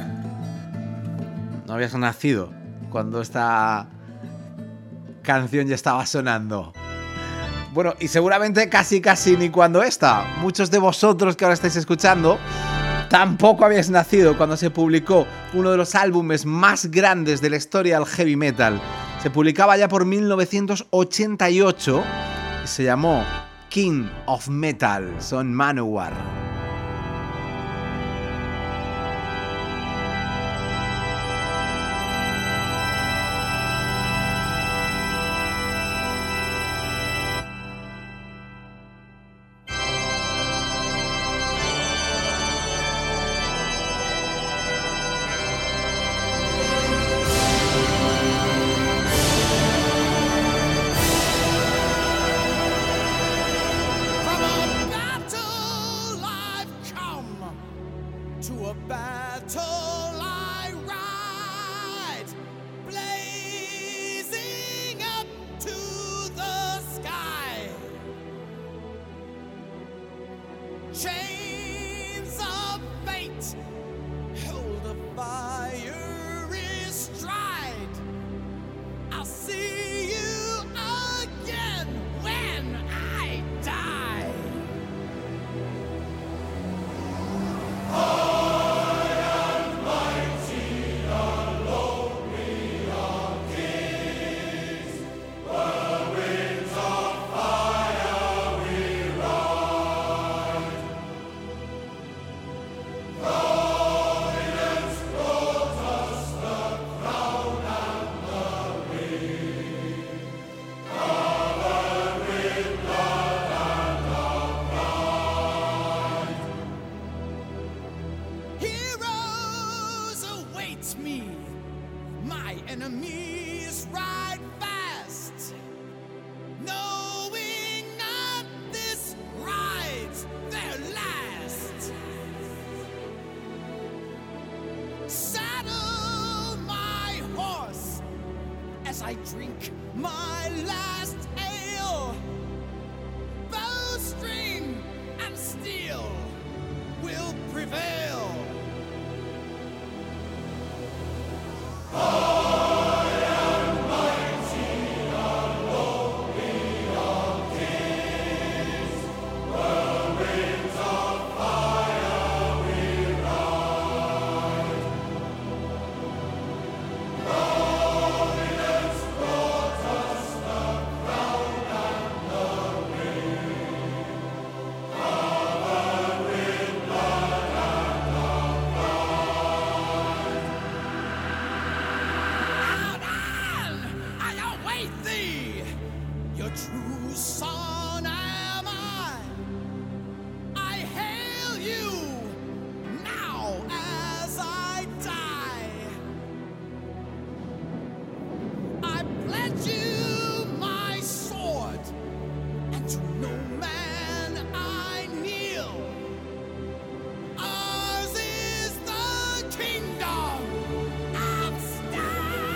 No habías nacido cuando esta canción ya estaba sonando. Bueno, y seguramente casi ni cuando esta. Muchos de vosotros que ahora estáis escuchando tampoco habéis nacido cuando se publicó uno de los álbumes más grandes de la historia del heavy metal. Se publicaba ya por 1988 y se llamó King of Metal. Son Manowar. against me. My enemies ride fast, knowing not this ride's their last. Saddle my horse as I drink my last ale. Bowstring and steel will prevail. True son am I. I hail you now as I die. I pledge you my sword, and to no man I kneel. Ours is the kingdom of style.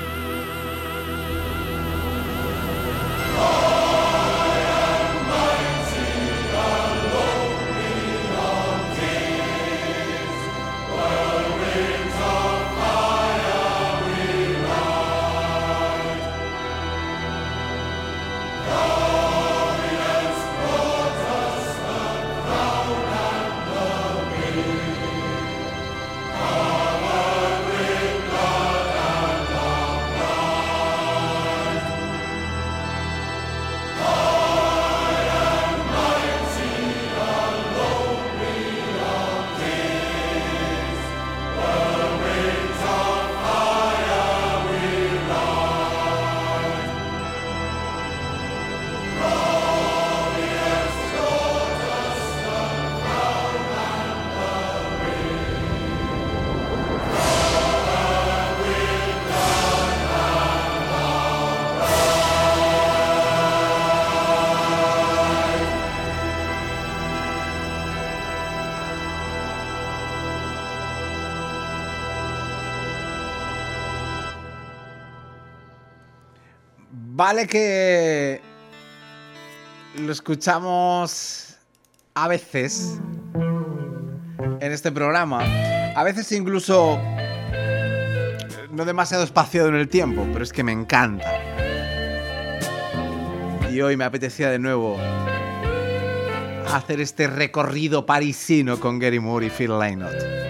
Vale que lo escuchamos a veces en este programa, a veces incluso no demasiado espaciado en el tiempo, pero es que me encanta. Y hoy me apetecía de nuevo hacer este recorrido parisino con Gary Moore y Phil Lynott.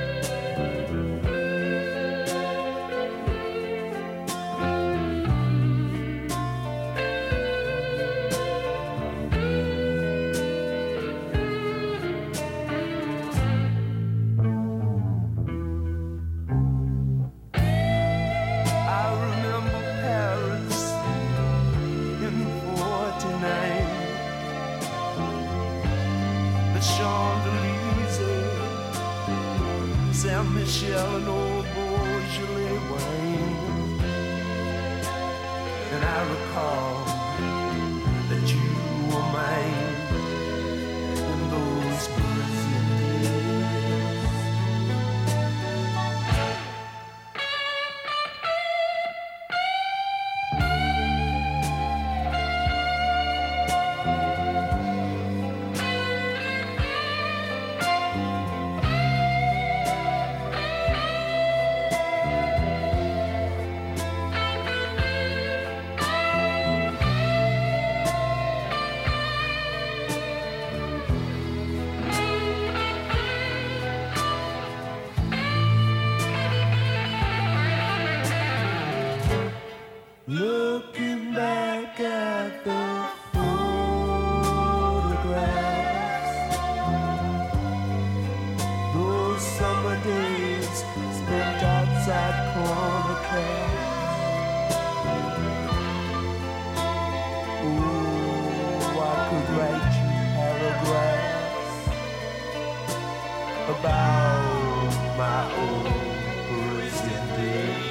Looking back at the photographs, those summer days spent outside corner cafes. Oh, I could write you paragraphs about my old Parisian days.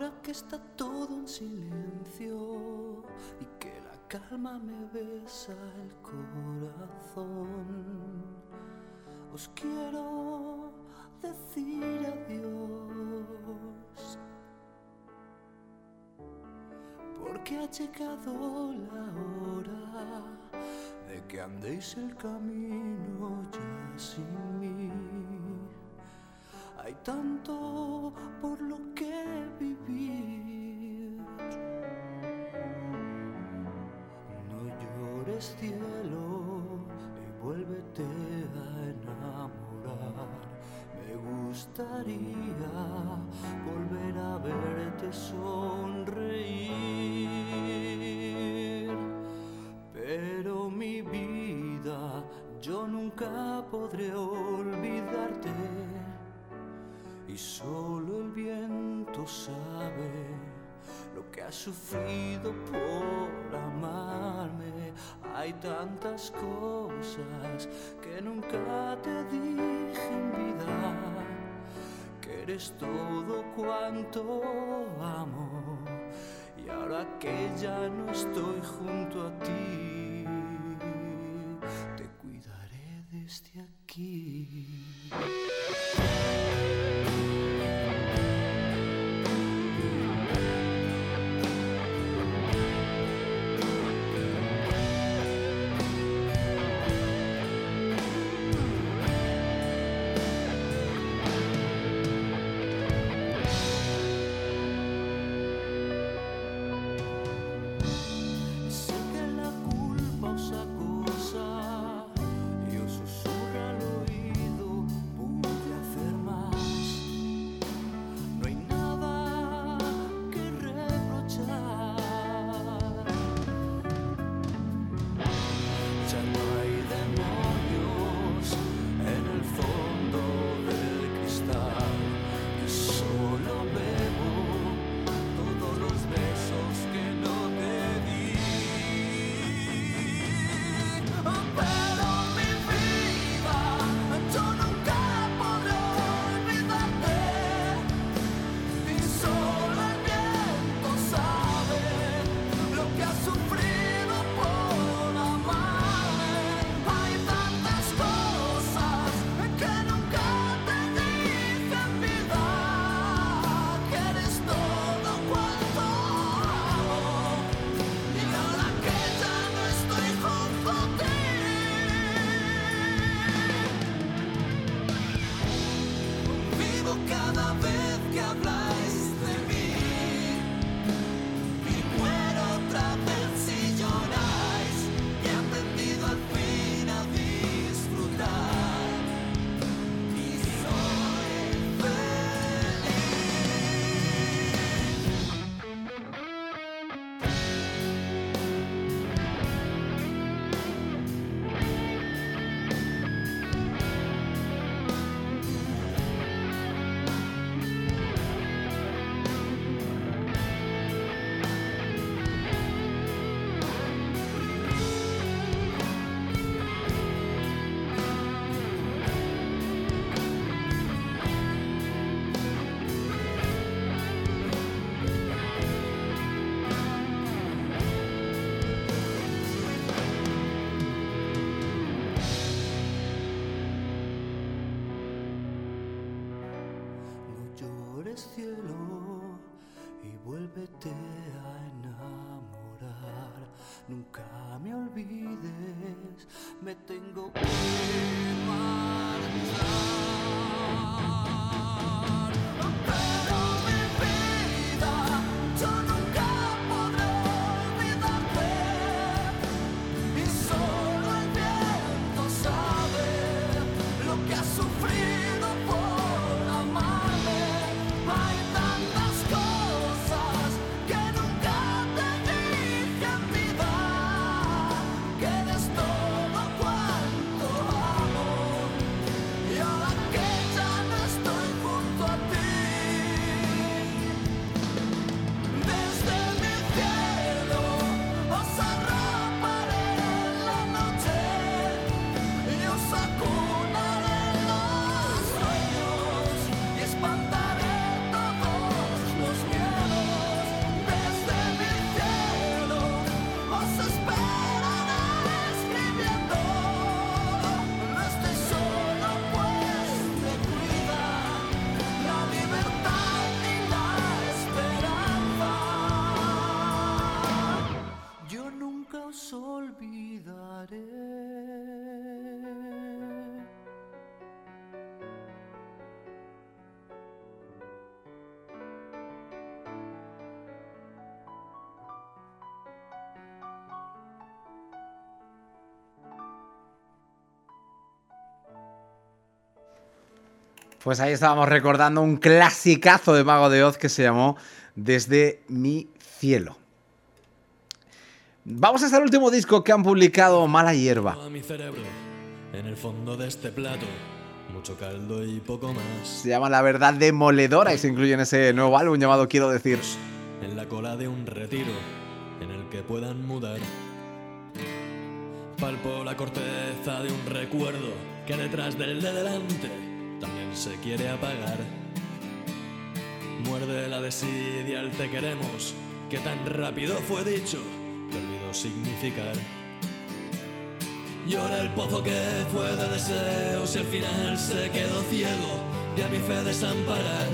ahora que está todo en silencio y que la calma me besa el corazón, os quiero decir adiós, porque ha llegado la hora de que andéis el camino ya sin mí. Hay tanto por lo que vivir. No llores, cielo, y vuélvete a enamorar. Me gustaría volver a verte sonreír, pero mi vida, yo nunca podré olvidarte. Y solo el viento sabe lo que has sufrido por amarme. Hay tantas cosas que nunca te dije en vida, que eres todo cuanto amo. Y ahora que ya no estoy junto a ti, te cuidaré desde aquí. Me tengo que marchar. Pero mi vida, yo nunca podré olvidarte. Y solo el viento sabe lo que has sufrido por amarme. Hay tantas cosas que nunca te dije en vida, que eres todo cuanto amo. Y ahora que ya no estoy Pues ahí estábamos recordando un clasicazo de Mago de Oz que se llamó Desde mi cielo. Vamos hasta el último disco que han publicado, Mala Hierba. A mi cerebro, en el fondo de este plato, mucho caldo y poco más. Se llama La Verdad Demoledora y se incluye en ese nuevo álbum llamado Quiero Decir. En la cola de un retiro, en el que puedan mudar. Palpo la corteza de un recuerdo que detrás del de delante también se quiere apagar. Muerde la desidia el te queremos, que tan rápido fue dicho, que olvidó significar. Llora el pozo que fue de deseos y al final se quedó ciego de a mi fe desamparar.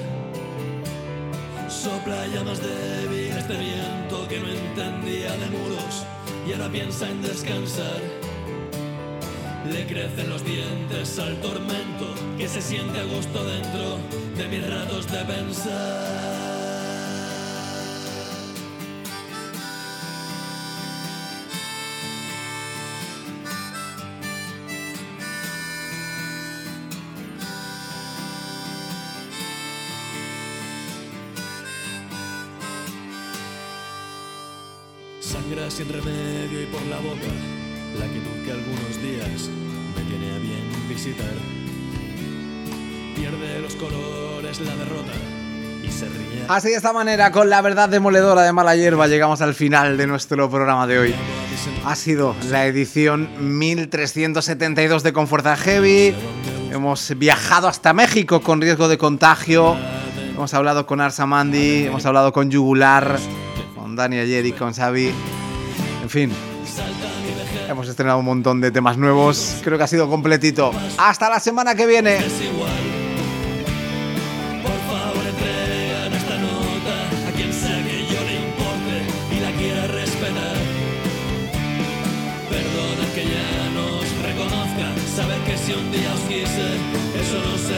Sopla ya más débil este viento que no entendía de muros y ahora piensa en descansar. Le crecen los dientes al tormento que se siente a gusto dentro de mis ratos de pensar. Sangra sin remedio y por la boca la quietud que algunos días me tiene a bien visitar. Pierde los colores la derrota y se ríe. Así de esta manera, con La Verdad Demoledora de Mala Hierba, llegamos al final de nuestro programa de hoy. Ha sido la edición 1372 de Con Fuerza Heavy. Hemos viajado hasta México con riesgo de contagio. Hemos hablado con Arsa Mandi, hemos hablado con Yugular, con Dani ayer y con Xavi. En fin, hemos estrenado un montón de temas nuevos. Creo que ha sido completito. Hasta la semana que viene. Por favor, entregan esta nota a quien sea que yo le importe y la quiera respetar. Perdona que ya nos reconozca, saber que si un día os quise, eso no se